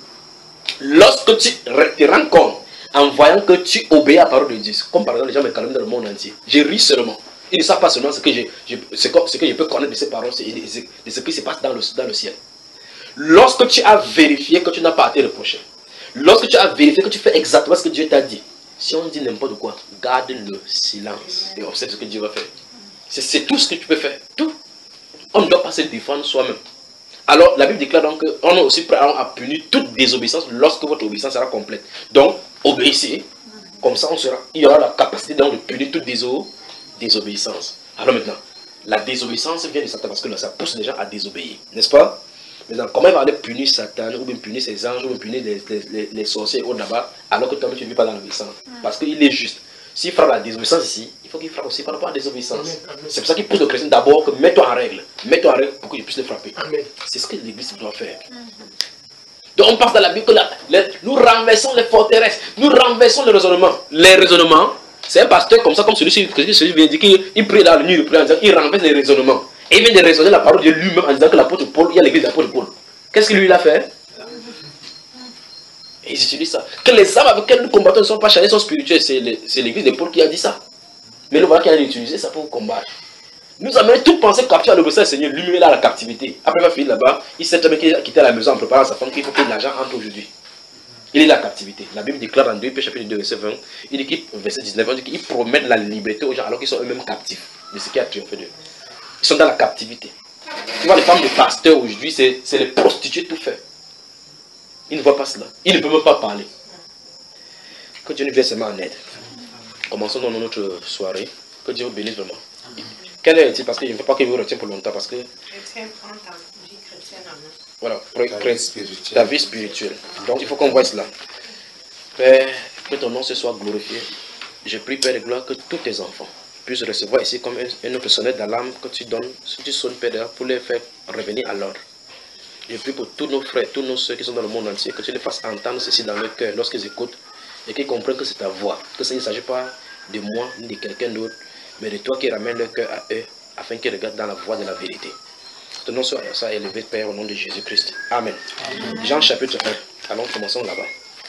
lorsque tu te rends compte, en voyant que tu obéis à la parole de Dieu, comme par exemple les gens me calment dans le monde entier, je ris seulement. Ils ne savent pas seulement ce que je, je, ce que, ce que je peux connaître de ces paroles, de ce qui se passe dans le, dans le ciel. Lorsque tu as vérifié que tu n'as pas à te reprocher, lorsque tu as vérifié que tu fais exactement ce que Dieu t'a dit, si on dit n'importe quoi, garde le silence et observe ce que Dieu va faire. C'est tout ce que tu peux faire. Tout. On ne doit pas se défendre soi-même. Alors, la Bible déclare donc qu'on est aussi prêt à punir toute désobéissance lorsque votre obéissance sera complète. Donc, obéissez. Comme ça, on sera, il y aura la capacité donc de punir toute déso, désobéissance. Alors maintenant, la désobéissance vient de Satan parce que ça pousse les gens à désobéir. N'est-ce pas? Maintenant, comment il va aller punir Satan, ou bien punir ses anges, ou bien punir les, les, les, les sorciers au là-bas, alors que toi-même tu ne vis pas dans l'obéissance? Parce qu'il est juste. S'il frappe la désobéissance ici, il faut qu'il frappe aussi par rapport à la désobéissance. C'est pour ça qu'il pousse le chrétien d'abord que mets-toi en règle. Mets-toi en règle pour que je puisse le frapper. C'est ce que l'église doit faire. Donc on passe dans la Bible que la, les, nous renversons les forteresses, nous renversons les raisonnements. Les raisonnements, c'est un pasteur comme ça, comme celui-ci, celui vient dire qu'il prie dans la nuit, il prie en disant, il renverse les raisonnements. Et il vient de raisonner la parole de Dieu lui-même en disant que l'apôtre Paul, il y a l'église de l'apôtre Paul. Qu'est-ce qu'il lui a fait? Et ils utilisent ça. Que les âmes avec lesquelles nous combattons ne sont pas chargées, sont spirituelles. C'est l'église de Paul qui a dit ça. Mais nous voilà qu'il a utilisé ça pour combattre. Nous amener toute pensée captive à l'obéissance du Seigneur. Lui-même là à la captivité. Après il va finir là-bas. Il sait très bien qu'il a quitté la maison en préparant sa femme qu'il faut que l'argent entre aujourd'hui. Il est la captivité. La Bible déclare dans deux Pierre chapitre deux verset vingt. Il dit qu'il, verset dix-neuf, il dit qu'il promettent la liberté aux gens alors qu'ils sont eux-mêmes captifs de ce qui a triomphé d'eux. Ils sont dans la captivité. Tu vois les femmes de pasteurs aujourd'hui, c'est les prostituées tout fait. Ils ne voient pas cela. Ils ne peuvent même pas parler. Que Dieu nous vienne seulement en aide. Commençons dans notre soirée. Que Dieu vous bénisse vraiment. Quelle est-il? Parce que je ne veux pas que vous retienne pour longtemps. Parce que. Voilà, ta vie spirituelle. Donc il faut qu'on voit cela. Père, que ton nom se soit glorifié. Je prie, Père de gloire, que tous tes enfants puissent recevoir ici comme un autre sonnette d'alarme que tu donnes, si tu sonnes, Père, pour les faire revenir à l'ordre. Je prie pour tous nos frères, tous nos soeurs qui sont dans le monde entier, que tu les fasses entendre ceci dans leur cœur lorsqu'ils écoutent et qu'ils comprennent que c'est ta voix, que ça ne s'agit pas de moi ni de quelqu'un d'autre, mais de toi qui ramènes leur cœur à eux afin qu'ils regardent dans la voie de la vérité. Que ton nom soit élevé, Père, au nom de Jésus-Christ. Amen. Amen. Jean chapitre un. Allons, commençons là-bas.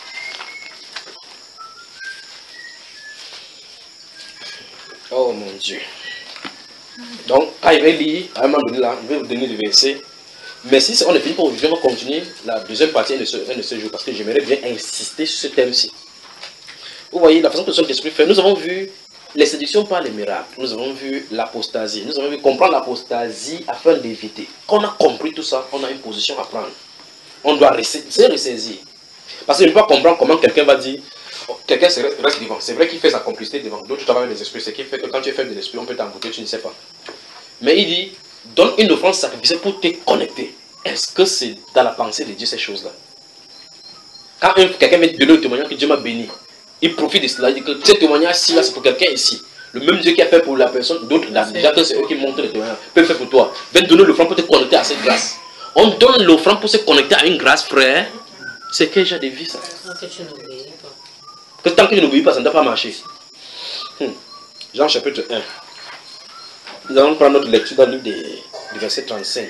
Oh mon Dieu. Donc, quand il va lire, à un moment donné là, il va vous donner le verset. Mais si on est fini pour aujourd'hui, on va continuer la deuxième partie de ce, de ce jour parce que j'aimerais bien insister sur ce thème-ci. Vous voyez la façon que le Saint-Esprit fait. Nous avons vu les séductions par les miracles. Nous avons vu l'apostasie. Nous avons vu comprendre l'apostasie afin d'éviter. Quand on a compris tout ça, on a une position à prendre. On doit se ressaisir. Parce que je ne peux pas comprendre comment quelqu'un va dire, oh, quelqu'un reste devant. C'est vrai qu'il fait sa complicité devant. D'autres travaillent avec les esprits. Ce qui fait que quand tu es faible de l'esprit, on peut t'embouter, tu ne sais pas. Mais il dit, donne une offrande sacrifiée pour te connecter. Est-ce que c'est dans la pensée de Dieu ces choses-là? Quand quelqu'un vient te donner un témoignage que Dieu m'a béni, il profite de cela, il dit que ce témoignage-ci, c'est pour quelqu'un ici. Le même Dieu qui a fait pour la personne, d'autres, déjà que c'est eux qui montrent le témoignage, peut faire pour toi. Viens donner l'offrande pour te connecter à cette grâce. On donne l'offrande pour se connecter à une grâce, frère. C'est quel genre de vie ça? Que tu n'oublies pas. Que tant que tu n'oublies pas, ça ne doit pas marcher. Hmm. Jean chapitre un. Nous allons prendre notre lecture dans le livre du verset trente-cinq.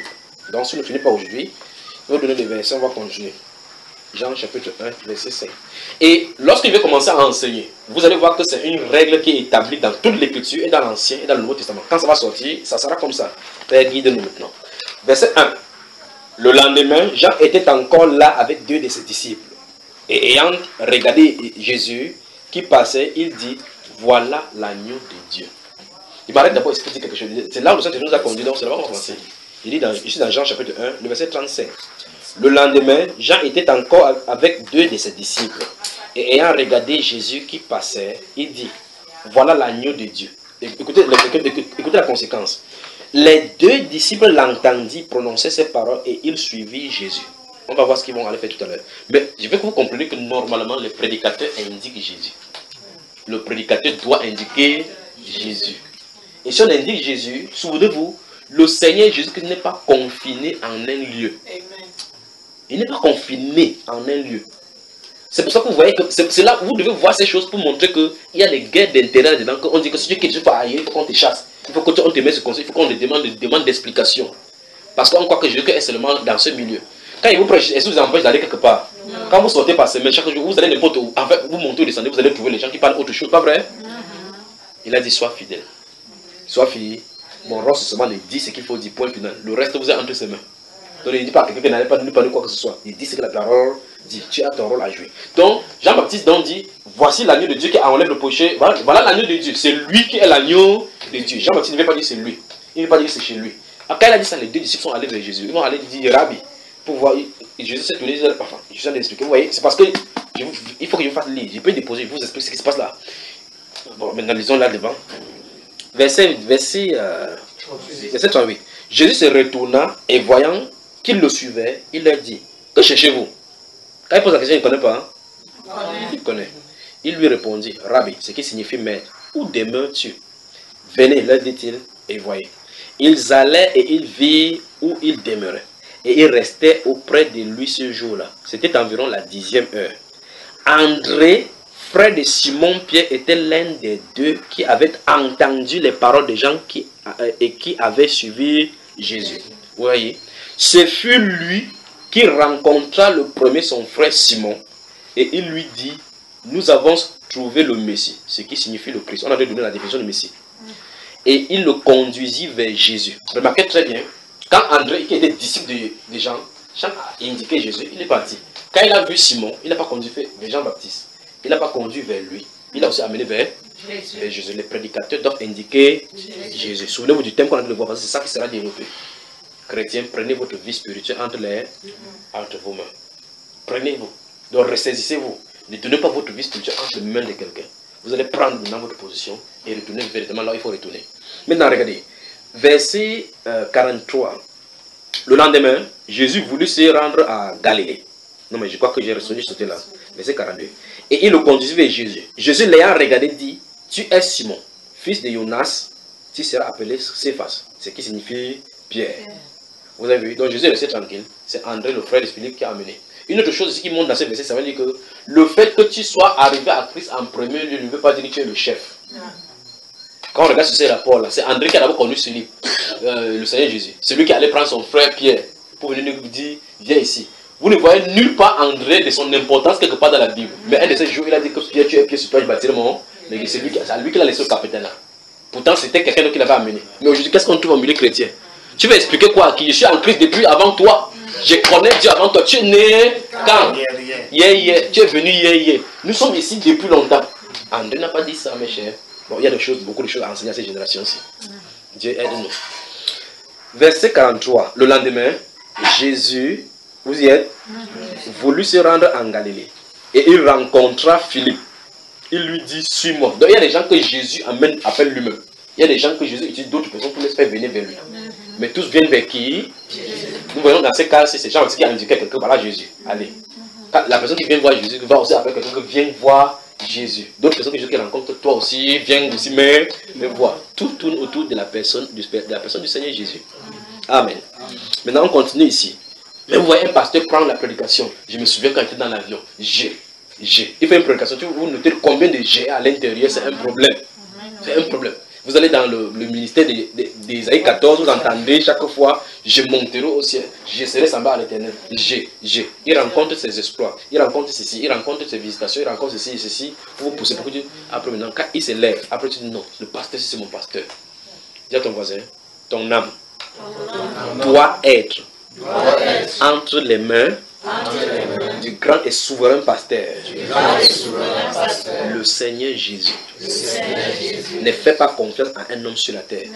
Donc si on ne finit pas aujourd'hui, je vais vous donner des versets, on va continuer. Jean chapitre un, verset cinq. Et lorsqu'il veut commencer à enseigner, vous allez voir que c'est une règle qui est établie dans toute l'écriture, et dans l'Ancien et dans le Nouveau Testament. Quand ça va sortir, ça sera comme ça. Père, guide-nous maintenant. Verset un. Le lendemain, Jean était encore là avec deux de ses disciples. Et ayant regardé Jésus qui passait, il dit, voilà l'agneau de Dieu. Il m'arrête d'abord expliquer quelque chose. C'est là où le Saint-Esprit nous a conduit, donc c'est là-bas qu'on va commencer. Il dit dans, ici dans Jean chapitre un, le verset trente-cinq. Le lendemain, Jean était encore avec deux de ses disciples. Et ayant regardé Jésus qui passait, il dit, voilà l'agneau de Dieu. Écoutez, écoutez la conséquence. Les deux disciples l'entendirent prononcer ces paroles et ils suivirent Jésus. On va voir ce qu'ils vont aller faire tout à l'heure. Mais je veux que vous compreniez que normalement, le prédicateur indique Jésus. Le prédicateur doit indiquer Jésus. Et si on indique Jésus, souvenez-vous, le Seigneur Jésus-Christ n'est pas confiné en un lieu. Il n'est pas confiné en un lieu. C'est pour ça que vous voyez que c'est là où vous devez voir ces choses pour montrer qu'il y a des guerres d'intérêt dedans. On dit que si tu quittes pas ailleurs, il faut qu'on te chasse. Il faut qu'on te mette ce conseil, il faut qu'on te demande des demandes d'explication. Parce qu'on croit que Jésus est seulement dans ce milieu. Quand il vous prêche, est-ce que vous empêche d'aller quelque part? Non. Quand vous sortez par semaine, chaque jour, vous allez n'importe où. En fait, vous montez ou descendez, vous allez trouver les gens qui parlent autre chose, pas vrai? Non. Il a dit, sois fidèle. Sois fidèle. Mon rôle, c'est seulement de dire ce qu'il faut dire, point final. Le reste, vous êtes entre ses mains. Donc, il ne dit pas à quelqu'un qui n'allait pas nous parler quoi que ce soit. Il dit ce que la parole dit. Tu as ton rôle à jouer. Donc, Jean-Baptiste donc dit, voici l'agneau de Dieu qui enlève le péché. Voilà, voilà l'agneau de Dieu. C'est lui qui est l'agneau de Dieu. Jean-Baptiste ne veut pas dire c'est lui. Il ne veut pas dire c'est chez lui. Après, il a dit ça, les deux disciples sont allés vers Jésus. Ils vont aller dire, Rabbi, pour voir. Jésus s'est tourné, enfin, je viens d'expliquer. Vous voyez, c'est parce que je, il faut que je vous fasse lire. Je peux déposer, je vous explique ce qui se passe là. Bon, maintenant, lisons là devant. Verset, verset, euh, verset trente-huit. Jésus se retourna et voyant qu'ils le suivaient, il leur dit, que cherchez-vous? Quand il pose la question, il ne connaît pas. Hein? Il connaît. Il lui répondit, Rabbi, ce qui signifie maître, où demeures-tu? Venez, leur dit-il, et voyez. Ils allaient et ils virent où il demeurait. Et ils restaient auprès de lui ce jour-là. C'était environ la dixième heure. André, frère de Simon-Pierre, était l'un des deux qui avait entendu les paroles des gens qui, euh, et qui avaient suivi Jésus. Vous voyez? Ce fut lui qui rencontra le premier son frère Simon. Et il lui dit, nous avons trouvé le Messie, ce qui signifie le Christ. On a donné la définition du Messie. Et il le conduisit vers Jésus. Remarquez très bien, quand André, qui était disciple de, de Jean, Jean a indiqué Jésus, il est parti. Quand il a vu Simon, il n'a pas conduit vers Jean-Baptiste. Il n'a pas conduit vers lui. Il a aussi amené vers Jésus. Vers Jésus. Les prédicateurs doivent indiquer Jésus. Jésus. Souvenez-vous du thème qu'on a de le voir, parce que c'est ça qui sera développé. Chrétiens, prenez votre vie spirituelle entre, les, entre vos mains. Prenez-vous. Donc ressaisissez-vous. Ne tenez pas votre vie spirituelle entre les mains de quelqu'un. Vous allez prendre maintenant votre position et retourner véritablement là où il faut retourner. Maintenant, regardez. Verset euh, quarante-trois. Le lendemain, Jésus voulut se rendre à Galilée. Non, mais je crois que j'ai retenu sauté là. Verset quarante-deux. Et il le conduisit vers Jésus. Jésus l'ayant regardé dit, tu es Simon, fils de Jonas, tu seras appelé Céphas, ce qui signifie Pierre. Vous avez vu? Donc Jésus est resté tranquille. C'est André, le frère de Philippe, qui a amené. Une autre chose qui montre dans ce verset, ça veut dire que le fait que tu sois arrivé à Christ en premier lieu ne veut pas dire que tu es le chef. Quand on regarde sur ces rapports-là, c'est André qui a d'abord connu celui, euh, le Seigneur Jésus. C'est lui qui allait prendre son frère Pierre pour venir nous dire, viens ici. Vous ne voyez nulle part André de son importance quelque part dans la Bible. Mais un de ces jours, il a dit que Pierre, tu es Pierre sur toi, je bâtirai mon. Mais c'est lui qui l'a laissé au capitaine là. Pourtant, c'était quelqu'un d'autre qui l'avait amené. Mais aujourd'hui, qu'est-ce qu'on trouve au milieu chrétien? Tu veux expliquer quoi? Qui je suis en Christ depuis avant toi. Je connais Dieu avant toi. Tu es né quand? Hier, hier. Tu es venu hier, hier. Nous sommes ici depuis longtemps. André n'a pas dit ça, mes chers. Bon, il y a des choses, beaucoup de choses à enseigner à cette génération-ci. Dieu aide-nous. Verset quarante-trois. Le lendemain, Jésus, vous y êtes, voulut se rendre en Galilée. Et il rencontra Philippe. Il lui dit, suis-moi. Donc il y a des gens que Jésus amène, appelle lui-même. Il y a des gens que Jésus utilise d'autres personnes pour les faire venir vers lui. Mais tous viennent vers qui? Nous voyons dans ces cas, c'est ces gens qui ont indiqué quelqu'un, voilà Jésus. Allez. La personne qui vient voir Jésus va aussi appeler quelqu'un qui vient voir Jésus. D'autres personnes que Jésus rencontre, toi aussi, viens aussi mais, mais voir. Tout tourne autour de la personne du, de la personne du Seigneur Jésus. Amen. Maintenant on continue ici. Mais vous voyez un pasteur prendre la prédication. Je me souviens quand j'étais dans l'avion. J'ai. J'ai. Il fait une prédication. Vous notez combien de j'ai à l'intérieur, c'est un problème. C'est un problème. Vous allez dans le, le ministère d'Ésaïe quatorze, vous entendez chaque fois, je monterai au ciel, je serai semblable à l'Éternel. Je, je. Il rencontre ses exploits, il rencontre ceci, il rencontre ses visitations, il rencontre ceci et ceci, pour vous pousser. Pour que tu, après maintenant, quand il se lève, après tu dis non, le pasteur c'est mon pasteur. Dis à ton voisin, ton âme doit être, doit être entre les mains, entre les mains du grand et souverain pasteur, grand et souverain pasteur le Seigneur Jésus. Le Seigneur Jésus. Ne fais pas confiance à un homme sur la terre.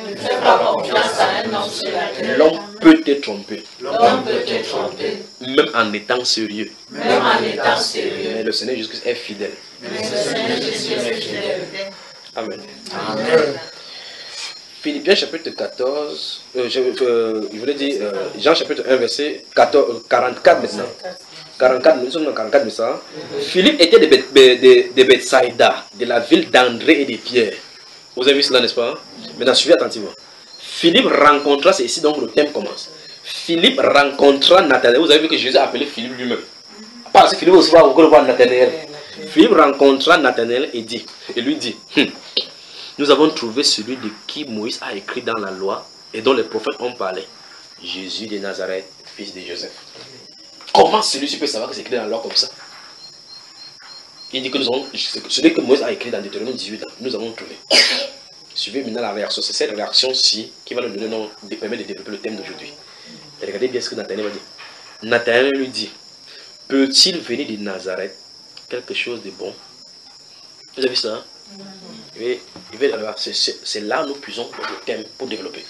L'homme peut te tromper. L'homme peut te tromper. Même en étant sérieux. Même en étant sérieux. Mais le Seigneur Jésus est fidèle. Mais le Seigneur Jésus est fidèle. Amen. Amen. Philippiens chapitre quatorze, euh, je, euh, je voulais dire euh, Jean chapitre un verset quatorze, quarante-quatre maintenant. quarante-quatre, nous sommes dans quarante-quatre maintenant. Philippe était de, de, de Bethsaïda, de la ville d'André et de Pierre. Vous avez vu cela, n'est-ce pas? Maintenant, suivez attentivement. Philippe rencontra, c'est ici donc le thème commence. Philippe rencontra Nathanaël. Vous avez vu que Jésus a appelé Philippe lui-même. Parce que Philippe aussi va encore voir Nathanaël. Philippe rencontra Nathanaël et dit, et lui dit, hm, nous avons trouvé celui de qui Moïse a écrit dans la loi et dont les prophètes ont parlé. Jésus de Nazareth, fils de Joseph. Comment celui-ci peut savoir que c'est écrit dans la loi comme ça? Il dit que nous avons, celui que Moïse a écrit dans Deutéronome dix-huit, nous avons trouvé. Suivez maintenant la réaction. C'est cette réaction-ci qui va nous donner, non, permettre de développer le thème d'aujourd'hui. Regardez bien ce que Nathanaël va dire. Nathanaël lui dit, peut-il venir de Nazareth quelque chose de bon? Vous avez vu ça? C'est là où nous puisons le thème pour développer.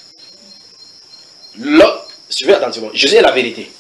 Là, suivez attentivement. Jésus est la vérité.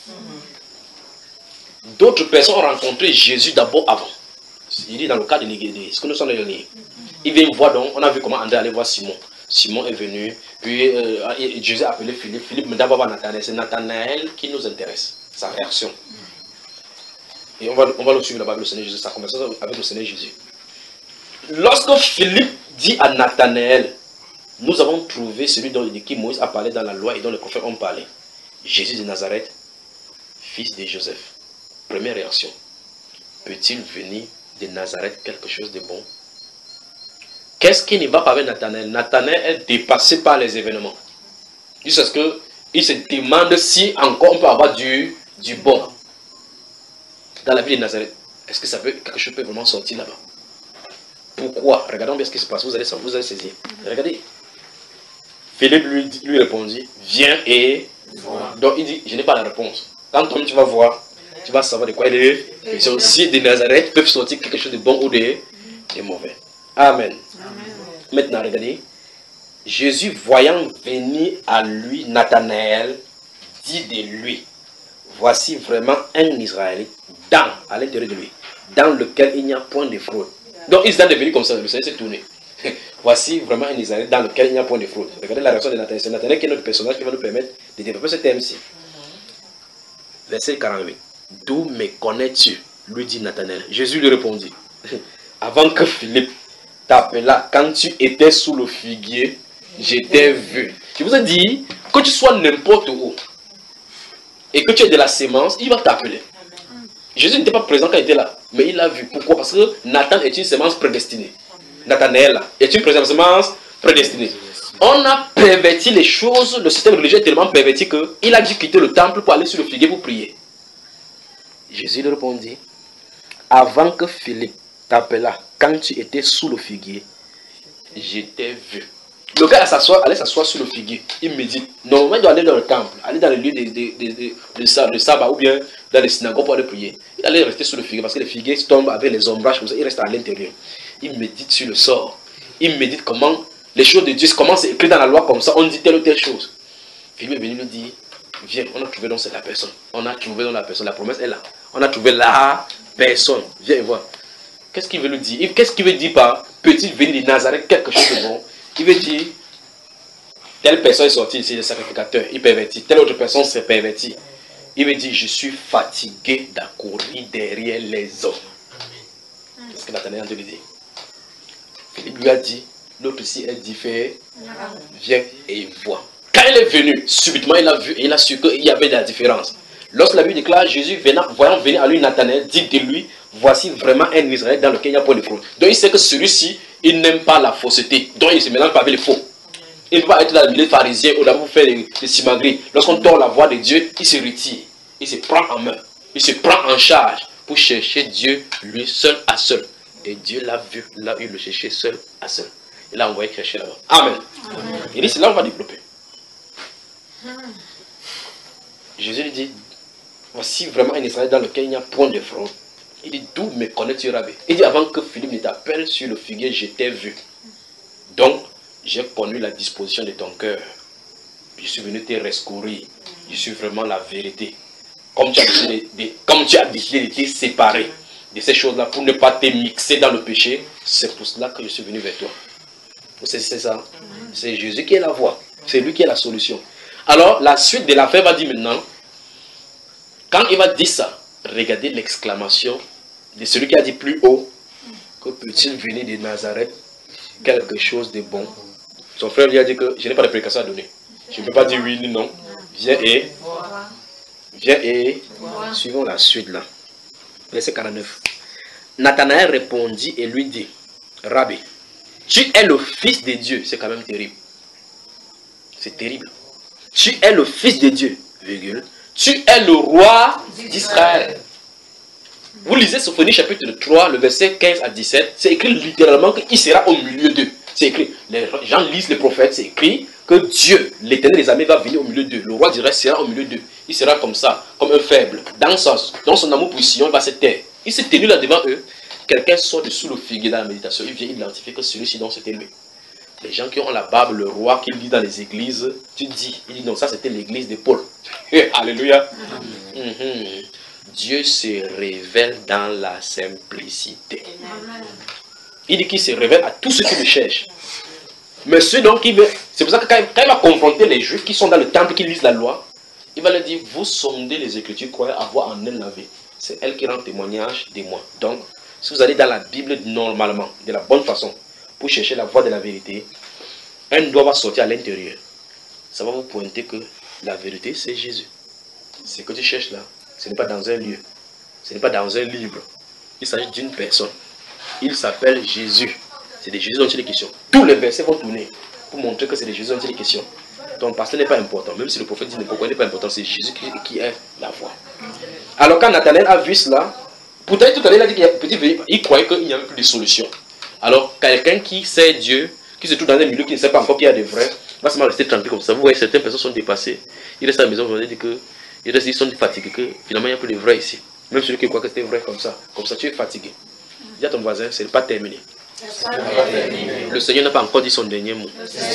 D'autres personnes ont rencontré Jésus d'abord avant. Il dit dans le cas de ce que nous sommes dans le il vient voir donc, on a vu comment André allait voir Simon. Simon est venu, puis euh, Jésus a appelé Philippe. Philippe me d'abord voir Nathanaël. C'est Nathanaël qui nous intéresse, sa réaction. Et on va, on va le suivre là-bas avec le Seigneur Jésus, sa conversation avec le Seigneur Jésus. Lorsque Philippe dit à Nathanaël, nous avons trouvé celui dont, de qui Moïse a parlé dans la loi et dont les prophètes ont parlé. Jésus de Nazareth, fils de Joseph. Première réaction. Peut-il venir de Nazareth quelque chose de bon? Qu'est-ce qui ne va pas avec Nathanaël? Nathanaël est dépassé par les événements. Jusqu'à ce qu'il se demande si encore on peut avoir du, du bon dans la ville de Nazareth. Est-ce que ça peut, quelque chose peut vraiment sortir là-bas? Pourquoi? Regardons bien ce qui se passe. Vous allez, vous allez saisir. Regardez. Philippe lui, lui répondit, viens et voilà. Donc il dit, je n'ai pas la réponse. Quand toi tu vas voir, tu vas savoir de quoi il est. Et aussi de Nazareth peuvent sortir quelque chose de bon ou de, de mauvais. Amen. Amen. Maintenant, regardez. Jésus, voyant venir à lui Nathanaël, dit de lui, voici vraiment un Israélite dans, à l'intérieur de lui, dans lequel il n'y a point de fraude. Donc il s'est devenu comme ça, le Seigneur s'est tourné. Voici vraiment un Israélite dans lequel il n'y a point de fraude. Regardez la réaction de Nathanaël. C'est Nathanaël qui est notre personnage qui va nous permettre de développer ce thème-ci. Verset quarante-huit. D'où me connais-tu? Lui dit Nathanaël. Jésus lui répondit. Avant que Philippe t'appela, quand tu étais sous le figuier, je t'ai vu. Je vous ai dit que tu sois n'importe où et que tu aies de la sémence, il va t'appeler. Jésus n'était pas présent quand il était là, mais il l'a vu. Pourquoi? Parce que Nathan est une sémence prédestinée. Nathanaël est une sémence prédestinée. On a perverti les choses, le système religieux est tellement perverti qu'il a dû quitter le temple pour aller sur le figuier pour prier. Jésus lui répondit, avant que Philippe t'appela, quand tu étais sous le figuier, je t'ai vu. Le gars allait s'asseoir sur le figuier. Il médite. Normalement, il doit aller dans le temple, aller dans le lieu de, de, de, de, de, de sabbat ou bien dans les synagogues pour aller prier. Il allait rester sur le figuier parce que les figuiers tombent avec les ombrages, il reste à l'intérieur. Il médite sur le sort. Il médite comment les choses de Dieu, comment c'est écrit dans la loi comme ça, on dit telle ou telle chose. Philippe est venu nous dire, viens, on a trouvé donc c'est la personne. On a trouvé donc la personne, la promesse est là. On a trouvé la personne. Viens et voir. Qu'est-ce qu'il veut nous dire? Qu'est-ce qu'il veut dire par peut-il venir de Nazareth quelque chose de bon? Il veut dire, telle personne est sortie ici, le sacrificateur, il pervertit. Telle autre personne s'est pervertie. Il veut dire, je suis fatigué d'accourir derrière les hommes. Qu'est-ce que Nathanaël a dit? Philippe lui a dit, l'autre ici est différent. Viens et vois. Quand il est venu, subitement il a vu et il a su qu'il y avait de la différence. Lorsque la Bible déclare, Jésus venant, voyant venir à lui Nathanaël, dit de lui, voici vraiment un Israël dans lequel il n'y a pas de fraude. Donc il sait que celui-ci, il n'aime pas la fausseté. Donc il se mélange pas avec les faux. Il ne peut pas être dans le milieu pharisien ou d'abord pour faire des, des simagris. Lorsqu'on tord la voix de Dieu, il se retire. Il se prend en main. Il se prend en charge pour chercher Dieu, lui seul à seul. Et Dieu l'a vu, l'a eu le chercher seul à seul. Il l'a envoyé chercher là-bas. Amen. Amen. Il dit, c'est là qu'on va développer. Jésus lui dit, voici vraiment un Israël dans lequel il n'y a point de fraude. Il dit, d'où me connais-tu, Rabbi? Il dit, avant que Philippe ne t'appelle sur le figuier, je t'ai vu. Donc, j'ai connu la disposition de ton cœur. Je suis venu te rescourir. Je suis vraiment la vérité. Comme tu as décidé de, de, comme tu as décidé de te séparer de ces choses-là pour ne pas te mixer dans le péché, c'est pour cela que je suis venu vers toi. C'est ça. C'est Jésus qui est la voie. C'est lui qui est la solution. Alors, la suite de l'affaire va dire maintenant, quand il va dire ça, regardez l'exclamation de celui qui a dit plus haut, que peut-il venir de Nazareth quelque chose de bon. Son frère lui a dit que je n'ai pas de prédication à donner. Je ne peux pas dire oui ni non. Viens et... Viens et... Suivons la suite là. Verset quarante-neuf. Nathanaël répondit et lui dit, Rabbi, tu es le fils de Dieu. C'est quand même terrible. C'est terrible. Tu es le fils de Dieu, virgule. Tu es le roi d'Israël. Vous lisez Sophonie chapitre trois, le verset quinze à dix-sept. C'est écrit littéralement qu'il sera au milieu d'eux. C'est écrit. Les gens lisent les prophètes. C'est écrit que Dieu, l'éternel des armées, va venir au milieu d'eux. Le roi d'Israël sera au milieu d'eux. Il sera comme ça, comme un faible. Dans son, dans son amour pour Sion, il va se taire. Il s'est tenu là devant eux. Quelqu'un sort de sous le figuier dans la méditation. Il vient identifier que celui-ci dont c'était lui. Les gens qui ont la barbe, le roi qui lit dans les églises, tu dis, il dit non, ça c'était l'église de Paul. Alléluia. Mm-hmm. Dieu se révèle dans la simplicité. Il dit qu'il se révèle à tous ceux qui le cherchent. Mais ceux donc qui veut, c'est pour ça que quand il, quand il va confronter les juifs qui sont dans le temple, qui lisent la loi, il va leur dire, vous sondez les Écritures, croyez avoir en elle la vie. C'est elle qui rend témoignage de moi. Donc, si vous allez dans la Bible normalement, de la bonne façon, pour chercher la voie de la vérité, un doigt va sortir à l'intérieur. Ça va vous pointer que la vérité, c'est Jésus. Ce que tu cherches là, ce n'est pas dans un lieu. Ce n'est pas dans un livre. Il s'agit d'une personne. Il s'appelle Jésus. C'est de Jésus dont il est question. Tous les versets vont tourner pour montrer que c'est de Jésus dont il est question. Ton pasteur n'est pas important. Même si le prophète dit pourquoi il n'est pas important, c'est Jésus qui, qui est la voie. Alors quand Nathanaël a vu cela, pourtant tout à l'heure il a dit qu'il y a petit venu, il croyait qu'il n'y avait plus de solution. Alors quelqu'un qui sait Dieu, qui se trouve dans un milieu qui ne sait pas encore qu'il y a des vrais, va seulement rester tranquille comme ça. Vous voyez, certaines personnes sont dépassées. Ils restent à la maison, vous avez dit que ils, restent, ils sont fatigués, que finalement il n'y a plus de vrais ici. Même celui qui croit que c'était vrai comme ça. Comme ça, tu es fatigué. Dis à ton voisin, ce n'est pas terminé. Le Seigneur n'a pas encore dit son dernier mot.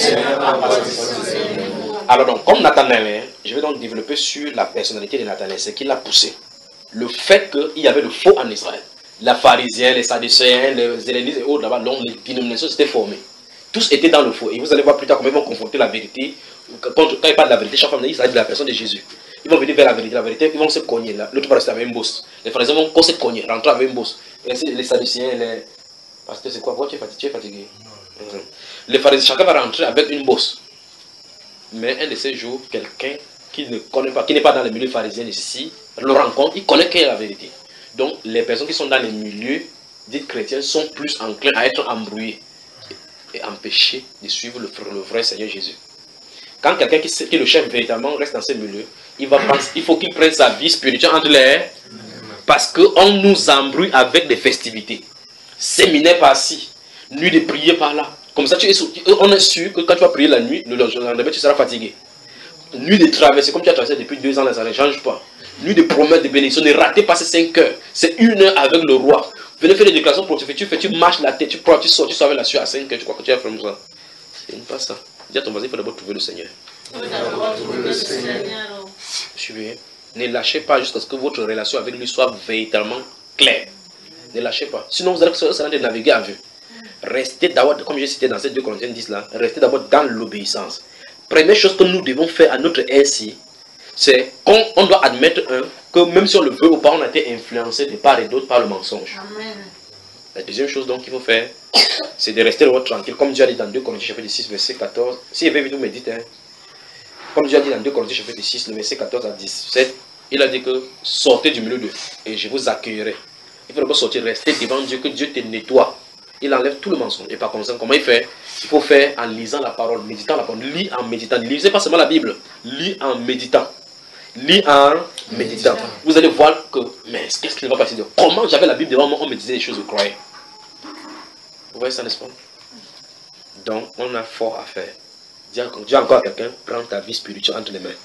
Alors donc, comme Nathanaël, je vais donc développer sur la personnalité de Nathanaël, ce qui l'a poussé. Le fait qu'il y avait le faux en Israël. Les pharisiens, les sadducéens, les hellénistes et autres là-bas, dont les dénominations s'étaient formées. Tous étaient dans le faux. Et vous allez voir plus tard comment ils vont confronter la vérité. Quand, quand ils parlent de la vérité, chaque fois il s'agit de la personne de Jésus. Ils vont venir vers la vérité. La vérité, ils vont se cogner là. L'autre va rester avec une bosse. Les pharisiens vont se cogner, rentrer avec une bosse. Et ainsi, les sadducéens, les... Parce que c'est quoi? Pourquoi tu es fatigué? Tu es fatigué. Mmh. Les pharisiens, chacun va rentrer avec une bosse. Mais un de ces jours, quelqu'un qui ne connaît pas, qui n'est pas dans les milieux pharisiens ici, le rencontre, il connaît quelle est la vérité. Donc, les personnes qui sont dans les milieux dits chrétiens sont plus enclins à être embrouillés et empêchés de suivre le, le vrai Seigneur Jésus. Quand quelqu'un qui, qui le chef véritablement reste dans ces milieux, il, va penser, il faut qu'il prenne sa vie spirituelle entre les mains parce qu'on nous embrouille avec des festivités. Séminaire par-ci, nuit de prier par-là. Comme ça, tu es, on est sûr que quand tu vas prier la nuit, le lendemain, tu seras fatigué. Nuit de traversée, comme tu as traversé depuis deux ans, ça ne change pas. Nuit de promesses, de bénédiction, ne ratez pas ces cinq heures. C'est une heure avec le roi. Venez faire des déclarations prophétiques, tu fais, tu marches la tête, tu prends, tu sors, tu sors avec la sueur à cinq heures, tu crois que tu as fait ça. Ce n'est pas ça. Dis à ton voisin, il faut d'abord trouver le Seigneur. Il faut d'abord trouver le Seigneur. Suivez. Ne lâchez pas jusqu'à ce que votre relation avec lui soit véritablement claire. Ne lâchez pas. Sinon, vous allez de naviguer à vue. Restez d'abord, comme j'ai cité dans ces deux Corinthiens dix là, restez d'abord dans l'obéissance. Première chose que nous devons faire à notre ainsi, c'est qu'on on doit admettre un, que même si on le veut ou pas, on a été influencé de part et d'autre par le mensonge. Amen. La deuxième chose donc qu'il faut faire, c'est de rester tranquille. Comme Dieu a dit dans deux Corinthiens chapitre six, verset quatorze. Si vous vous méditez, hein, comme Dieu a dit dans deux Corinthiens chapitre six, le verset quatorze à dix-sept, il a dit que sortez du milieu d'eux et je vous accueillerai. Il faut d'abord sortir, rester devant Dieu, que Dieu te nettoie. il enlève tout le mensonge. Et par conséquent, comment il fait? Il faut faire en lisant la parole, méditant la parole. Lis en méditant. Ne lisez pas seulement la Bible. Lis en méditant. Lis en méditant. Vous allez voir que, mais qu'est-ce qui va passer de comment j'avais la Bible devant moi, on me disait des choses, je croyais. Vous voyez ça, n'est-ce pas? Donc, on a fort à faire. Dis encore à quelqu'un, prends ta vie spirituelle entre les mains.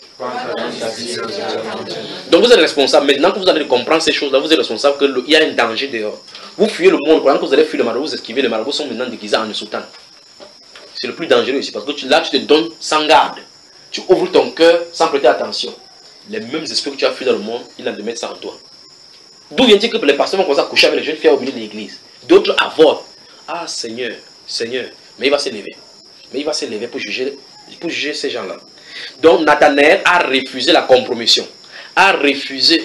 Donc vous êtes responsable. Maintenant que vous allez comprendre ces choses-là, vous êtes responsable qu'il y a un danger dehors. Vous fuyez le monde. Pendant que vous allez fuir le marabout, vous esquivez le marabout, sont maintenant déguisés en sultan. C'est le plus dangereux ici. Parce que tu, là, tu te donnes sans garde. Tu ouvres ton cœur sans prêter attention. Les mêmes esprits que tu as fui dans le monde, il a de mettre ça en toi. D'où vient-il que les pasteurs vont commencer à coucher avec les jeunes filles au milieu de l'église? D'autres avortent. Ah Seigneur, Seigneur. Mais il va s'élever. Mais il va s'élever pour juger, pour juger ces gens-là. Donc Nathanaël a refusé la compromission. A refusé.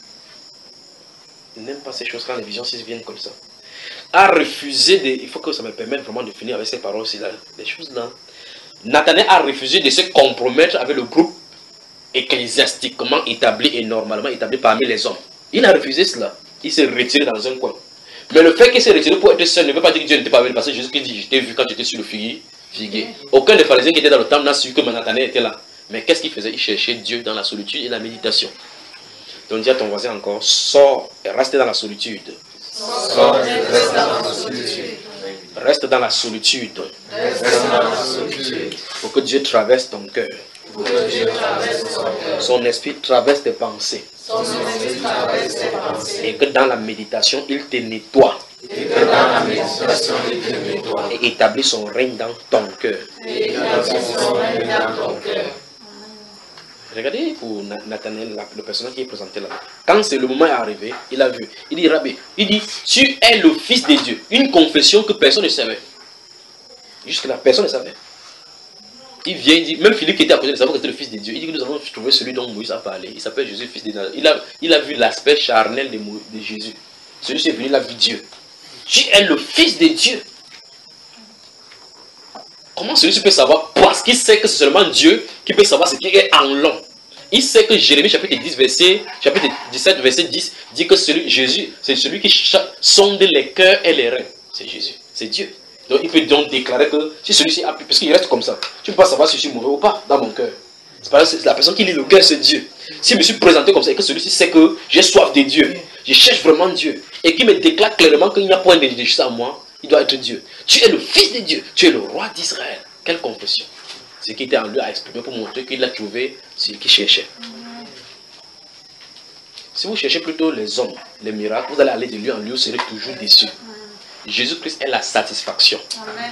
Il n'aime pas ces choses quand les visions six viennent comme ça. A refusé de... Il faut que ça me permette vraiment de finir avec ces paroles-ci. Les choses-là. Nathanaël a refusé de se compromettre avec le groupe ecclésiastiquement établi et normalement établi parmi les hommes. Il a refusé cela. Il s'est retiré dans un coin. Mais le fait qu'il s'est retiré pour être seul ne veut pas dire que Dieu n'était pas venu. Parce que Jésus qui dit, je t'ai vu quand tu étais sur le figuier. Figuier. Aucun des pharisiens qui étaient dans le temple n'a su que Nathanaël était là. Mais qu'est-ce qu'il faisait? Il cherchait Dieu dans la solitude et la méditation. Donc dis à ton voisin encore, sors et reste dans la solitude. Sors et reste dans la solitude. Reste dans la solitude. Pour que Dieu traverse ton cœur. Son esprit traverse tes pensées. Et que dans la méditation, il te nettoie. Et que dans la méditation, il te nettoie. Et établit son règne dans ton cœur. Et établit son règne dans ton cœur. Regardez pour Nathanaël, le personnage qui est présenté là. Quand c'est le moment est arrivé, il a vu. Il dit, Rabbi, il dit, tu es le fils de Dieu. Une confession que personne ne savait. Jusque-là, personne ne savait. Il vient, il dit, même Philippe qui était à côté de savoir que c'était le fils de Dieu, il dit que nous avons trouvé celui dont Moïse a parlé. Il s'appelle Jésus, fils de Dieu. Il a, il a vu l'aspect charnel de, de Jésus. Celui qui est venu, il a vu Dieu. Tu es le fils de Dieu. Comment celui-ci peut savoir? Parce qu'il sait que c'est seulement Dieu qui peut savoir ce qui est en l'homme. Il sait que Jérémie chapitre dix, verset, chapitre dix-sept, verset dix, dit que celui, Jésus, c'est celui qui sonde les cœurs et les reins. C'est Jésus, c'est Dieu. Donc il peut donc déclarer que si celui-ci a pu, parce qu'il reste comme ça, tu ne peux pas savoir si je suis mauvais ou pas dans mon cœur. C'est parce que la personne qui lit le cœur, c'est Dieu. Si je me suis présenté comme ça et que celui-ci sait que j'ai soif de Dieu, je cherche vraiment Dieu, et qui me déclare clairement qu'il n'y a point de justice à moi, il doit être Dieu. Tu es le fils de Dieu, tu es le roi d'Israël. Quelle confession. Ce qui était en lui à exprimer pour montrer qu'il a trouvé ce qu'il cherchait. Si vous cherchez plutôt les hommes, les miracles, vous allez aller de lui en lui, vous serez toujours déçus. Jésus-Christ est la satisfaction. Amen.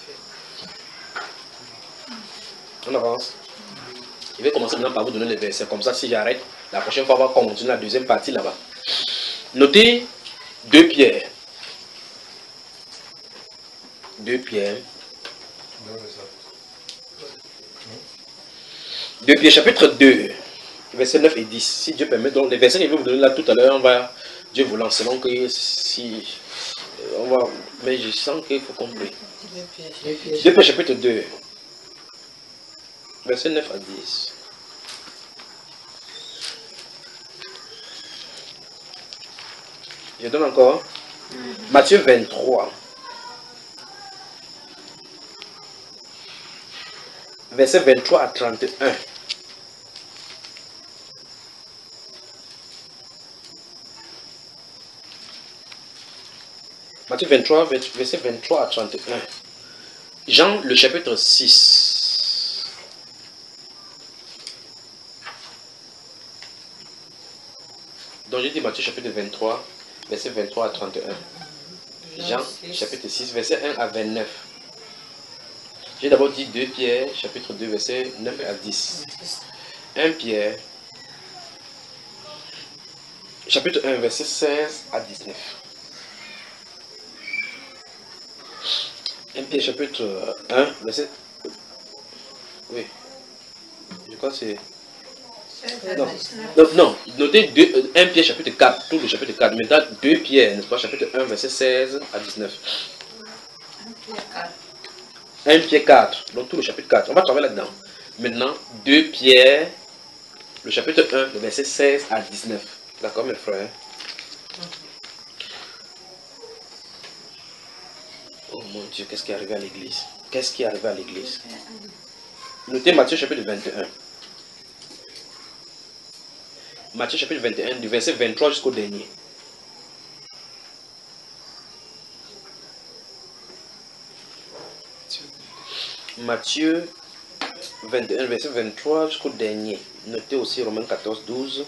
On avance. Je vais commencer maintenant par vous donner les versets. Comme ça, si j'arrête, la prochaine fois, on va continuer la deuxième partie là-bas. Notez deux Pierre. deux Pierre. deux Pierre chapitre deux, versets neuf et dix. Si Dieu permet, donc les versets que je vais vous donner là tout à l'heure, on va, Dieu voulant, selon que si, on va, mais je sens qu'il faut compris. deux Pierre chapitre deux, versets neuf à dix. Je donne encore. Matthieu vingt-trois. Verset vingt-trois à trente et un. Matthieu vingt-trois, verset vingt-trois à trente et un. Jean, le chapitre six. Donc j'ai dit Matthieu chapitre vingt-trois, verset vingt-trois à trente et un. Jean, chapitre six, verset un à vingt-neuf. J'ai d'abord dit deux Pierre, chapitre deux, verset neuf à dix. un Pierre, chapitre un, verset seize à dix-neuf. un Pierre, chapitre un, verset... Oui. Je crois que c'est... Non, non, non. Notez deux, un Pierre, chapitre quatre, tout le chapitre quatre. Maintenant, deux Pierre, n'est-ce pas, chapitre un, verset seize à dix-neuf. un Pierre quatre. un Pierre quatre, donc tout le chapitre quatre. On va travailler là-dedans. Maintenant, deux Pierre, le chapitre un, le verset seize à dix-neuf. D'accord, mes frères? mon Dieu, qu'est-ce qui est arrivé à l'église? Qu'est-ce qui est arrivé à l'église? Notez Matthieu chapitre vingt et un. Matthieu chapitre vingt et un, du verset vingt-trois jusqu'au dernier. Matthieu vingt et un, verset vingt-trois jusqu'au dernier. Notez aussi Romains quatorze, douze.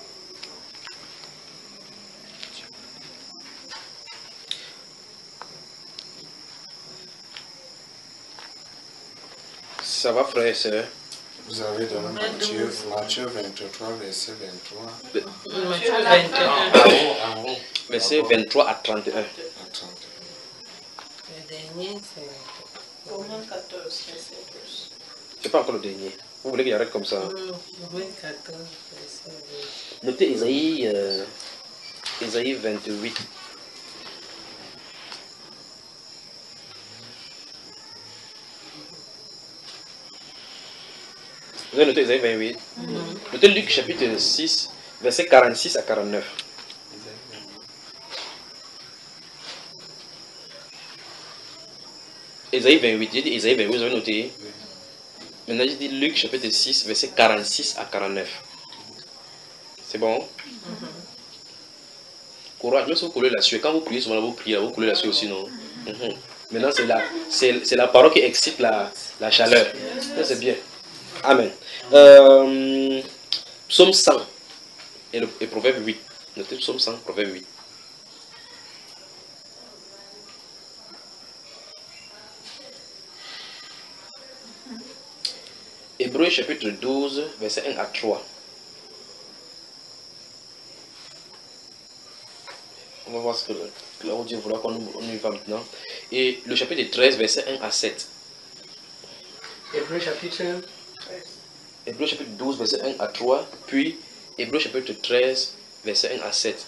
Ça va, frère et soeur? Vous avez donné Matthieu, Matthieu vingt-trois, verset vingt-trois. Matthieu vingt et un. Ah bon, ah bon. Verset vingt-trois à trente et un. À trente. Le dernier, c'est Romains quatorze, verset douze. C'est pas encore le dernier. Vous voulez qu'il arrête comme ça? Romains quatorze, verset douze. Notez Isaïe, euh, Isaïe vingt-huit. Vous avez noté Isaïe vingt-huit. Mm-hmm. Notez Luc chapitre six, verset quarante-six à quarante-neuf. Isaïe vingt-huit, j'ai dit Isaïe vingt-huit, vous avez noté? Oui. Maintenant, j'ai dit Luc chapitre six, verset quarante-six à quarante-neuf. C'est bon? Mm-hmm. Courage, même si vous coulez la sueur, quand vous priez, souvent vous priez, vous coulez la sueur aussi, non? Mm-hmm. Maintenant, c'est la, c'est la parole qui excite la, la chaleur. C'est bien. Amen. Euh, psaume cent et, le, et proverbe huit. Notez psaume cent, proverbe huit. Hébreux chapitre douze, verset un à trois. On va voir ce que là où Dieu voudra qu'on y va maintenant. Et le chapitre treize, verset un à sept. Hébreux chapitre Hébreux chapitre douze, verset un à trois. Puis Hébreux chapitre treize, verset un à sept.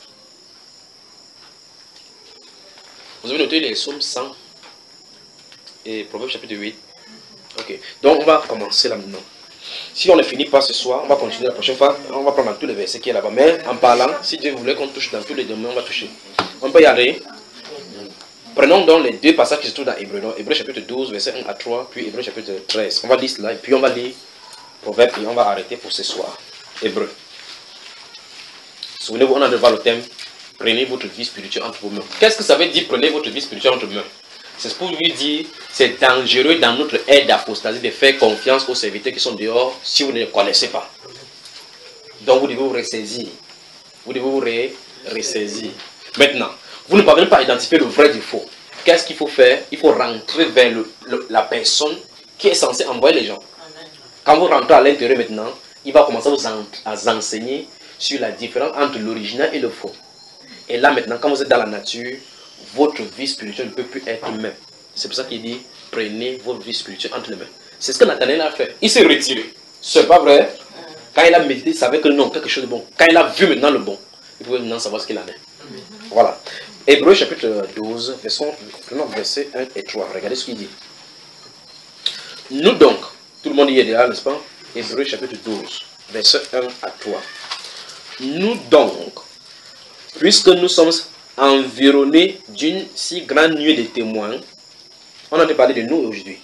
Vous avez noté les psaumes cent et Proverbe chapitre huit. Ok. Donc on va commencer là maintenant. Si on ne finit pas ce soir, on va continuer la prochaine fois. On va prendre tous les versets qui est là-bas. Mais en parlant, si Dieu voulait qu'on touche dans tous les domaines, on va toucher. On peut y aller. Prenons donc les deux passages qui se trouvent dans Hébreux. Donc Hébreux chapitre douze, verset un à trois, puis Hébreux chapitre treize. On va lire cela et puis on va lire Proverbe et on va arrêter pour ce soir. Hébreux. Souvenez-vous, on a devant le thème. Prenez votre vie spirituelle entre vos mains. Qu'est-ce que ça veut dire prenez votre vie spirituelle entre vos mains? C'est pour lui dire, c'est dangereux dans notre aide d'apostasie de faire confiance aux serviteurs qui sont dehors si vous ne les connaissez pas. Donc vous devez vous ressaisir. Vous devez vous ré ressaisir. Maintenant, vous ne parvenez pas à identifier le vrai du faux. Qu'est-ce qu'il faut faire? Il faut rentrer vers le, le, la personne qui est censée envoyer les gens. Quand vous rentrez à l'intérieur maintenant, il va commencer à vous, en, à vous enseigner sur la différence entre l'original et le faux. Et là maintenant, quand vous êtes dans la nature, votre vie spirituelle ne peut plus être même. C'est pour ça qu'il dit, prenez votre vie spirituelle entre les mains. C'est ce que Nathanaël a fait. Il s'est retiré. C'est pas vrai? Quand il a médité, il savait que non, quelque chose de bon. Quand il a vu maintenant le bon, il pouvait maintenant savoir ce qu'il en est. Voilà. Hébreux chapitre douze, verset un et trois. Regardez ce qu'il dit. Nous donc, tout le monde y est déjà, n'est-ce pas? Hébreux chapitre douze, verset un à trois. Nous donc, puisque nous sommes environnés d'une si grande nuée de témoins, on a parlé de nous aujourd'hui.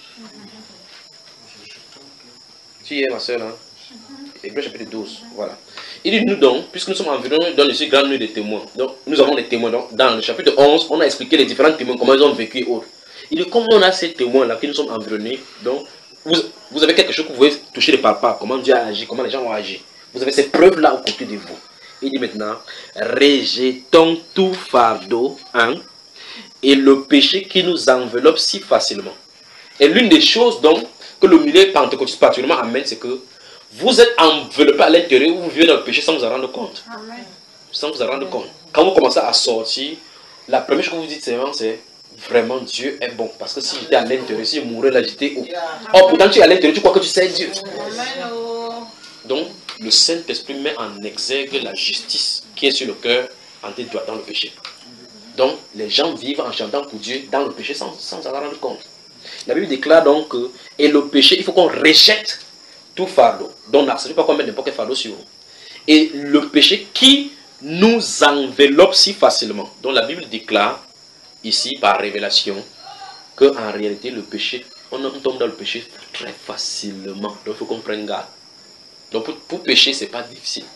Tu y es, ma soeur, là? Hébreux chapitre douze, voilà. Il dit nous donc, puisque nous sommes environnés dans une si grande nuée de témoins, donc nous avons des témoins. Donc, dans le chapitre onze, on a expliqué les différents témoins, comment ils ont vécu et autres. Il dit, comme on a ces témoins-là qui nous sommes environnés, donc vous, vous avez quelque chose que vous pouvez toucher de par part, comment Dieu a agi, comment les gens ont agi. Vous avez ces preuves-là au côté de vous. Il dit maintenant, rejetons tout fardeau hein, et le péché qui nous enveloppe si facilement. Et l'une des choses donc que le milieu pentecôtiste particulièrement amène, c'est que vous êtes enveloppé à l'intérieur, vous vivez dans le péché sans vous en rendre compte. Amen. Sans vous en rendre compte. Quand vous commencez à sortir, la première chose que vous dites, c'est vraiment Dieu est bon. Parce que si j'étais à l'intérieur, si je mourais là, j'étais où? Oh, pourtant tu es à l'intérieur, tu crois que tu sais Dieu. Amen. Donc, le Saint-Esprit met en exergue la justice qui est sur le cœur en tes doigts dans le péché. Donc, les gens vivent en chantant pour Dieu dans le péché sans s'en rendre compte. La Bible déclare donc que, et le péché, il faut qu'on rejette tout fardeau. Donc, ça ne veut pas qu'on mette n'importe quel fardeau sur vous. Et le péché qui nous enveloppe si facilement. Donc, la Bible déclare ici, par révélation, qu'en réalité, le péché, on, on tombe dans le péché très facilement. Donc, il faut qu'on prenne garde. Donc, pour, pour pécher, ce n'est pas difficile.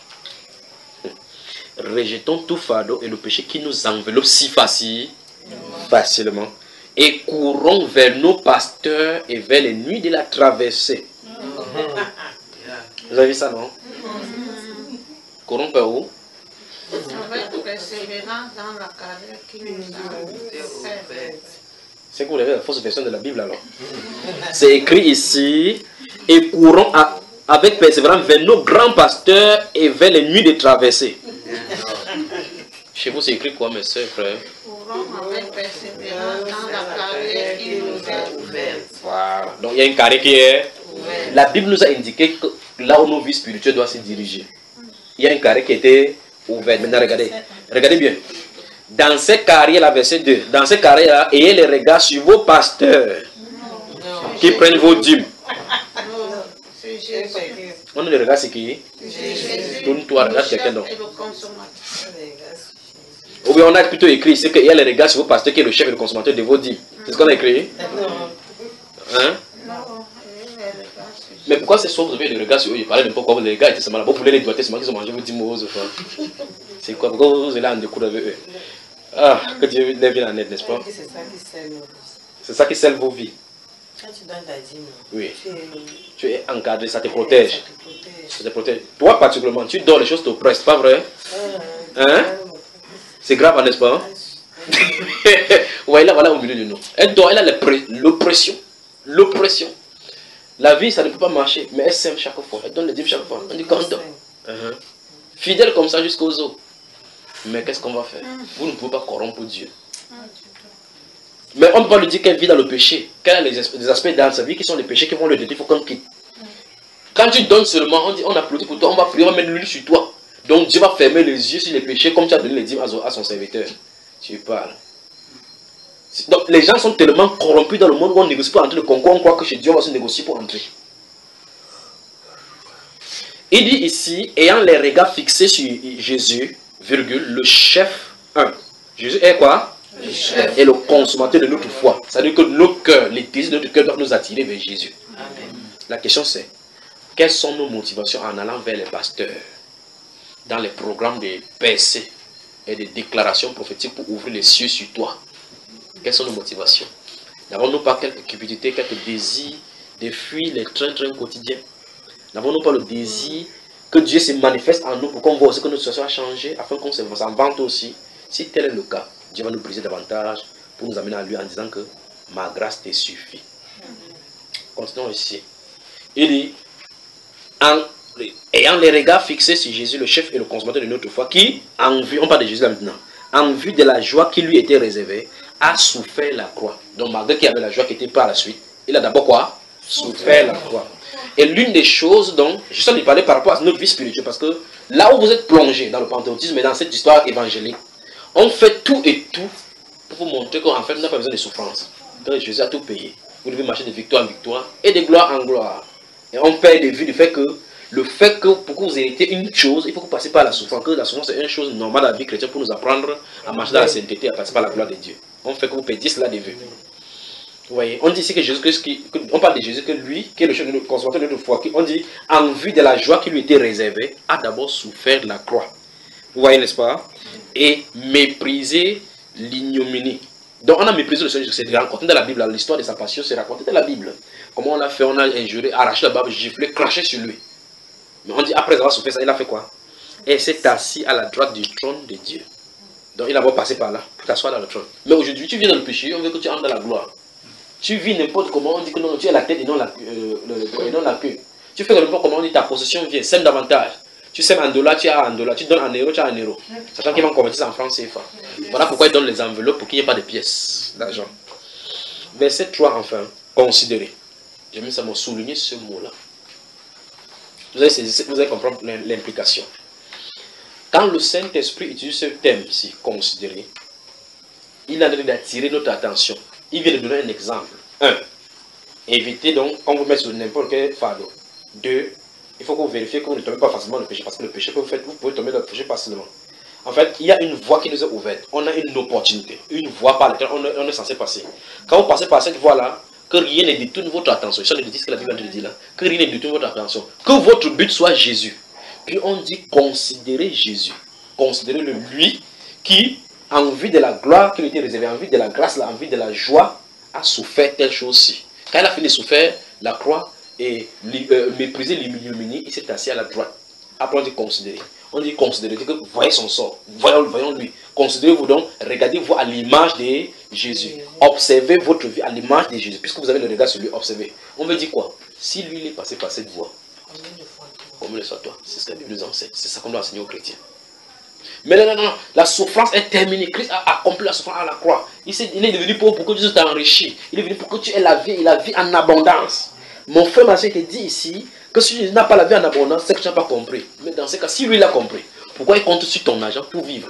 Rejetons tout fardeau et le péché qui nous enveloppe si facile, facilement. Et courons vers nos pasteurs et vers les nuits de la traversée. Vous avez vu ça, non? Courons vers où? Avec persévérance dans la carrière qui nous a offerte. C'est que vous avez la fausse version de la Bible alors. C'est écrit ici, et courons à, avec persévérance vers nos grands pasteurs et vers les nuits de traversée. Chez vous, c'est écrit quoi, mes soeurs, frères? Courons avec persévérance dans la carrière qui nous a offerte. Voilà. Donc il y a une carrière qui est... La Bible nous a indiqué que là où nos vies spirituelles doivent se diriger. Il y a une carrière qui était ouverte. Maintenant, regardez. Regardez bien. Dans ces carrières, la verset deux, dans ces carrières-là, ayez les regards sur vos pasteurs qui prennent vos dîmes. On a les regards, c'est qui? Tourne-toi, regarde quelqu'un d'autre. Ou bien on a plutôt écrit, c'est qu'il y a les regards sur vos pasteurs qui est le chef et le consommateur de vos dîmes. C'est ce qu'on a écrit? Hein? Mais pourquoi c'est soit vous avez les regards sur eux? Il parlait de pourquoi les regards étaient seulement là. Vous voulez les doigter seulement qu'ils ont mangé vos dîmes aux autres. C'est quoi? Pourquoi vous êtes là en découvre avec eux? Ah, que Dieu les vienne en aide, n'est-ce pas? C'est ça qui scelle vos vies. Quand tu donnes ta dîme, oui. tu, es... tu es encadré, ça te protège. Ça te protège. Ça te protège. Toi, particulièrement, tu dors, les choses t'oppressent, pas vrai? Hein? C'est grave, n'est-ce pas? Ouais, là, voilà au milieu de nous. Elle dort, elle a l'oppression. L'oppression. La vie, ça ne peut pas marcher, mais elle s'aime chaque fois. Elle donne le dîme chaque fois. On dit content. Uh-huh. Fidèle comme ça jusqu'aux os. Mais qu'est-ce qu'on va faire? Vous ne pouvez pas corrompre Dieu. Mais on ne peut pas lui dire qu'elle vit dans le péché. Qu'elle a les aspects dans sa vie qui sont les péchés qui vont le détruire. Il faut qu'on quitte. Quand tu donnes seulement, on dit on applaudit pour toi, on va prier, on va mettre l'huile sur toi. Donc Dieu va fermer les yeux sur les péchés comme tu as donné les dîmes à son serviteur. Tu parles. Donc les gens sont tellement corrompus dans le monde où on négocie pour entrer le concours, on croit que chez Dieu on va se négocier pour entrer. Il dit ici, ayant les regards fixés sur Jésus, virgule, le chef un. Jésus est quoi? Le chef. Et le consommateur de notre foi. C'est-à-dire que nos cœurs, les désirs de notre cœur doivent nous attirer vers Jésus. Amen. La question c'est, quelles sont nos motivations en allant vers les pasteurs dans les programmes de percées et de déclarations prophétiques pour ouvrir les cieux sur toi? Quelles sont nos motivations? N'avons-nous pas quelques cupidités, quelques désirs de fuir les trains-trains quotidiens? N'avons-nous pas le désir que Dieu se manifeste en nous pour qu'on voit aussi que notre situation a changé, afin qu'on s'en vante aussi? Si tel est le cas, Dieu va nous briser davantage pour nous amener à lui en disant que ma grâce te suffit. Continuons ici. Il dit, en, ayant les regards fixés sur Jésus, le chef et le consommateur de notre foi, qui, en vue, on parle de Jésus là maintenant, en vue de la joie qui lui était réservée, a souffert la croix. Donc malgré qu'il y avait la joie qui était par la suite, il a d'abord quoi? Souffert la croix. Et l'une des choses dont je suis en train de parler par rapport à notre vie spirituelle, parce que là où vous êtes plongé dans le panthéisme et dans cette histoire évangélique, on fait tout et tout pour vous montrer qu'en fait, on n'a pas besoin de souffrance. Donc Jésus a tout payé. Vous devez marcher de victoire en victoire et de gloire en gloire. Et on perd de vue du fait que le fait que pour que vous héritez une chose, il faut que vous passiez par la souffrance. Que la souffrance est une chose normale dans la vie chrétienne pour nous apprendre à marcher dans la sainteté et à passer par la gloire de Dieu. On fait que vous perdiez cela de vue. Vous voyez, on dit ici que Jésus-Christ, on parle de Jésus que lui, qui est le chef de notre consommateur de notre foi, qui, on dit, en vue de la joie qui lui était réservée, a d'abord souffert la croix. Vous voyez, n'est-ce pas? Et méprisé l'ignominie. Donc on a méprisé le Seigneur, c'est raconté dans la Bible, l'histoire de sa passion, c'est raconté dans la Bible. Comment on l'a fait, on a injuré, arraché la barbe, giflé, craché sur lui. Mais on dit, après avoir souffert ça, il a fait quoi? Et s'est assis à la droite du trône de Dieu. Donc il a beau passer par là, pour t'asseoir dans le trône. Mais aujourd'hui, tu viens dans le péché, on veut que tu entres dans la gloire. Tu vis n'importe comment, on dit que non, tu es la tête et non la, euh, le, et non la queue. Tu fais n'importe comment, on dit ta possession vient, sème davantage. Tu sèmes en dollars, tu as en dollars, tu donnes en euros, tu as en euros. Sachant qu'ils vont convertir ça en francs C F A. Voilà pourquoi ils donnent les enveloppes pour qu'il n'y ait pas de pièces d'argent. Verset trois, enfin, considérez. J'ai mis ça, m'a souligné ce mot-là. Vous allez, vous allez comprendre l'implication. Quand le Saint-Esprit utilise ce thème-ci, considérer, il a envie d'attirer notre attention. Il vient de donner un exemple. Un, évitez donc, quand vous mettez sur n'importe quel fardeau. Deux, il faut que vous vérifiez que vous ne tombez pas facilement dans le péché, parce que le péché peut vous faire, vous pouvez tomber dans le péché facilement. En fait, il y a une voie qui nous est ouverte. On a une opportunité, une voie par laquelle on est, on est censé passer. Quand vous passez par cette voie-là, que rien ne détourne votre attention. Ça, c'est ce que la Bible dit là. Que rien ne détourne votre attention. Que votre but soit Jésus. Puis on dit considérez Jésus. Considérez-le lui qui, en vue de la gloire qui lui était réservée, en vue de la grâce, en vue de la joie, a souffert telle chose-ci. Quand il a fini de souffrir la croix et euh, mépriser l'ignominie, il s'est assis à la droite. Après on dit considérer. On dit considérer, que voyez son sort, voyons, voyons lui. Considérez-vous donc, regardez-vous à l'image de Jésus. Observez votre vie à l'image de Jésus. Puisque vous avez le regard sur lui, observez. On veut dire quoi? Si lui il est passé par cette voie, combien de fois toi? C'est ce que la Bible nous enseigne. C'est ça qu'on doit enseigner aux chrétiens. Mais non, non, non, la souffrance est terminée. Christ a accompli la souffrance à la croix. Il, est, il est devenu pauvre pour que tu t'enrichis. Il est venu pour que tu aies la vie et la vie en abondance. Mon frère, ma soeur, il te dit ici que si tu n'as pas la vie en abondance, c'est que tu n'as pas compris. Mais dans ce cas, si lui l'a compris, pourquoi il compte sur ton argent pour vivre?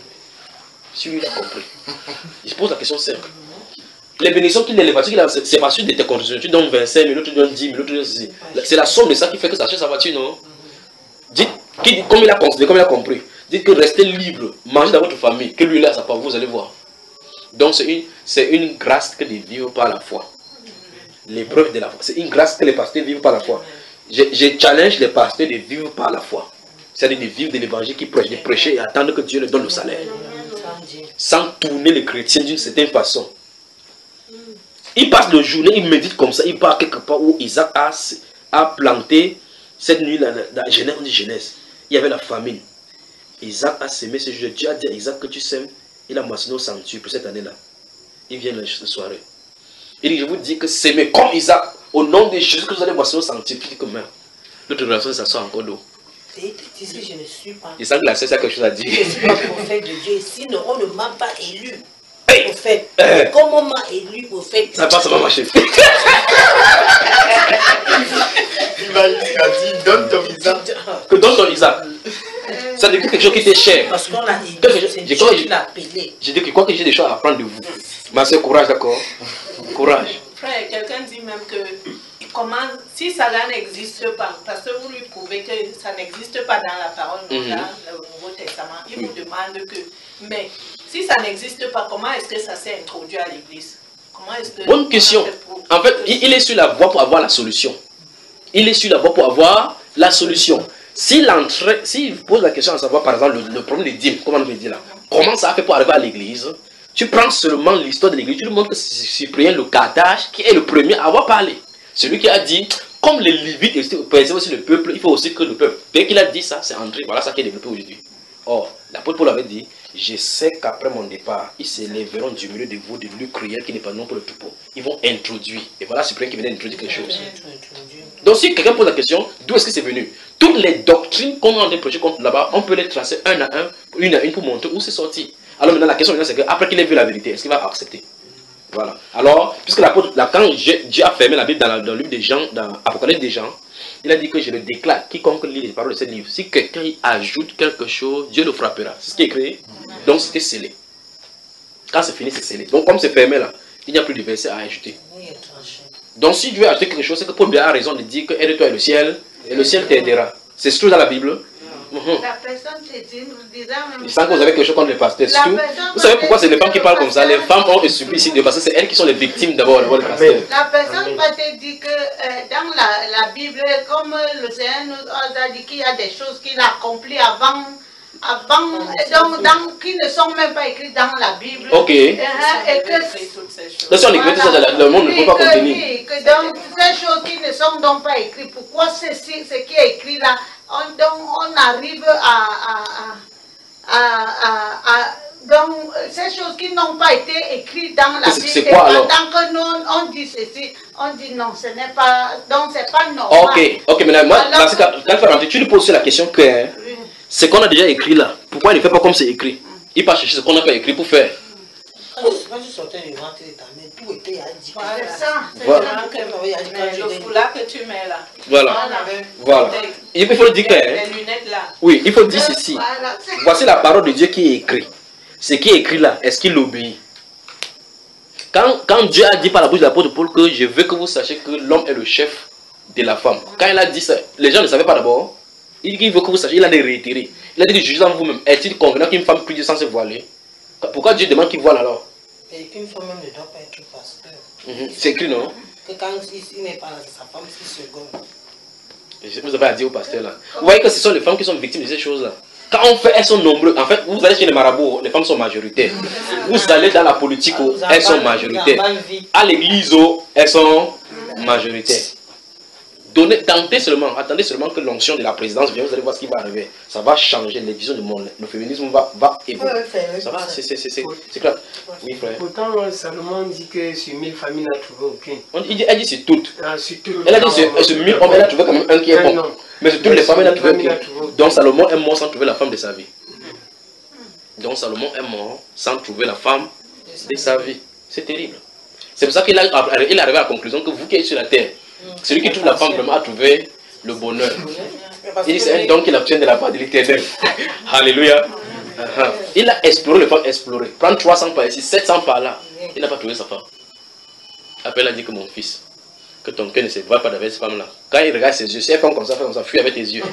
Si lui l'a compris. Je pose la question simple. Les bénédictions qu'il élève, c'est pas sûr de tes conditions. Tu donnes vingt-cinq mille, l'autre donne dix mille, l'autre donne ceci. C'est la somme de ça qui fait que ça achète sa voiture, non? Dites, comme il a considéré, comme il a compris. Dites que restez libre, mangez dans votre famille, que lui là, ça part, vous allez voir. Donc c'est une, c'est une grâce que de vivre par la foi. L'épreuve de la foi. C'est une grâce que les pasteurs vivent par la foi. Je, je challenge les pasteurs de vivre par la foi. C'est-à-dire de vivre de l'évangile qui prêche, de prêcher et attendre que Dieu leur donne le salaire. Sans tourner les chrétiens d'une certaine façon. Il passe le journée, il médite comme ça, il part quelque part où Isaac a, a planté cette nuit-là, dans la Genèse, on dit Genèse. Il y avait la famine. Isaac a semé ce jour. Dieu a dit à Isaac que tu sèmes. Il a moissonné au centuple pour cette année-là. Il vient la soirée. Il dit, je vous dis que s'aimer comme Isaac, au nom de Jésus, que vous allez moissonner au centuple. Il dit que même. L'autre relation, ça sort encore d'eau. Et il te dit que je ne suis pas. Il semble que la sœur a quelque chose à dire. Je ne suis pas prophète de Dieu. Sinon, on ne m'a pas élu. Prophète. Euh, Comment on m'a élu prophète? Ça passe, ça va marcher. Il va jusqu'à dire, donne ton Isaac. Que donne ton Isaac. Ça dit quelque chose qui t'est cher. Parce qu'on l'a élu. C'est Dieu qui l'a appelé. Je dis que quoi que j'ai des choses à apprendre de vous. Ma soeur, courage, d'accord? Courage. Frère, quelqu'un dit même que comment, si cela n'existe pas, parce que vous lui prouvez que ça n'existe pas dans la parole, mm-hmm. dans le Nouveau Testament, il oui. vous demande que, mais si ça n'existe pas, comment est-ce que ça s'est introduit à l'église? Comment est-ce que... Bonne question. En fait, il est sur la voie pour avoir la solution. Il est sur la voie pour avoir la solution. S'il si pose la question à savoir, par exemple, le, le problème des dîmes, comment on veut dire là, comment ça a fait pour arriver à l'église? Tu prends seulement l'histoire de l'église, tu lui montres que c'est Cyprien le Carthage qui est le premier à avoir parlé. Celui qui a dit, comme les Lévites préservent aussi le peuple, il faut aussi que le peuple. Dès qu'il a dit ça, c'est André, voilà ça qui est développé aujourd'hui. Or, l'apôtre Paul avait dit, je sais qu'après mon départ, ils s'élèveront du milieu de vous, de loups cruels qui n'est pas non pour le troupeau. Ils vont introduire. Et voilà Cyprien qui venait d'introduire quelque chose. Donc si quelqu'un pose la question, d'où est-ce que c'est venu? Toutes les doctrines qu'on a en prêché contre là-bas, on peut les tracer un à un, une à une pour montrer où c'est sorti. Alors maintenant la question c'est qu'après qu'il ait vu la vérité, est-ce qu'il va accepter? Voilà. Alors, puisque l'apôtre, là, quand Dieu a fermé la Bible dans, la, dans le livre des gens, dans l'Apocalypse des gens, il a dit que je le déclare, quiconque lit les paroles de ce livre, si quelqu'un ajoute quelque chose, Dieu le frappera. C'est ce qui est écrit. Donc c'était scellé. Quand c'est fini, c'est scellé. Donc comme c'est fermé là, il n'y a plus de verset à ajouter. Donc si Dieu a ajouté quelque chose, c'est que Paul a raison de dire que aide-toi et le ciel, et le ciel t'aidera. C'est ce dans la Bible. Mm-hmm. La personne te dit, je sens que vous avez quelque chose contre les pasteurs. Vous savez pourquoi c'est les femmes qui parlent comme ça? Les femmes ont subi ici, parce que c'est elles qui sont les victimes d'abord devant les pasteurs. La personne va te dire que euh, dans la, la Bible, comme le Seigneur nous a dit qu'il y a des choses qu'il a accomplies avant, avant donc, dans, qui ne sont même pas écrites dans la Bible. Ok. Euh, et que, si on écrit ça, le monde ne peut pas contenir. Oui, que dans ces choses qui ne sont donc pas écrites, pourquoi ceci, ce qui est écrit là, on, donc on arrive à, à, à, à, à donc ces choses qui n'ont pas été écrites dans la Bible, c'est quoi, alors? Tant que nous on dit ceci, on dit non, ce n'est pas, donc c'est pas normal. Ok, ok, mais là, moi, alors, là, quand, quand tu lui poses la question que hein, oui. ce qu'on a déjà écrit là, pourquoi il ne fait pas comme c'est écrit? Il part chercher ce qu'on n'a pas écrit pour faire. Quand je sortais du ventre de ta mère, tout était indiqué. Voilà, c'est ça. Voilà. Le foulard que tu mets là. Voilà. Voilà. Il faut le dire que. Les lunettes là. Oui, il faut dire ceci. Voilà. Voici la parole de Dieu qui est écrite. Ce qui est écrit là, est-ce qu'il obéit? Quand, quand Dieu a dit par la bouche de l'apôtre Paul que je veux que vous sachiez que l'homme est le chef de la femme. Quand il a dit ça, les gens ne savaient pas d'abord. Il dit qu'il veut que vous sachiez, il a des réitérés. Il a dit que jugez en vous-même. Est-il convenant qu'une femme prie Dieu sans se voiler? Pourquoi Dieu demande qu'il voile alors? Et qu'une femme même ne doit pas être pasteur. Mm-hmm. C'est écrit, non? Que quand il n'est pas là, sa femme, c'est seconde. Vous avez à dire au pasteur là. Vous voyez que ce sont les femmes qui sont victimes de ces choses-là. Quand on fait, elles sont nombreuses. En fait, vous allez chez les marabouts, les femmes sont majoritaires. Vous allez dans la politique, elles sont majoritaires. À l'église, elles sont majoritaires. Donnez, tentez seulement, attendez seulement que l'onction de la présidence vienne, vous allez voir ce qui va arriver. Ça va changer les visions du monde. Le féminisme va, va évoluer. Ça va, c'est clair. Oui, frère. Pourtant, Salomon dit que sur mille familles, il n'a trouvé aucune. On, il dit, elle dit c'est toutes. Ah, sur toutes. Elle a dit sur mille hommes, elle a trouvé quand même un qui est bon. Mais sur toutes les femmes, elle a trouvé aucune. Donc Salomon est mort sans trouver la femme de sa vie. Donc Salomon est mort sans trouver la femme de sa vie. C'est terrible. C'est pour ça qu'il a, il est arrivé à la conclusion que vous qui êtes sur la terre, celui qui trouve la femme vraiment a trouvé le bonheur. Il dit c'est un don qu'il obtient de la part de l'Éternel. Alléluia. Uh-huh. Il a exploré le femme, exploré. Prendre trois cents par ici, sept cents par là. Il n'a pas trouvé sa femme. Après il a dit que mon fils, que ton cœur ne se voit pas avec cette femme là. Quand il regarde ses yeux, si elle fait comme ça, fait comme ça, fuis avec tes yeux.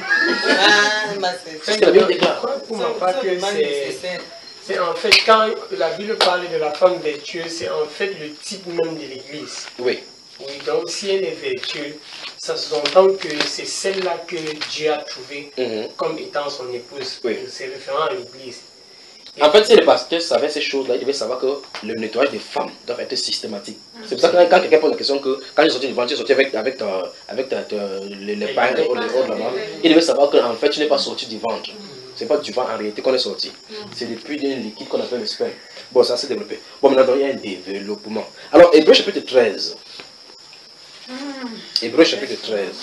C'est ce que la Bible déclare. Pour ma part, que c'est en fait quand la Bible parle de la femme vertueuse, c'est en fait le type même de l'église. Oui. Oui, donc si elle est vertueuse, ça s'entend que c'est celle-là que Dieu a trouvée mm-hmm. comme étant son épouse. Oui. C'est référent à l'église. En fait, si les pasteurs savaient ces choses-là, ils devaient savoir que le nettoyage des femmes doit être systématique. C'est pour ça que quand quelqu'un pose la question que quand j'ai sorti du ventre, j'ai sorti avec, avec, ta, avec ta, ta, les, les pains et les autres là-bas, il devait savoir qu'en fait, tu n'es pas sorti du ventre. Ce n'est pas du ventre en réalité qu'on est sorti. C'est depuis un liquide qu'on appelle le sperme. Bon, ça s'est développé. Bon, maintenant, il y a un développement. Alors, Hébreux chapitre treize. Hébreux chapitre treize.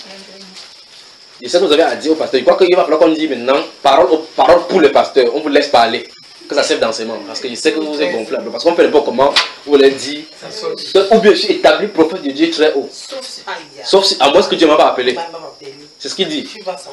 Et ça que vous avez à dire au pasteur. Je crois qu'il va falloir qu'on dise maintenant parole, parole pour le pasteur. On vous laisse parler. Que ça serve d'enseignement. Parce que je sais que vous êtes gonflable. Parce qu'on fait n'importe comment. Vous voulez dire. Ou bien je suis établi prophète de Dieu très haut. Sauf si, à moins que Dieu ne m'a pas appelé. C'est ce qu'il dit.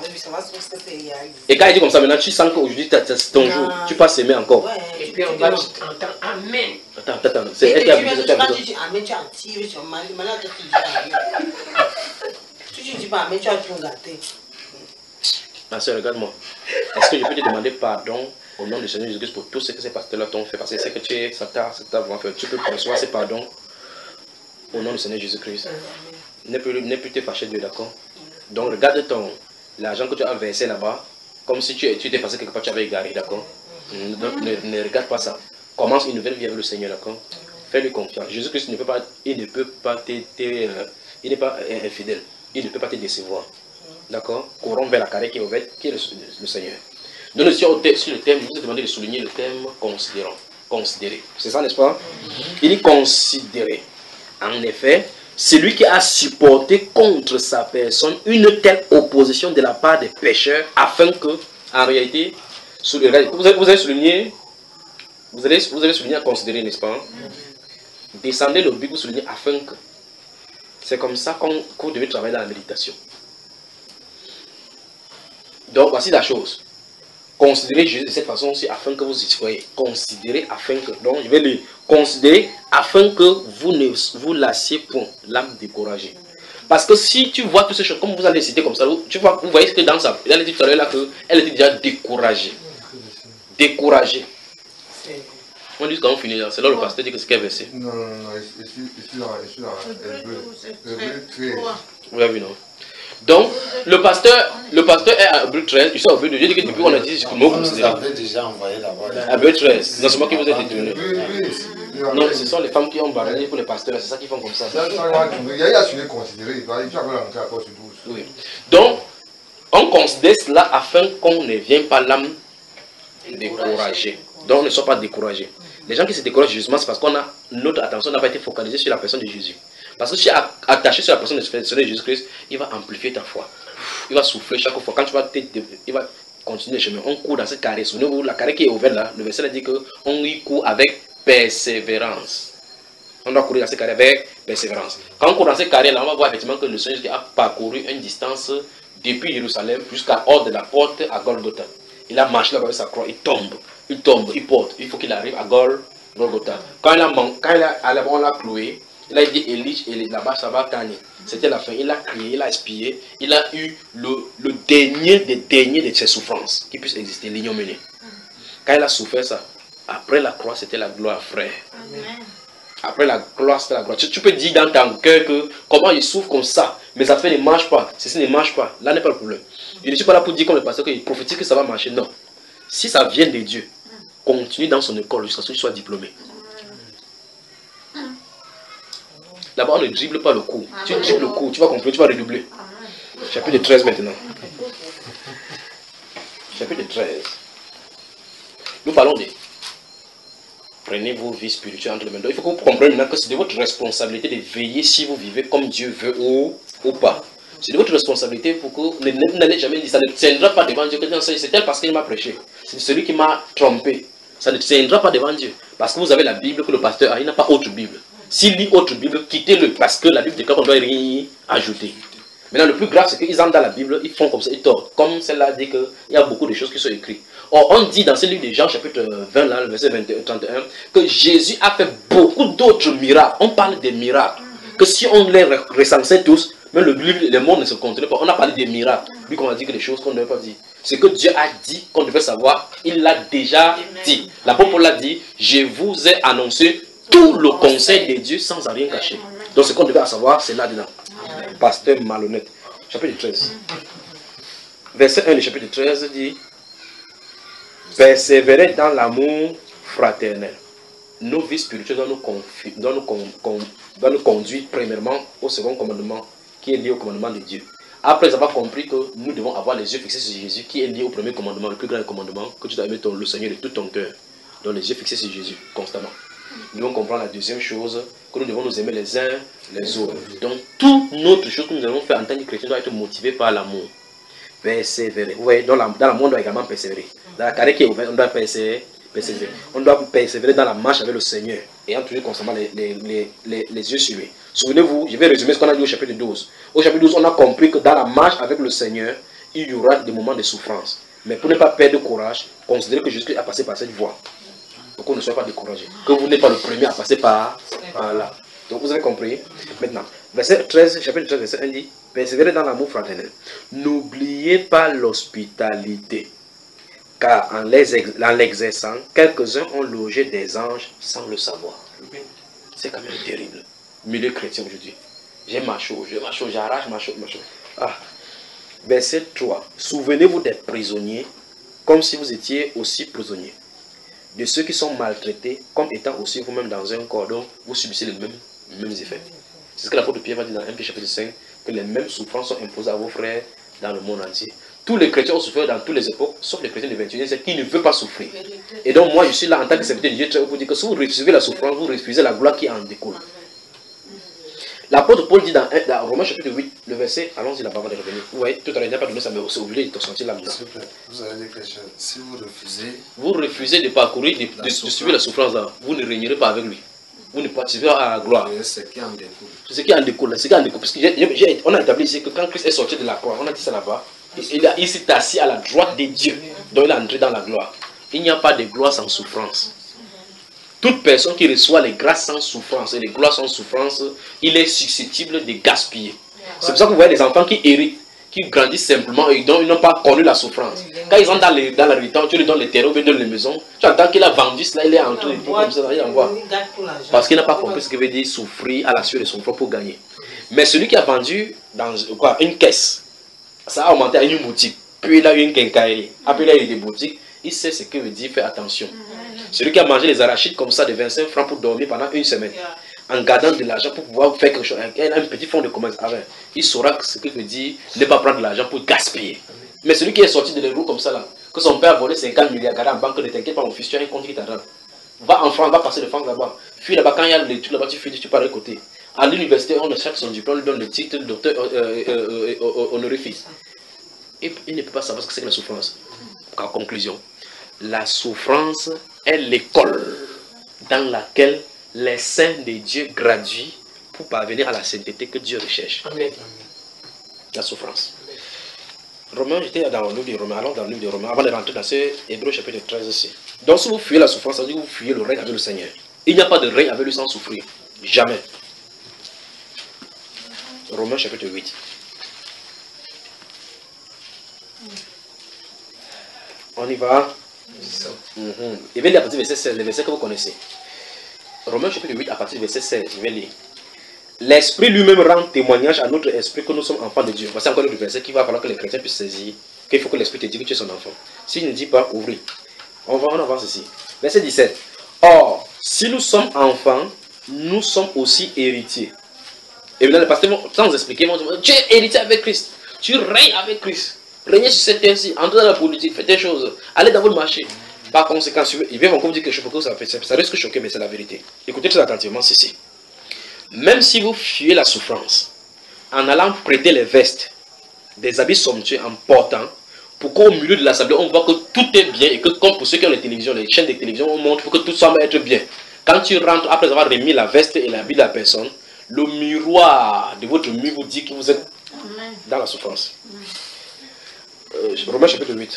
Et quand il dit comme ça, maintenant tu sens qu'aujourd'hui c'est ton jour. Tu passes s'aimer encore. Et puis on va entendre Amen. Attends, attends. C'est elle qui a besoin de faire. Quand tu dis Amen, tu actives sur Mali. Maintenant que tu dis Amen. Si tu ne dis pas Amen, tu as tout gâté. Ma soeur, regarde-moi. Est-ce que je peux te demander pardon au nom du Seigneur Jésus-Christ pour tout ce que ces pasteurs-là t'ont fait? Parce que c'est que tu es, ça t'a vraiment fait. Tu peux recevoir ces pardons au nom du Seigneur Jésus-Christ. Ne plus, ne plus te fâcher Dieu, d'accord? Donc regarde ton l'argent que tu as versé là-bas, comme si tu, tu étais passé quelque part, tu avais égaré, d'accord? Donc ne, ne regarde pas ça. Commence une nouvelle vie avec le Seigneur, d'accord? Fais-lui confiance. Jésus-Christ ne peut pas, il ne peut pas te, te euh, il n'est pas infidèle. Il ne peut pas te décevoir. D'accord? Courons vers la carrière qui est ouverte, qui est le, le Seigneur. Donc sur, sur le thème, je vous ai demandé de souligner le thème considérant. Considérer. C'est ça, n'est-ce pas? Il dit considérer. En effet, celui qui a supporté contre sa personne une telle opposition de la part des pécheurs, afin que, en réalité, vous avez, vous avez souligné, vous avez, vous avez souligné à considérer, n'est-ce pas? Descendez le but, vous soulignez afin que. C'est comme ça qu'on qu vous devez travailler dans la méditation. Donc, voici la chose. Considérez Jésus de cette façon aussi afin que vous y soyez. Considérez afin que. Donc, je vais le considérer afin que vous ne vous lassiez point l'âme découragée. Parce que si tu vois toutes ces choses, comme vous allez citer comme ça, tu vois, vous voyez que dans sa. Elle a dit tout à l'heure là qu'elle était déjà découragée. Découragée. On dit quand on finit là, c'est là le pasteur dit que c'est quel verset? Non, non, non, je suis dans Hébreux treize. Vous avez vu, non? Donc, le pasteur, le pasteur est à Hébreux treize, je suis à Hébreux deux. J'ai dit que depuis qu'on a dit, c'est comment vous considérez. Vous avez déjà envoyé là-bas. À Hébreux treize, non, c'est moi qui vous ai détourné. Non, ce sont les femmes qui ont barré pour les pasteurs, c'est ça qu'ils font comme ça. Il y a su les considérer, tu vas rentrer à cause de tout. Oui. Donc, on considère cela afin qu'on ne vienne pas l'âme découragée. Donc, on ne soit pas découragé. Les gens qui se découragent justement, c'est parce qu'on a notre attention n'a pas été focalisée sur la personne de Jésus. Parce que si tu es attaché sur la personne de Jésus-Christ, il va amplifier ta foi. Il va souffler chaque fois. Quand tu vas te, il va continuer le chemin. On court dans cette carré. Souvenez-vous, la carré qui est ouverte là, le verset dit qu'on y court avec persévérance. On doit courir dans cette carré avec persévérance. Quand on court dans cette carré là, on va voir effectivement que le Seigneur a parcouru une distance depuis Jérusalem jusqu'à hors de la porte à Golgotha. Il a marché là-bas avec sa croix, il tombe, il tombe, il porte. Il faut qu'il arrive à Golgotha. Quand il a, quand il a, on l'a cloué, Il a dit Élie, et là-bas, ça va gagner. C'était la fin. Il a crié, il a espié, il a eu le, le dernier des derniers de ses souffrances qui puisse exister, l'ignominie. Quand il a souffert ça, après la croix, c'était la gloire, frère. Amen. Après la gloire, c'était la gloire. Tu, tu peux dire dans ton cœur que comment il souffre comme ça, mes affaires ne marchent pas, ceci ne marche pas. Là n'est pas le problème. Je ne suis pas là pour dire comme le pasteur qu'il prophétise que ça va marcher. Non. Si ça vient de Dieu, continue dans son école jusqu'à ce qu'il soit diplômé. Là-bas, on ne dribble pas le coup. Tu dribbles le coup, tu vas comprendre, tu vas redoubler. Chapitre treize maintenant. Chapitre treize. Nous parlons de prenez vos vies spirituelles entre les mains. Donc, il faut que vous compreniez maintenant que c'est de votre responsabilité de veiller si vous vivez comme Dieu veut ou, ou pas. C'est de votre responsabilité pour que vous n'allez jamais dire ça ne tiendra pas devant Dieu. C'est tel parce qu'il m'a prêché. C'est celui qui m'a trompé. Ça ne tiendra pas devant Dieu. Parce que vous avez la Bible que le pasteur a, il n'a pas autre Bible. S'il lit autre Bible, quittez-le parce que la Bible déclare qu'on doit rien ajouter. Maintenant, le plus grave, c'est qu'ils entrent dans la Bible, ils font comme ça, ils tordent. Comme celle-là dit qu'il y a beaucoup de choses qui sont écrites. Or, on dit dans ce livre de Jean, chapitre vingt, là, le verset vingt et un, trente et un, que Jésus a fait beaucoup d'autres miracles. On parle des miracles. Que si on les recensait tous, même le, le monde ne se contenait pas. On a parlé des miracles. Lui, qu'on a dit que des choses qu'on ne devait pas dire. Ce que Dieu a dit qu'on devait savoir, il l'a déjà dit. L'apôtre Paul l'a dit, je vous ai annoncé tout le conseil de Dieu sans rien cacher. Donc, ce qu'on devait savoir, c'est là-dedans. Pasteur malhonnête. Chapitre treize. Verset un du chapitre treize dit, persévérer dans l'amour fraternel. Nos vies spirituelles doivent nous, doivent nous, con, doivent nous conduire premièrement au second commandement qui est lié au commandement de Dieu. Après avoir compris que nous devons avoir les yeux fixés sur Jésus qui est lié au premier commandement, le plus grand commandement, que tu dois aimer ton, le Seigneur de tout ton cœur. Donc les yeux fixés sur Jésus constamment. Nous devons comprendre la deuxième chose, que nous devons nous aimer les uns les autres. Donc toute notre chose que nous allons faire en tant que chrétiens doit être motivée par l'amour. Persévérer. Vous voyez, dans l'amour, on doit également persévérer. Dans la carrière qui est ouverte, on doit persévérer. persévérer. On doit persévérer dans la marche avec le Seigneur, ayant toujours constamment les, les, les, les, les yeux sur lui. Souvenez-vous, je vais résumer ce qu'on a dit au chapitre douze. Au chapitre douze, on a compris que dans la marche avec le Seigneur, il y aura des moments de souffrance. Mais pour ne pas perdre courage, considérez que Jésus a passé par cette voie. Donc on ne soit pas découragé. Que vous n'êtes pas le premier à passer par, par là. Donc vous avez compris. Maintenant, verset treize, chapitre treize, verset un dit, persévérez dans l'amour fraternel. N'oubliez pas l'hospitalité. Car en l'exerçant, quelques-uns ont logé des anges sans le savoir. C'est quand même terrible. Milieu chrétien aujourd'hui. J'ai ma chose, j'ai ma chose, j'arrache ma chose, ma chose. Ah. Verset trois. Souvenez-vous des prisonniers comme si vous étiez aussi prisonniers. De ceux qui sont maltraités comme étant aussi vous-même dans un cordon, vous subissez les mêmes, les mêmes effets. C'est ce que l'apôtre Pierre va dire dans un Pierre chapitre cinq, que les mêmes souffrances sont imposées à vos frères dans le monde entier. Tous les chrétiens ont souffert dans toutes les époques, sauf les chrétiens du vingt et unième siècle qui ne veulent pas souffrir. Et donc moi je suis là en tant que serviteur de Dieu pour vous dire que si vous refusez la souffrance, vous refusez la gloire qui en découle. L'apôtre Paul dit dans, dans Romains chapitre huit, le verset, allons-y là-bas avant de revenir. Vous voyez, tout à l'heure, il n'a pas donné ça, mais c'est obligé de te sentir là-dedans. Vous avez dit quelque chose. Si vous refusez... Vous refusez de parcourir, de, de, de suivre la souffrance là, vous ne régnerez pas avec lui. Vous ne participerez pas à la gloire. C'est ce qui en découle. C'est ce qui en découle. C'est ce qui en découle. Parce que j'ai, j'ai, on a établi ici que quand Christ est sorti de la croix, on a dit ça là-bas, il, il s'est assis à la droite de Dieu. Donc il est entré dans la gloire. Il n'y a pas de gloire sans souffrance. Toute personne qui reçoit les grâces sans souffrance et les gloires sans souffrance, il est susceptible de gaspiller. C'est pour ça que vous voyez des enfants qui héritent, qui grandissent simplement et dont ils n'ont pas connu la souffrance. Quand ils sont dans, les, dans l'héritage, tu lui donnes les terreaux, tu lui donnes les maisons, tu entends qu'il a vendu cela, il est en train de comme ça, il envoie. Parce qu'il n'a pas compris ce que veut dire souffrir à la suite de son propre pour gagner. Mais celui qui a vendu dans quoi, une caisse, ça a augmenté à une boutique, puis il a eu une quincaillerie, après il a eu des boutiques, il sait ce que veut dire faire attention. Celui qui a mangé les arachides comme ça de vingt-cinq francs pour dormir pendant une semaine, en gardant de l'argent pour pouvoir faire quelque chose, il a un petit fonds de commerce avec, il saura ce que veut dire ne pas prendre de l'argent pour gaspiller. Mais celui qui est sorti de l'euro comme ça là, que son père a volé cinquante milliards, gardé en banque, ne t'inquiète pas mon fils, tu as un compte qui t'attend. Va en France, va passer le franc là-bas. Fuis là-bas, quand il y a l'étude là-bas, tu fuis, tu pars de côté. À l'université, on cherche son diplôme, on lui donne le titre de docteur euh, euh, euh, honorifice. Et il ne peut pas savoir ce que c'est que la souffrance. En conclusion, la souffrance est l'école dans laquelle les saints de Dieu graduent pour parvenir à la sainteté que Dieu recherche. Amen. La souffrance. Romains, j'étais dans le livre de Romains, allons dans le livre de Romains, avant de rentrer dans ce Hébreux chapitre treize aussi. Donc si vous fuyez la souffrance, ça veut dire que vous fuyez le règne avec le Seigneur. Il n'y a pas de règne avec lui sans souffrir. Jamais. Romains chapitre huit. On y va. Mm-hmm. Il va lire à partir du verset seize, le verset que vous connaissez. Romains chapitre huit, à partir du verset seize, je vais lire. L'Esprit lui-même rend témoignage à notre esprit que nous sommes enfants de Dieu. Voici encore le verset qui va falloir que les chrétiens puissent saisir, qu'il faut que l'Esprit te dise que tu es son enfant. S'il ne dit pas, ouvrez. On va, on avance ici. Verset dix-sept. Or, si nous sommes enfants, nous sommes aussi héritiers. Et maintenant, le pasteur, sans expliquer, vont dire, tu es héritier avec Christ. Tu règnes avec Christ. Régnez sur cette terre-ci, entrez dans la politique, faites des choses, allez dans votre marché. Par conséquent, il vient encore vous dire quelque chose, ça, fait, ça risque de choquer, mais c'est la vérité. Écoutez très attentivement ceci. Même si vous fuyez la souffrance, en allant prêter les vestes, des habits somptueux en portant, pour qu'au milieu de l'assemblée, on voit que tout est bien et que comme pour ceux qui ont les télévisions, les chaînes de télévision, on montre que tout semble être bien. Quand tu rentres, après avoir remis la veste et l'habit de la personne, le miroir de votre mur vous dit que vous êtes dans la souffrance. Euh, Romains chapitre huit.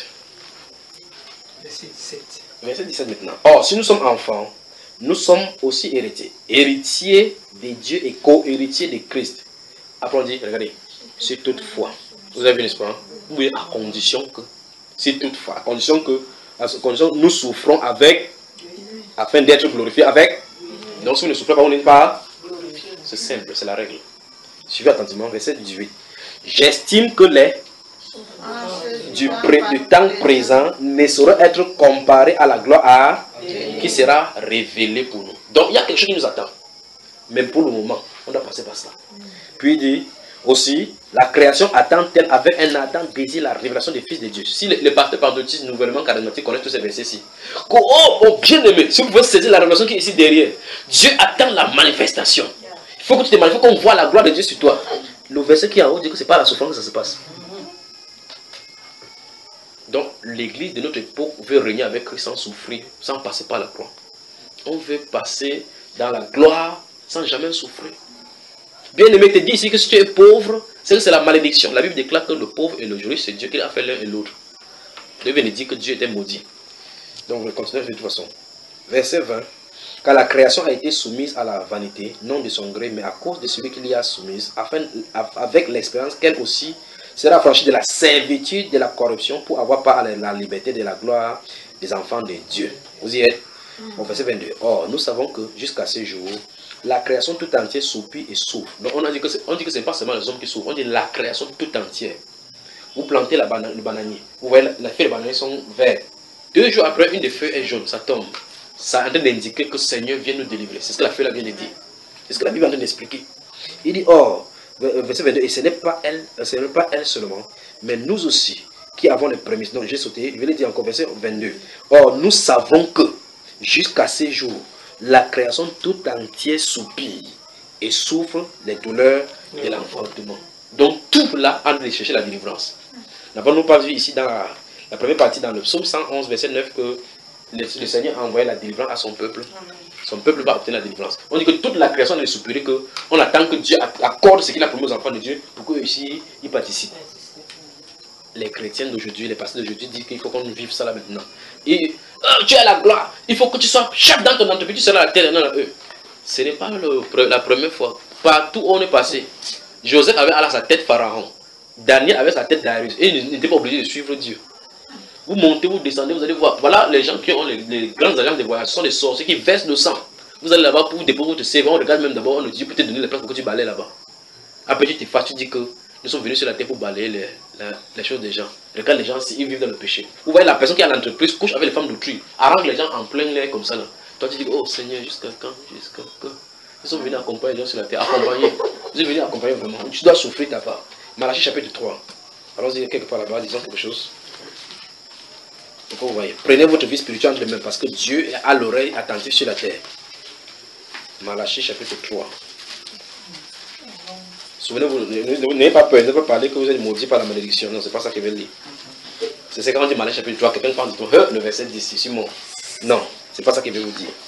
Verset dix-sept. Verset dix-sept maintenant. Or, si nous sommes enfants, nous sommes aussi héritiers. Héritiers de Dieu et co-héritiers de Christ. Après on dit, regardez, c'est toutefois. Vous avez vu, n'est-ce pas? Oui, à condition que, c'est toutefois, à condition que, à condition que nous souffrons avec, afin d'être glorifiés avec. Donc si vous ne souffrez pas, on n'est pas. C'est simple, c'est la règle. Suivez attentivement, verset dix-huit. J'estime que les du, pré, du temps présent ne saura être comparé à la gloire à, qui sera révélée pour nous. Donc il y a quelque chose qui nous attend. Même pour le moment, on doit passer par ça. Puis il dit aussi, la création attend-elle avec un ardent désir la révélation des fils de Dieu. Si les, les pasteurs pentecôtistes nouvellement charismatiques connaissent tous ces versets-ci. Oh, oh bien aimé, si vous pouvez saisir la révélation qui est ici derrière, Dieu attend la manifestation. Il faut que tu te manifestes, il faut qu'on voit la gloire de Dieu sur toi. Le verset qui est en haut dit que ce n'est pas la souffrance que ça se passe. Donc, l'église de notre époque veut régner avec Christ sans souffrir, sans passer par la croix. On veut passer dans la gloire sans jamais souffrir. Bien aimé, te dit ici que si tu es pauvre, c'est que c'est la malédiction. La Bible déclare que le pauvre et le juriste, c'est Dieu qui a fait l'un et l'autre. Dieu vient de dire que Dieu était maudit. Donc, je continue de toute façon. Verset vingt. Car la création a été soumise à la vanité, non de son gré, mais à cause de celui qui l'y a soumise, afin, avec l'expérience qu'elle aussi sera affranchie de la servitude de la corruption pour avoir part à la liberté de la gloire des enfants de Dieu. Vous y êtes? Au verset vingt-deux. Or, nous savons que jusqu'à ce jour, la création tout entière soupire et souffre. Donc, on a dit que ce n'est pas seulement les hommes qui souffrent, on dit la création tout entière. Vous plantez la banane, le bananier, vous voyez, les feuilles de bananier sont vertes. Deux jours après, une des feuilles est jaune, ça tombe. Ça est en train d'indiquer que le Seigneur vient nous délivrer. C'est ce que la feuille vient de dire. C'est ce que la Bible est en train d'expliquer. Il dit, or, verset vingt-deux, et ce n'est pas elle, ce n'est pas elle seulement, mais nous aussi, qui avons les prémices. Donc j'ai sauté, je vais le dire encore, verset vingt-deux. Or, nous savons que, jusqu'à ces jours, la création tout entière soupire et souffre les douleurs de l'enfantement. Donc tout là, on va chercher la délivrance. N'avons-nous pas vu ici dans la, la première partie, dans le psaume cent onze, verset neuf, que le, le Seigneur a envoyé la délivrance à son peuple. Son peuple va obtenir la délivrance. On dit que toute la création est soupirée, qu'on attend que Dieu accorde ce qu'il a promis aux enfants de Dieu pour qu'eux ici, ils participent. Les chrétiens d'aujourd'hui, les pasteurs d'aujourd'hui disent qu'il faut qu'on vive ça là maintenant. Et oh, tu as la gloire, il faut que tu sois chef dans ton entreprise, tu seras la terre dans eux. Ce n'est pas le, la première fois. Partout où on est passé, Joseph avait à sa tête Pharaon, Daniel avait sa tête Darius, et il n'était pas obligé de suivre Dieu. Vous montez, vous descendez, vous allez voir. Voilà les gens qui ont les, les grandes agences de voyage, ce sont les sorciers qui versent le sang. Vous allez là-bas pour vous déposer votre C V, on regarde même d'abord, on nous dit peut te donner les places pour que tu balayes là-bas. Après tu t'effaces, tu dis que nous sommes venus sur la terre pour balayer les, les, les choses des gens. Regarde les gens, ils vivent dans le péché. Vous voyez la personne qui a l'entreprise couche avec les femmes d'autrui, arrange les gens en plein l'air comme ça là. Toi tu dis, oh Seigneur, jusqu'à quand, jusqu'à quand? Nous sommes venus accompagner les gens sur la terre, accompagner. Vous êtes venus accompagner vraiment. Tu dois souffrir ta part. Malachie chapitre trois. Allons-y quelque part là-bas, disons quelque chose. Donc vous voyez, prenez votre vie spirituelle entre les mains parce que Dieu est à l'oreille attentif sur la terre. Malachie chapitre trois. Souvenez-vous, n'ayez pas peur, ne pas parler que vous êtes maudit par la malédiction. Non, c'est pas ça qu'il veut dire. C'est quand on dit Malachie chapitre trois, quelqu'un parle de toi, le verset dix, ici, mon. Non, c'est pas ça qu'il veut vous dire.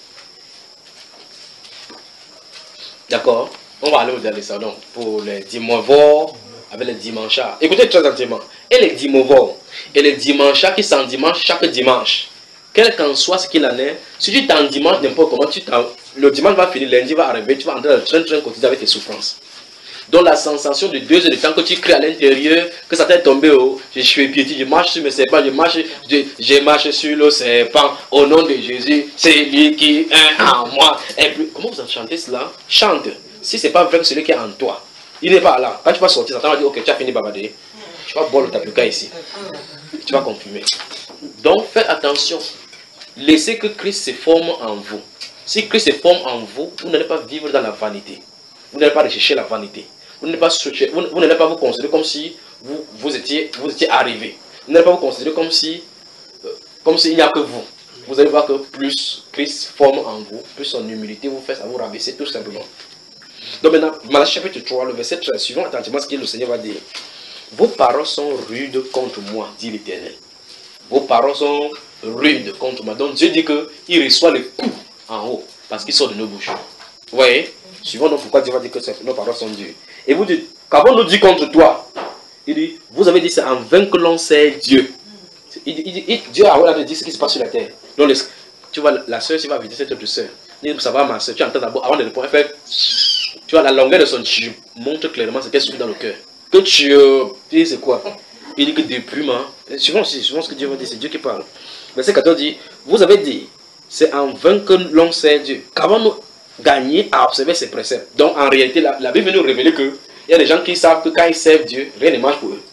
D'accord? On va aller au salon pour les dimovores avec les dimanches. Écoutez très attentivement. Et les dimovores et les dimanches qui s'endimanchent chaque dimanche, quel qu'en soit ce qu'il en est, si tu t'endimanches n'importe comment, tu le dimanche va finir, lundi va arriver, tu vas entrer dans le train-train quotidien avec tes souffrances. Donc la sensation de deux heures de temps que tu crées à l'intérieur, que ça t'est tombé, oh, je suis piéti, je marche sur mes serpents, je marche, je, je marche sur le serpent, au nom de Jésus, c'est lui qui est en moi. Et puis, comment vous chantez cela? Chante. Si ce n'est pas vrai que celui qui est en toi, il n'est pas là. Quand tu vas sortir, ça va dire, ok, tu as fini babader, tu vas boire le tapuka ici. Tu vas confirmer. Donc faites attention. Laissez que Christ se forme en vous. Si Christ se forme en vous, vous n'allez pas vivre dans la vanité. Vous n'allez pas rechercher la vanité. Vous n'allez pas, vous, vous n'allez pas vous considérer comme si vous, vous, étiez, vous étiez arrivé. Vous n'allez pas vous considérer comme si, euh, comme s'il n'y a que vous. Vous allez voir que plus Christ forme en vous, plus son humilité vous fait ça vous rabaisser tout simplement. Donc maintenant, Malachie chapitre trois, le verset treize, suivant attentivement ce que le Seigneur va dire. Vos paroles sont rudes contre moi, dit l'Éternel. Vos paroles sont rudes contre moi. Donc Dieu dit qu'il reçoit le coup en haut, parce qu'il sort de nos bouches. Vous voyez? Suivant donc pourquoi Dieu va dire que nos paroles sont dures. Et vous dites, qu'avons-nous dit contre toi? Il dit, vous avez dit c'est en vain que l'on sait Dieu. Il dit, il dit, il, Dieu a dit ce qui se passe sur la terre. Donc les, tu vois, la soeur, si va visiter cette autre soeur, il dit, ça va ma soeur, tu entends d'abord, avant de répondre, elle fait, tu vois, la longueur de son tu montre clairement ce qu'elle souffre dans le cœur. Que tu, euh, tu sais c'est quoi? Il dit que depuis, hein, souvent, souvent ce que Dieu va dire, c'est Dieu qui parle. Verset quatorze dit, vous avez dit, c'est en vain que l'on sait Dieu. Qu'avons-nous gagné à observer ses préceptes? Donc en réalité, la, la Bible veut nous révéler que il y a des gens qui savent que quand ils servent Dieu, rien ne marche pour eux.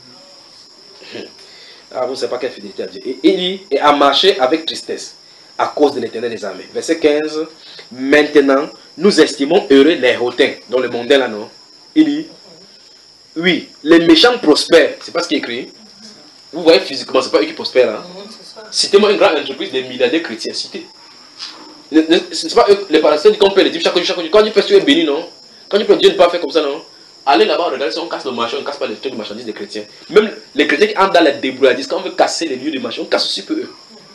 Ah, vous ne savez pas quelle fidélité à Dieu. Et il dit, et à marcher avec tristesse, à cause de l'Éternel des armées. Verset quinze, maintenant, nous estimons heureux les hautains, dans le mondain là, non? Il dit, oui, les méchants prospèrent. C'est pas ce qui est écrit. Vous voyez physiquement, c'est pas eux qui prospèrent là. Citez-moi une grande entreprise des milliardaires chrétiens, citez. Ce n'est pas eux, les parasites qu'on paie les dîmes chaque jour, chaque jour. Quand tu fais, tu es béni, non? Quand tu peux Dieu ne pas faire comme ça, non? Allez là-bas, regardez si on casse le marché, on ne casse pas les trucs de marchandises des chrétiens. Même les chrétiens qui entrent dans la débrouillardise, quand on veut casser les lieux de marché, on casse aussi peu eux.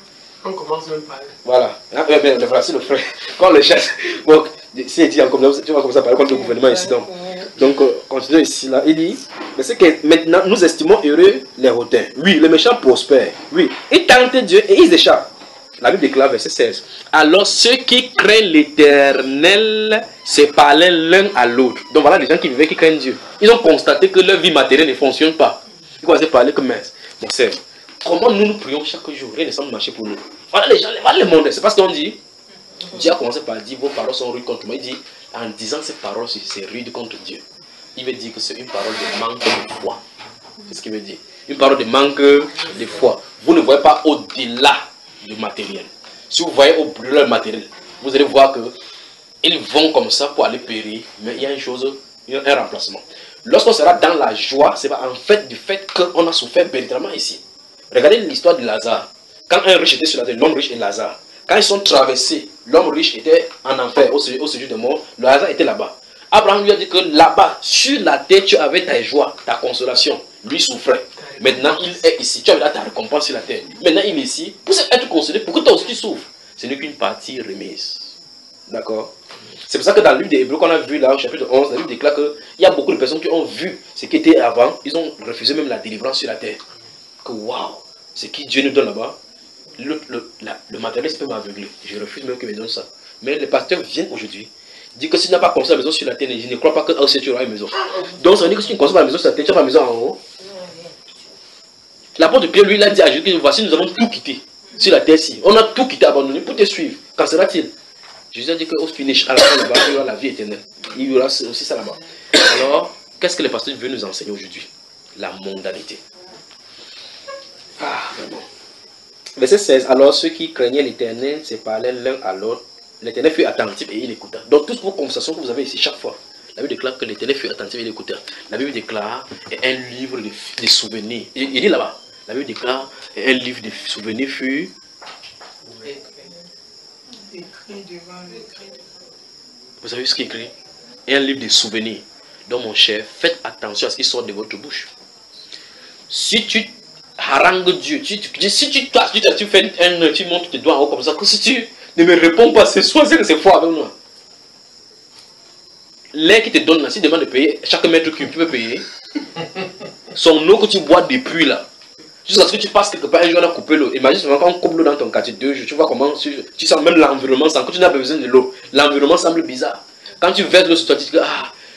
On commence même par eux. Voilà. Ah, bien, bien, c'est le frère. Quand on les chasse, bon, si il dit comme ça, tu vas comme ça parler contre le gouvernement ici. Donc, donc euh, continuons ici là. Il dit, mais c'est que maintenant nous estimons heureux les hautains. Oui, les méchants prospèrent. Oui, ils tentent Dieu et ils échappent. La Bible déclare, verset seize. Alors ceux qui craignent l'Éternel se parlaient l'un à l'autre. Donc voilà les gens qui vivaient, qui craignent Dieu. Ils ont constaté que leur vie matérielle ne fonctionne pas. Ils commencent à parler comme mince. Bon, c'est comment nous nous prions chaque jour, rien ne semble marcher pour nous. Voilà les gens, voilà le monde. C'est pas ce qu'on dit. Dieu a commencé par dire, vos paroles sont rudes contre moi. Il dit, en disant ces paroles, c'est rude contre Dieu. Il veut dire que c'est une parole de manque de foi. C'est ce qu'il veut dire. Une parole de manque de foi. Vous ne voyez pas au-delà du matériel. Si vous voyez au-delà du matériel, vous allez voir que ils vont comme ça pour aller périr, mais il y a une chose, il y a un remplacement. Lorsqu'on sera dans la joie, c'est en fait du fait qu'on a souffert véritablement ici. Regardez l'histoire de Lazare. Quand un riche était sur la terre, l'homme riche et Lazare. Quand ils sont traversés, l'homme riche était en enfer, au séjour, au séjour de mort, Lazare était là-bas. Abraham lui a dit que là-bas, sur la terre, tu avais ta joie, ta consolation. Lui souffrait. Maintenant, il est ici. Tu as ta récompense sur la terre. Maintenant, il est ici. Pour être consolé, pourquoi toi aussi tu souffres? Ce n'est qu'une partie remise. D'accord? C'est pour ça que dans le livre des Hébreux qu'on a vu là, au chapitre onze, la Bible déclare qu'il y a beaucoup de personnes qui ont vu ce qui était avant. Ils ont refusé même la délivrance sur la terre. Que waouh, ce qui Dieu nous donne là-bas, le, le, la, le matériel peut m'aveugler. Je refuse même qu'il me donne ça. Mais les pasteurs viennent aujourd'hui. Dit que si tu n'as pas construit la maison sur la terre, je ne crois pas que oh, tu auras une maison. Donc ça veut dire que si tu ne construis pas la maison sur la terre, tu as la maison en haut. L'apôtre Pierre, lui, il a dit à Jésus que voici, nous avons tout quitté sur la terre-ci. On a tout quitté, abandonné pour te suivre. Qu'en sera-t-il? Jésus a dit qu'au finish, à la fin là-bas, il y aura la vie éternelle. Il y aura aussi ça là-bas. Alors, qu'est-ce que les pasteurs veulent nous enseigner aujourd'hui? La mondanité. Ah, vraiment. Verset seize. Alors ceux qui craignaient l'Éternel se parlaient l'un à l'autre. L'Éternel fut attentif et il écouta. Donc toutes vos conversations que vous avez ici chaque fois, la Bible déclare que l'Éternel fut attentif et il écouta. La Bible déclare un livre de, de souvenirs. Il, il dit là-bas, la Bible déclare un livre de souvenirs fut écrit devant l'écrit. Vous savez ce qu'il écrit? Un livre de souvenirs. Donc mon cher, faites attention à ce qui sort de votre bouche. Si tu harangues Dieu, tu, tu, si tu, tu, tu, tu fais un, tu montes tes doigts en haut comme ça, que si tu ne me réponds pas ce soir, c'est que c'est fort avec moi. L'air qui te donne là, si tu demandes de payer, chaque mètre cube, tu peux payer. Son eau que tu bois depuis là, jusqu'à ce que tu passes quelque part, un jour on a coupé l'eau. Imagine quand on coupe l'eau dans ton quartier deux jours, tu vois comment tu, tu sens même l'environnement, sans que tu n'as pas besoin de l'eau. L'environnement semble bizarre. Quand tu verses l'eau sur toi, tu te dis ah,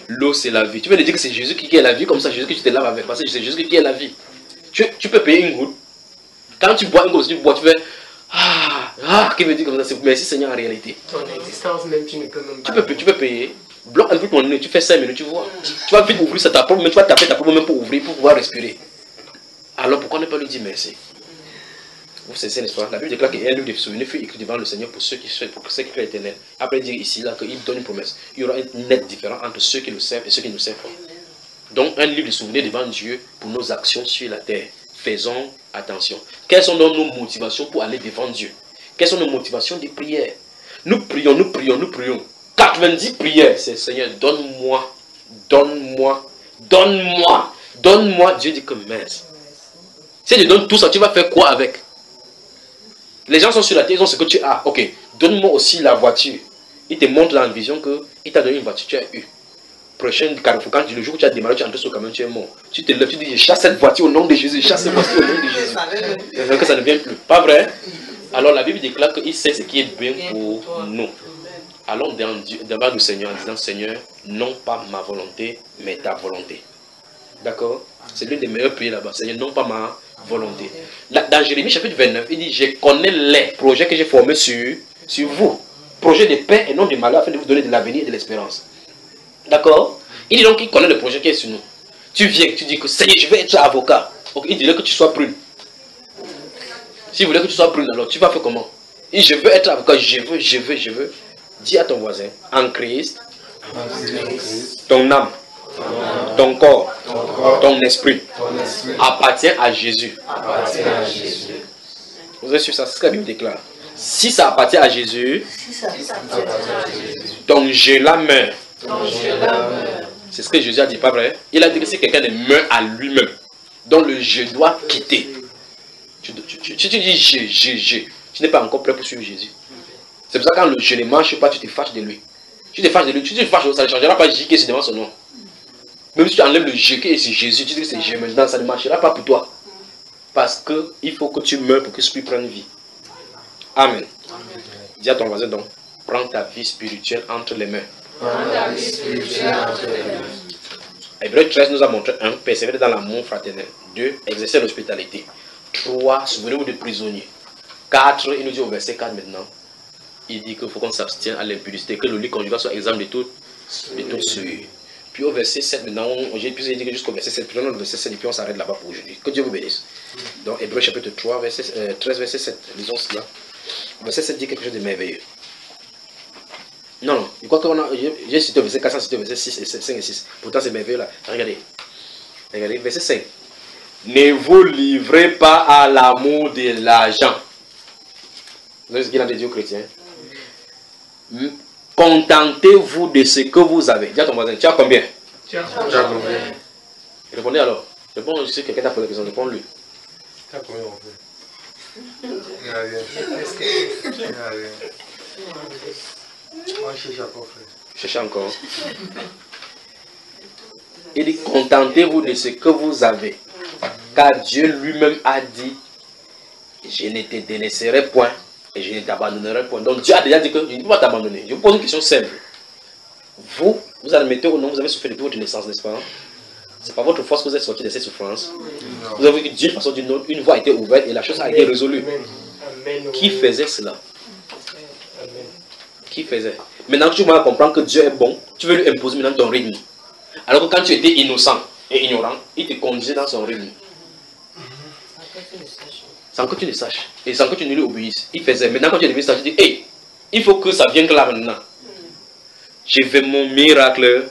l'eau c'est la vie. Tu veux lui dire que c'est Jésus qui est la vie, comme ça Jésus que tu te laves avec, parce que c'est Jésus qui est la vie. Tu, tu peux payer une goutte. Quand tu bois une goutte, tu bois, tu fais ah, ah, qui veut dire comme ça, c'est merci Seigneur en réalité. Ton existence même, tu ne peux même pas. Tu peux, tu peux payer. Bloque un peu ton nez, tu fais cinq minutes, tu vois. Tu vas vite ouvrir ça, ta propre, mais tu vas taper ta propre main pour ouvrir, pour pouvoir respirer. Alors pourquoi ne pas lui dire merci? Vous savez, n'est-ce pas? La Bible déclare qu'un livre de souvenirs fut écrit devant le Seigneur pour ceux qui souhaitent, pour ceux qui sont éternels. Après dire ici là qu'il donne une promesse. Il y aura un net différent entre ceux qui le servent et ceux qui ne le servent pas. Donc un livre de souvenirs devant Dieu pour nos actions sur la terre. Faisons attention. Quelles sont donc nos motivations pour aller devant Dieu? Quelles sont nos motivations de prière? Nous prions, nous prions, nous prions. quatre-vingt-dix prières. C'est Seigneur, donne-moi, donne-moi, donne-moi, donne-moi. Dieu dit que merci. Si tu donnes tout ça, tu vas faire quoi avec? Les gens sont sur la terre, ils ont ce que tu as. Ok, donne-moi aussi la voiture. Il te montre dans la vision qu'il t'a donné une voiture, tu as eu. Prochaine carrefour, quand le jour où tu as démarré, tu entres sur le camion, tu es mort. Tu te lèves, tu dis, je chasse cette voiture au nom de Jésus, je chasse cette voiture au nom de Jésus. C'est vrai que ça ne vient plus. Pas vrai? Alors la Bible déclare qu'il sait ce qui est bien pour nous. Allons devant le Seigneur en disant, Seigneur, non pas ma volonté, mais ta volonté. D'accord? C'est l'une des meilleures prières là-bas. Seigneur, non pas ma volonté. Là, dans Jérémie chapitre vingt-neuf, il dit, je connais les projets que j'ai formés sur, sur vous. Projets de paix et non de malheur, afin de vous donner de l'avenir et de l'espérance. D'accord? Il dit donc qu'il connaît le projet qui est sur nous. Tu viens, tu dis que Seigneur, je vais être avocat. Donc, il dirait que tu sois prune. S'il voulait que tu sois prune, alors tu vas faire comment? Et je veux être avocat, je veux, je veux, je veux. Dis à ton voisin, en Christ, ton âme, ton corps, ton esprit appartient à Jésus. Vous avez su ça, c'est ce que la Bible déclare. Si ça appartient à Jésus, donc je la meurs. C'est ce que Jésus a dit, pas vrai? Il a dit que si quelqu'un meurt à lui-même, donc le je dois quitter. Tu, tu, tu, tu, tu dis je, je, je, tu n'es pas encore prêt pour suivre Jésus. C'est pour ça que quand le je ne marche pas, tu te fâches de lui. Tu te fâches de lui, tu te fâches, ça ne changera pas J qui est devant son nom. Même si tu enlèves le je qui est sur Jésus, tu dis que c'est je maintenant, ça ne marchera pas pour toi. Parce qu'il faut que tu meurs pour que tu puisses prendre vie. Amen. Amen. Dis à ton voisin donc, prends ta vie spirituelle entre les mains. Hébreux treize nous a montré un, persévérer dans l'amour fraternel. deux, exercer l'hospitalité. trois, souvenez-vous des prisonniers. quatre, il nous dit au verset quatre maintenant, il dit qu'il faut qu'on s'abstienne à l'impudicité, que le lit conjugal soit exempt de toute de toute souillure. Puis au verset sept maintenant, j'ai pu dire que jusqu'au verset sept, prenons le verset sept et puis on s'arrête là-bas pour aujourd'hui. Que Dieu vous bénisse. Donc Hébreux chapitre trois, verset, euh, treize, verset sept, lisons cela. Verset sept dit quelque chose de merveilleux. Non, non, je crois qu'on a. J'ai cité le verset quatre, cité le verset six et cinq et six. Pourtant, c'est merveilleux là. Regardez. Regardez, verset cinq. Ne vous livrez pas à l'amour de l'argent. Vous savez ce qu'il a dit aux chrétiens? Contentez-vous de ce que vous avez. Dis à ton voisin, tu as combien? Tu as combien? Répondez alors. Réponds, si quelqu'un t'a posé la question, réponds-lui. Tu as combien en fait? Il n'y a rien. Il n'y a rien. Moi, je cherche encore, frère. Cherchez encore. Il dit, contentez-vous de ce que vous avez. Car Dieu lui-même a dit, je ne te délaisserai point et je ne t'abandonnerai point. Donc Dieu a déjà dit que je ne peux pas t'abandonner. Je vous pose une question simple. Vous, vous admettez au nom, vous avez souffert depuis votre naissance, n'est-ce pas? C'est par votre force que vous êtes sorti de cette souffrance. Non. Vous avez vu que Dieu, de façon d'une autre, une voie a été ouverte et la chose a été résolue. Amen. Qui faisait cela? Amen. Qui faisait? Maintenant que tu vas comprendre que Dieu est bon, tu veux lui imposer maintenant ton rythme. Alors que quand tu étais innocent et ignorant, il te conduisait dans son rythme. Sans que tu ne saches. Et sans que tu ne lui obéisses. Il faisait. Maintenant quand tu es devenu sage, tu dis, hey, il faut que ça vienne là maintenant. Je fais mon miracle.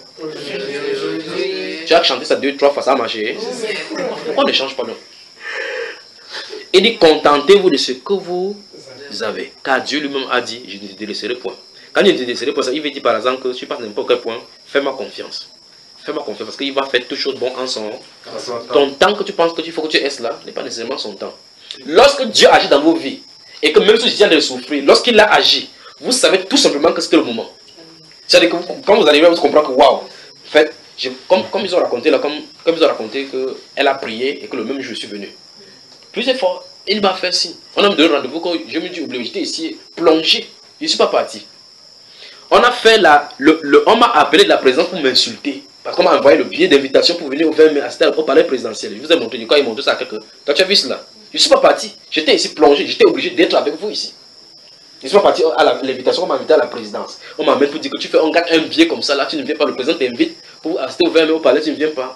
Tu as chanté ça deux, trois fois, ça a marché. Pourquoi on ne change pas donc? Il dit, contentez-vous de ce que vous avez. Car Dieu lui-même a dit, je ne te délaisserai point. Quand il ne te délaisserai point, il veut dire par exemple que tu passes n'importe quel point, fais-moi confiance. Fais-moi confiance parce qu'il va faire toutes choses bonnes en son temps. Ton temps que tu penses qu'il faut que tu aies là n'est pas nécessairement son temps. Lorsque Dieu agit dans vos vies et que même si vous êtes de souffrir, lorsqu'il a agi, vous savez tout simplement que c'était le moment. C'est-à-dire que vous, quand vous arrivez, vous comprenez que waouh, en fait, je, comme, comme ils ont raconté là, comme, comme ils ont raconté qu'elle a prié et que le même jour je suis venu. Plusieurs fois, il m'a fait signe. On a me donné rendez-vous quand je me dis oublié, j'étais ici plongé, je ne suis pas parti. On a fait la... Le, le, on m'a appelé de la présidence pour m'insulter. Parce qu'on m'a envoyé le billet d'invitation pour venir au vingt mai assister au palais présidentiel. Je vous ai montré, du coup, ils m'ont montré ça à quelqu'un. Toi, tu as vu cela? Je ne suis pas parti. J'étais ici plongé. J'étais obligé d'être avec vous ici. Je ne suis pas parti à l'invitation. On m'a invité à la présidence. On m'a même pour dire que tu fais un, un billet comme ça. Là, tu ne viens pas. Le président t'invite pour assister au vingt mai au palais. Tu ne viens pas.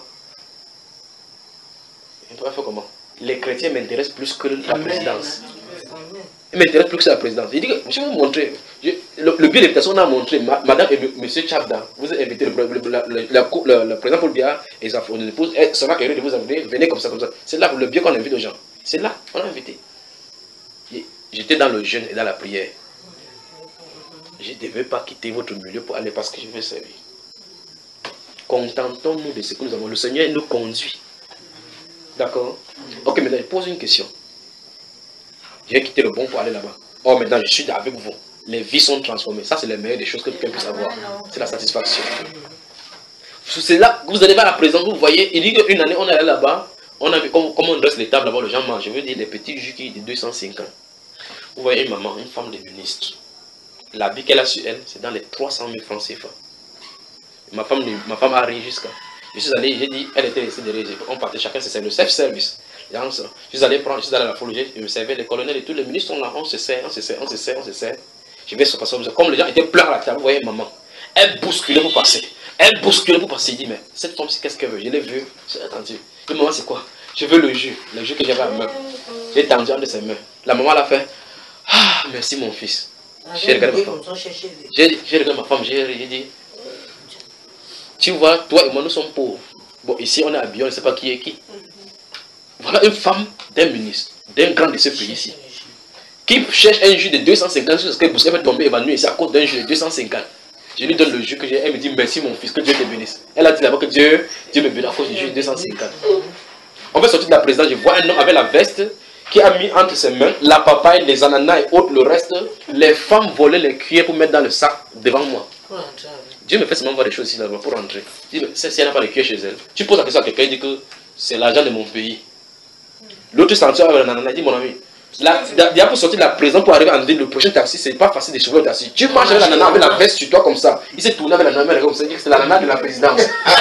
On pourrait faire comment? Les chrétiens m'intéressent plus que la présidence. Ils m'intéressent plus que la présidence. Il dit que je vais vous montrer. Je, le, le billet d'invitation, on a montré. Ma, madame et monsieur Chabda, vous avez invité le, le, le, le, le, le président Paul Biya et sa épouse. Ça va de vous inviter. Venez comme ça, comme ça. C'est là le billet qu'on invite aux gens. C'est là on a invité. J'étais dans le jeûne et dans la prière. Je ne devais pas quitter votre milieu pour aller parce que je veux servir. Contentons-nous de ce que nous avons. Le Seigneur nous conduit. D'accord? Ok, maintenant je pose une question. J'ai quitté le bon pour aller là-bas. Oh, maintenant je suis avec vous. Les vies sont transformées. Ça, c'est la meilleure des choses que quelqu'un puisse avoir. C'est la satisfaction. C'est là que vous allez voir la présence. Vous voyez, il dit qu'une année, on est allé là-bas. On a vu comment, comment on dresse les tables là-bas. Les gens mangent. Je veux dire, les petits jus qui de deux cent cinquante. Vous voyez une maman, une femme de ministre. La vie qu'elle a sur elle, c'est dans les trois cent mille francs C F A. Ma femme, ma femme a ri jusqu'à. Je suis allé, j'ai dit, elle était restée derrière. On partait chacun, c'est le self-service. Je suis allé prendre, je suis allé à la foule, je me servais, les colonels et tous les ministres sont là, on se sert, on se sert, on se sert, on se sert. Je vais se passer comme les gens étaient pleins à la table, vous voyez maman. Elle bousculait pour passer. Elle bousculait pour passer. Il dit, mais cette femme, qu'est-ce qu'elle veut? Je l'ai vue, j'ai attendu. Le maman, c'est quoi? Je veux le jus, le jus que j'avais à la main. J'ai tendu un de ses mains. La maman l'a fait. Ah, merci mon fils. J'ai regardé ma femme. J'ai regardé ma femme, j'ai dit, tu vois, toi et moi, nous sommes pauvres. Bon, ici, on est habillés, on ne sait pas qui est qui. Voilà une femme d'un ministre, d'un grand de ce pays-ci, qui cherche un jus de deux cent cinquante, parce qu'elle va tomber évanouie ici à cause d'un jus de deux cent cinquante. Je lui donne le jus que j'ai, elle me dit merci mon fils, que Dieu te bénisse. Elle a dit là-bas que Dieu, Dieu me bénisse à cause du jus de deux cent cinquante. On fait sortir de la présidence, je vois un homme avec la veste qui a mis entre ses mains la papaye, les ananas et autres, le reste. Les femmes volaient les cuillères pour mettre dans le sac devant moi. Dieu me fait seulement voir des choses ici là-bas pour rentrer. Je dis, mais si elle n'a pas de cuillères chez elle, tu poses la question à quelqu'un, il dit que c'est l'argent de mon pays. L'autre senteur avec l'ananas, dit mon ami, il a pour sortir de la prison pour arriver à dire le prochain taxi, c'est pas facile de trouver le taxi. Tu marches avec l'ananas avec la veste sur toi comme ça. Il s'est tourné avec l'ananas comme ça, il dit que c'est l'ananas de la présidence.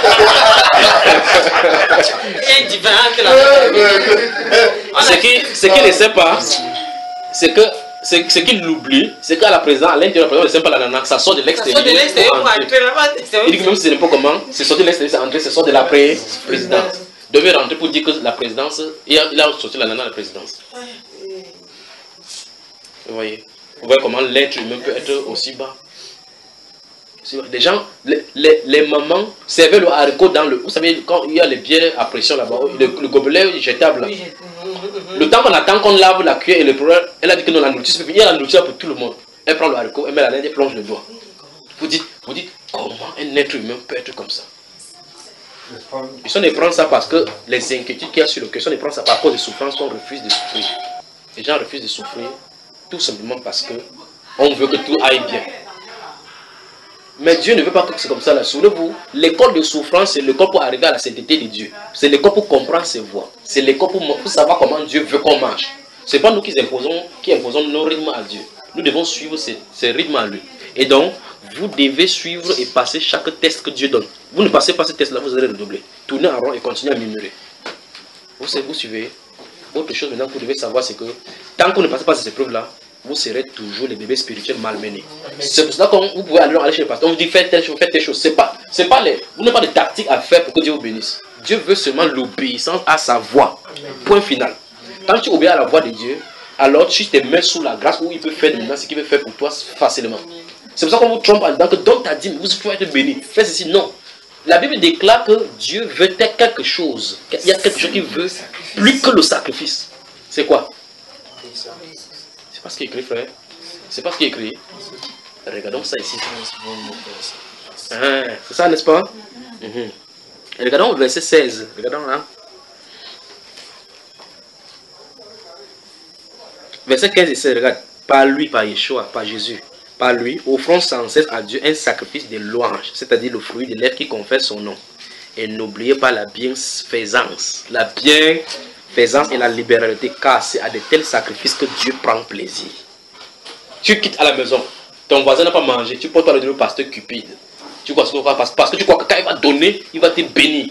Il est différent que la Ce qu'il ne sait pas, c'est que ce qu'il oublie, c'est qu'à la présidence, à l'intérieur de la présidence, il ne sait pas l'ananas, ça sort de l'extérieur. Ça sort de l'extérieur pour entrer là-bas. Il dit que même si ce n'est pas comment, c'est sorti de l'extérieur, c'est entré, c'est sorti de la présidence. Devait rentrer pour dire que la présidence, il a, il a sorti l'ananas de la présidence. Vous voyez, vous voyez comment l'être humain peut être aussi bas. Les gens, les, les, les mamans servaient le haricot dans le... Vous savez, quand il y a les bières à pression là-bas, le, le gobelet jetable là. Le temps qu'on attend qu'on lave la cuillère et le problème, elle a dit que non, la nourriture, il y a la nourriture pour tout le monde. Elle prend le haricot, elle met la laine et plonge le doigt. Vous dites, vous dites, comment un être humain peut être comme ça? Ils sont de prendre ça parce que les inquiétudes qu'il y a sur le cœur, ils sont de prendre ça par cause des souffrances qu'on refuse de souffrir. Les gens refusent de souffrir tout simplement parce que on veut que tout aille bien. Mais Dieu ne veut pas que c'est comme ça là. Souvenez-vous, l'école de souffrance, c'est l'école pour arriver à la sainteté de Dieu. C'est l'école pour comprendre ses voies. C'est l'école pour, pour savoir comment Dieu veut qu'on marche. Ce n'est pas nous qui imposons, qui imposons nos rythmes à Dieu. Nous devons suivre ces, ces rythmes à lui. Et donc, vous devez suivre et passer chaque test que Dieu donne. Vous ne passez pas ce test-là, vous allez redoubler. Tournez en rond et continuez à murmurer. Vous, vous suivez. Autre chose maintenant que vous devez savoir, c'est que tant que vous ne passez pas ces épreuves-là, vous serez toujours les bébés spirituels malmenés. C'est pour cela que vous pouvez aller, aller chez le pasteur, on vous dit faites telle chose, faites telle chose. C'est pas, c'est pas les, vous n'avez pas de tactique à faire pour que Dieu vous bénisse. Dieu veut seulement l'obéissance à sa voix. Point final. Quand tu obéis à la voix de Dieu, alors tu te mets sous la grâce où il peut faire maintenant ce qu'il veut faire pour toi facilement. C'est pour ça qu'on vous trompe en disant que donc tu as dit, vous pouvez être béni. Fais ceci. Non. La Bible déclare que Dieu veut quelque chose. Il y a quelque chose qu'il veut plus que le sacrifice. C'est quoi? C'est pas ce qui est écrit, frère. C'est pas ce qui est écrit. Regardons ça ici. Ah, c'est ça, n'est-ce pas? Mm-hmm. Regardons le verset seize. Regardons là. Verset quinze et seize, regarde. Par lui, par Yeshua, par Jésus. Par lui, offrons sans cesse à Dieu un sacrifice de louange, c'est-à-dire le fruit de l'être qui confesse son nom. Et n'oubliez pas la bienfaisance. La bienfaisance et la libéralité, car c'est à de tels sacrifices que Dieu prend plaisir. Tu quittes à la maison, ton voisin n'a pas mangé, tu portes pas le donner au pasteur cupide. Tu crois parce, parce que tu crois que quand il va donner, il va te bénir.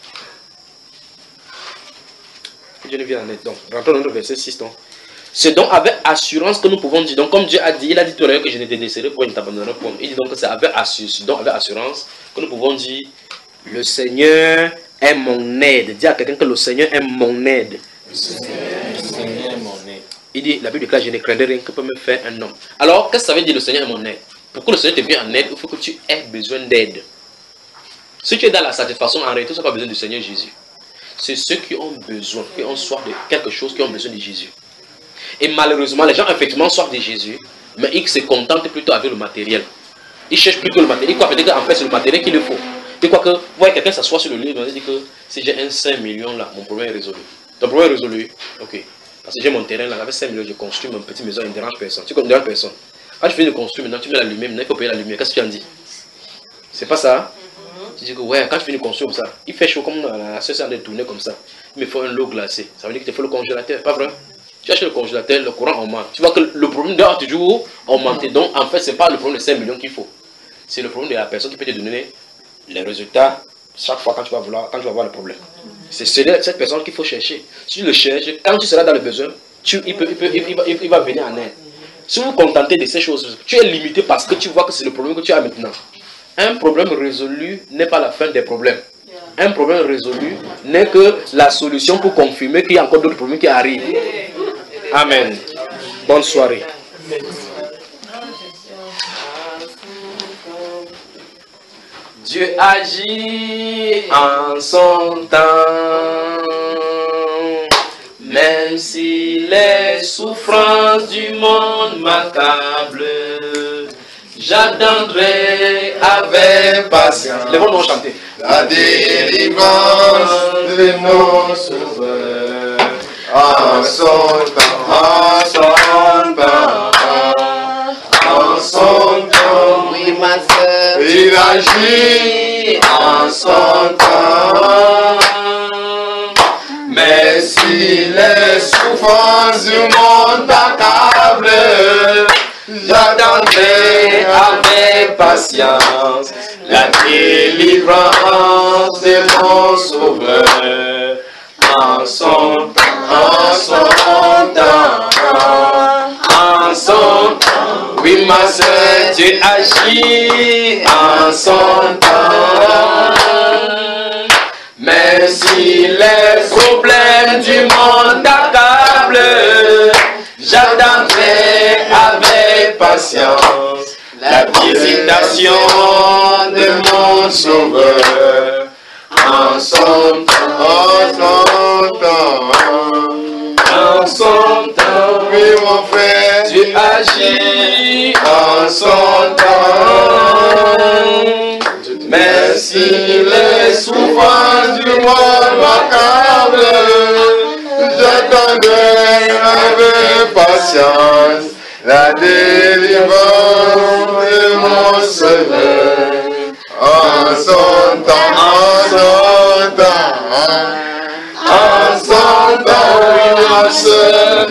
Dieu nous vient en aide. Donc, rentrons dans le verset six. C'est donc avec assurance que nous pouvons dire. Donc, comme Dieu a dit, il a dit tout à l'heure que je ne te laisserai point, ne t'abandonnerai point. Il dit donc que c'est avec, donc avec assurance que nous pouvons dire le Seigneur est mon aide. Dis à quelqu'un que le Seigneur est mon aide. Le Seigneur est mon aide. Il dit, la Bible déclare, je ne craindrai rien que peut me faire un homme. Alors, qu'est-ce que ça veut dire le Seigneur est mon aide? Pour que le Seigneur te vienne en aide, il faut que tu aies besoin d'aide. Si tu es dans la satisfaction, en réalité, tu n'as pas besoin du Seigneur Jésus. C'est ceux qui ont besoin, qui ont soif de quelque chose, qui ont besoin de Jésus. Et malheureusement, les gens effectivement soif de Jésus, mais ils se contentent plutôt avec le matériel. Ils cherchent plutôt le matériel. Ils croient peut-être qu'en fait c'est le matériel qu'il faut. Ils croient que, vous voyez quelqu'un s'assoit sur le lit, il dit que si j'ai un cinq millions là, mon problème est résolu. Ton problème est résolu? Ok. Parce que j'ai mon terrain là, avec cinq millions, je construis ma petite maison, il ne dérange personne. Tu ne déranges personne. Quand tu finis de construire, maintenant tu mets la lumière, maintenant il faut payer la lumière. Qu'est-ce que tu en dis? C'est pas ça? Mm-hmm. Tu dis que ouais, quand tu finis de construire comme ça, il fait chaud comme la sœur de tourner comme ça. Il me faut un lot glacé. Ça veut dire que tu faut le congélateur, pas vrai? Tu achètes le congélateur, le courant augmente. Tu vois que le problème doit toujours augmenter. Donc en fait, ce n'est pas le problème de cinq millions qu'il faut. C'est le problème de la personne qui peut te donner les résultats chaque fois quand tu vas vouloir, quand tu vas voir le problème. C'est cette personne qu'il faut chercher. Si tu le cherches, quand tu seras dans le besoin, tu, il, peut, il, peut, il, va, il va venir en aide. Si vous vous contentez de ces choses, tu es limité parce que tu vois que c'est le problème que tu as maintenant. Un problème résolu n'est pas la fin des problèmes. Un problème résolu n'est que la solution pour confirmer qu'il y a encore d'autres problèmes qui arrivent. Amen. Bonne soirée. Dieu agit en son temps, même si les souffrances du monde m'accablent, j'attendrai avec patience. Les vôtres vont chanter. La délivrance de nos sauveurs, en son temps, en son temps, en son temps, oui ma sœur, il agit en son temps. Mais si les souffrances du monde m'accablent, j'attendrai avec patience la délivrance de mon sauveur. En son temps, en son temps, en son temps, oui ma soeur, Dieu agit en son temps. Mais si les problèmes du monde accablent, j'attendrai avec patience la visitation de mon sauveur. En son temps, en son temps, en son temps, oui mon frère, Dieu agit en son temps. Mais si les souffrances du monde m'accablent, j'attendrai avec patience la délivrance de mon Sauveur. En son temps, en son temps, en son temps, ma soeur,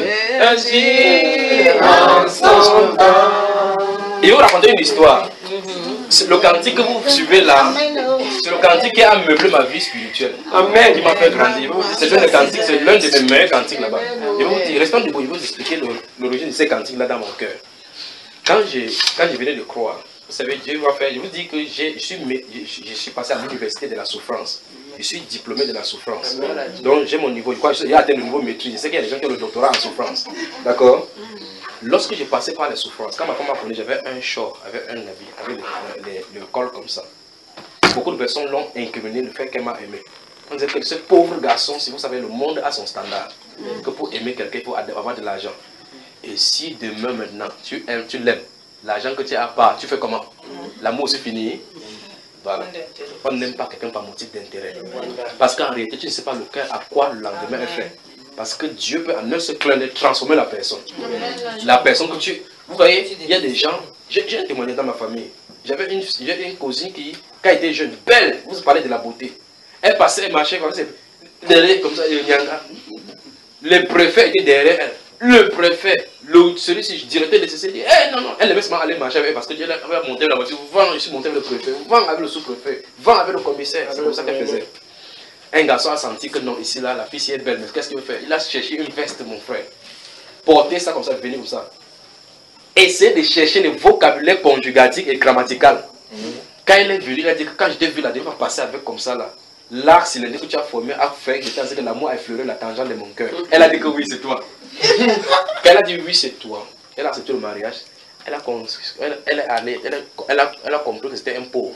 agit en son temps. Et vous racontez une histoire. Le cantique que vous suivez là, c'est le cantique qui a meublé ma vie spirituelle. Amen. Qui m'a fait grandir. C'est l'un des cantiques, c'est l'un de mes meilleurs cantiques là-bas. Je vais vous dire, restons debout, je vais vous expliquer l'origine de ces cantiques là dans mon cœur. Quand je, quand je venais de croire, vous savez, Dieu va faire, je vous dis que je suis, je suis passé à l'université de la souffrance. Je suis diplômé de la souffrance. Donc j'ai mon niveau, je crois que j'ai atteint le niveau maîtrise. Je sais qu'il y a des gens qui ont le doctorat en souffrance. D'accord? Lorsque j'ai passé par les souffrances, quand ma femme m'a connu, j'avais un short, avec un habit, avec le, le, le col comme ça. Beaucoup de personnes l'ont incriminé le fait qu'elle m'a aimé. On disait que ce pauvre garçon, si vous savez, le monde a son standard. Que pour aimer quelqu'un, il faut avoir de l'argent. Et si demain maintenant, tu aimes, tu l'aimes, l'argent que tu as pas, tu fais comment? L'amour c'est fini. Voilà. On n'aime pas quelqu'un par motif d'intérêt. Parce qu'en réalité, tu ne sais pas le cœur à quoi le lendemain est fait. Parce que Dieu peut en un seul clin d'œil transformer la personne. La personne que tu... Vous voyez, il y a des gens... J'ai un témoignage dans ma famille. J'avais une, une cousine qui, quand elle était jeune, belle, vous parlez de la beauté. Elle passait, elle marchait comme ça, derrière, comme ça, les préfets étaient derrière elle. le préfet, le, celui-ci, directeur de C C, dit, hey, non, non, elle devait seulement aller marcher avec elle parce que Dieu avait monté la voiture, vends, je suis monté avec le préfet, vends avec le sous-préfet, vends avec le commissaire. C'est comme ça qu'elle faisait. Un garçon a senti que non, ici, là, la fille, si elle est belle, mais qu'est-ce qu'il veut faire? Il a cherché une veste, mon frère. Porter ça comme ça, venir comme ça. Essayez de chercher le vocabulaire conjugatique et grammatical. Mmh. Quand il est venu, il a dit que quand je t'ai vu là, il va passer avec comme ça là. L'arc cylindrique que tu as formé a fait que l'amour a effleuré la tangente de mon cœur. Elle a dit que oui, c'est toi. Quand elle a dit oui, c'est toi, elle a accepté le mariage. Elle a, elle, elle, est allée, elle, a, elle, a, elle a compris que c'était un pauvre.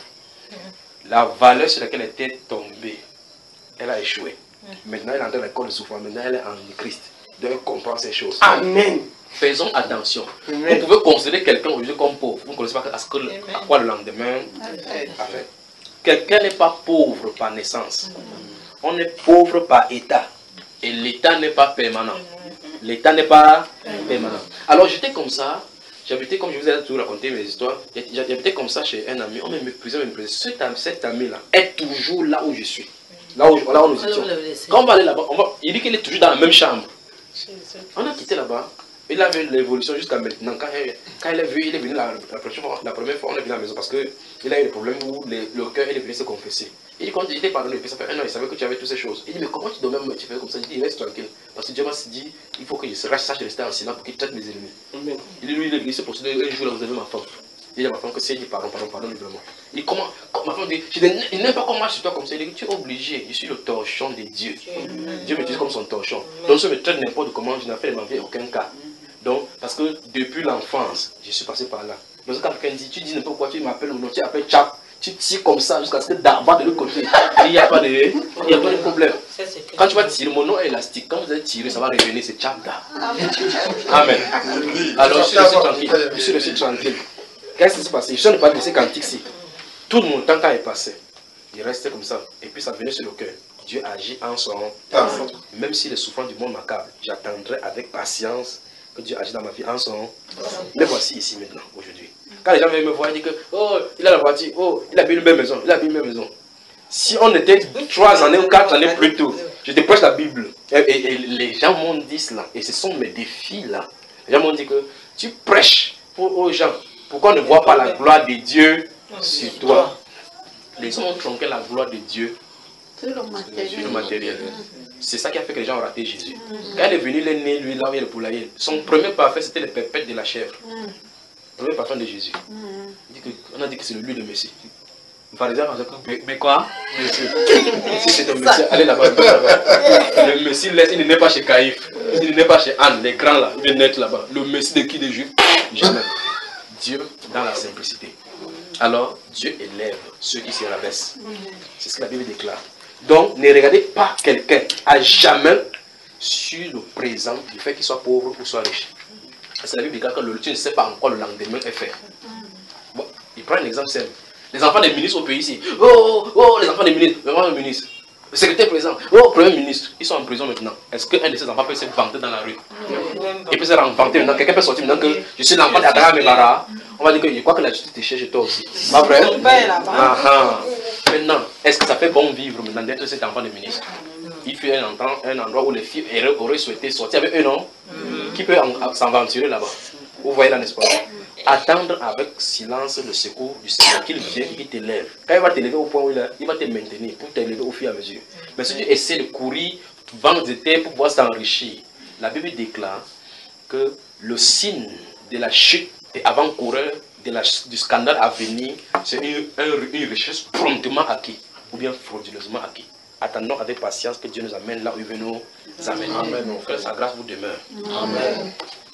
La valeur sur laquelle elle était tombée, elle a échoué. Maintenant, elle est dans l'école de souffrance. Maintenant, elle est en Christ. Donc, elle comprend ces choses. Amen. Faisons attention. Amen. Vous pouvez considérer quelqu'un aujourd'hui comme pauvre. Vous ne connaissez pas à, ce que, à quoi le lendemain a fait. Quelqu'un n'est pas pauvre par naissance. On est pauvre par état. Et l'état n'est pas permanent. L'état n'est pas permanent. Alors, j'étais comme ça. J'habitais, comme je vous ai toujours raconté mes histoires, j'habitais comme ça chez un ami. On me méprisait, on me méprisait. Cet ami-là est toujours là où je suis. Là où, là où nous étions. Quand on va aller là-bas, il dit qu'il est toujours dans la même chambre. On a quitté là-bas. Il a vu l'évolution jusqu'à maintenant. Quand il, quand il est vu, il est venu la, la, fois, la première fois, on est venu à la maison parce qu'il a eu des problèmes où les, le cœur est venu se confesser. Il dit, quand il était pardonné, ça fait un an, il savait que tu avais toutes ces choses. Il dit, mais comment tu dois même tu fais comme ça? Il dit, reste tranquille. Parce que Dieu m'a dit, il faut que je sache rester en silence pour qu'il traite mes ennemis. Amen. Il dit, lui, il est venu se procéder, un jour là, vous avez ma femme. Il dit à ma femme que si elle dit pardon, pardon, pardon, librement. Il dit, comment, comment ma femme dit, je n'aime pas qu'on marche sur toi comme ça. Il dit, tu es obligé, je suis le torchon de Dieu. Amen. Dieu me dit comme son torchon. Amen. Donc, je me traite n'importe comment, je n'ai fait de ma vie aucun cas. Donc, parce que depuis l'enfance, je suis passé par là. Donc, quand quelqu'un dit, tu dis n'importe quoi, tu m'appelles ou non, tu appelles Chap, tu tires comme ça jusqu'à ce que d'abord de l'autre côté, il n'y a pas de, il n'y a pas de problème. Quand tu vas tirer, mon nom est élastique. Quand vous allez tirer, ça va revenir, c'est Chap là. Amen. Alors, je suis resté tranquille. Je suis resté tranquille. Qu'est-ce qui s'est passé? Je ne sais pas de ces cantiques-ci. Tout mon temps, quand il passait, il restait comme ça. Et puis, ça venait sur le cœur. Dieu agit en son temps. Même si les souffrances du monde m'accablent, j'attendrai avec patience que Dieu agit dans ma vie en son temps. Mais voici ici maintenant, aujourd'hui. Quand les gens viennent me voir, ils disent que, oh, il a la voiture, oh, il a bien une belle maison, il a bien une belle maison. Si on était trois années ou quatre années plus tôt, je te prêche la Bible. Et, et, et les gens m'ont dit cela, et ce sont mes défis là. Les gens m'ont dit que tu prêches pour, aux gens. Pourquoi on ne voit pas la gloire de Dieu sur toi? Les gens ont tronqué la gloire de Dieu sur le matériel. C'est ça qui a fait que les gens ont raté Jésus. Quand il est venu, il est né, lui, là où il y a le poulailler. Son premier parfum, c'était le pépette de la chèvre. Le premier parfum de Jésus. On a dit que c'est le lieu de Messie. Par exemple, mais, mais quoi? Monsieur. Si c'est un Messie, allez là-bas. Le Messie, il n'est pas chez Caïphe. Il n'est pas chez Anne, les grands là. Il vient naître là-bas. Le Messie de qui? Des Juifs? Jamais. Dieu dans la simplicité. Alors, Dieu élève ceux qui se rabaissent. C'est ce que la Bible déclare. Donc, ne regardez pas quelqu'un à jamais sur le présent du fait qu'il soit pauvre ou soit riche. C'est la Bible déclare que le, tu ne sais pas en quoi le lendemain est fait. Bon, il prend un exemple simple. Les enfants des ministres au pays ici. Oh, oh, oh, les enfants des ministres. Les enfants des ministres. Le secrétaire président. Oh, premier ministre. Ils sont en prison maintenant. Est-ce qu'un de ces enfants peut se vanter dans la rue? Il peut se vanter maintenant. Quelqu'un peut sortir maintenant que je suis l'enfant d'Adara Mebara. On va dire que je crois que la justice te cherche toi aussi. Pas vrai? Ah, ah. Maintenant, est-ce que ça fait bon vivre maintenant d'être cet enfant de ministre? Il fait un endroit, un endroit où les filles auraient souhaité sortir avec eux, non? Qui peut s'aventurer là-bas? Vous voyez là, n'est-ce pas? Attendre avec silence le secours du Seigneur, qu'il vienne et qu'il t'élève. Quand il va t'élever au point où il est, il va te maintenir pour t'élever au fur et à mesure. Mais si tu essaies de courir, vendre des terres pour pouvoir s'enrichir, la Bible déclare que le signe de la chute et avant-coureur du scandale à venir, c'est une, une richesse promptement acquise ou bien frauduleusement acquise. Attendons avec patience que Dieu nous amène là où il veut nous amener. Amen. Que sa grâce vous demeure. Amen.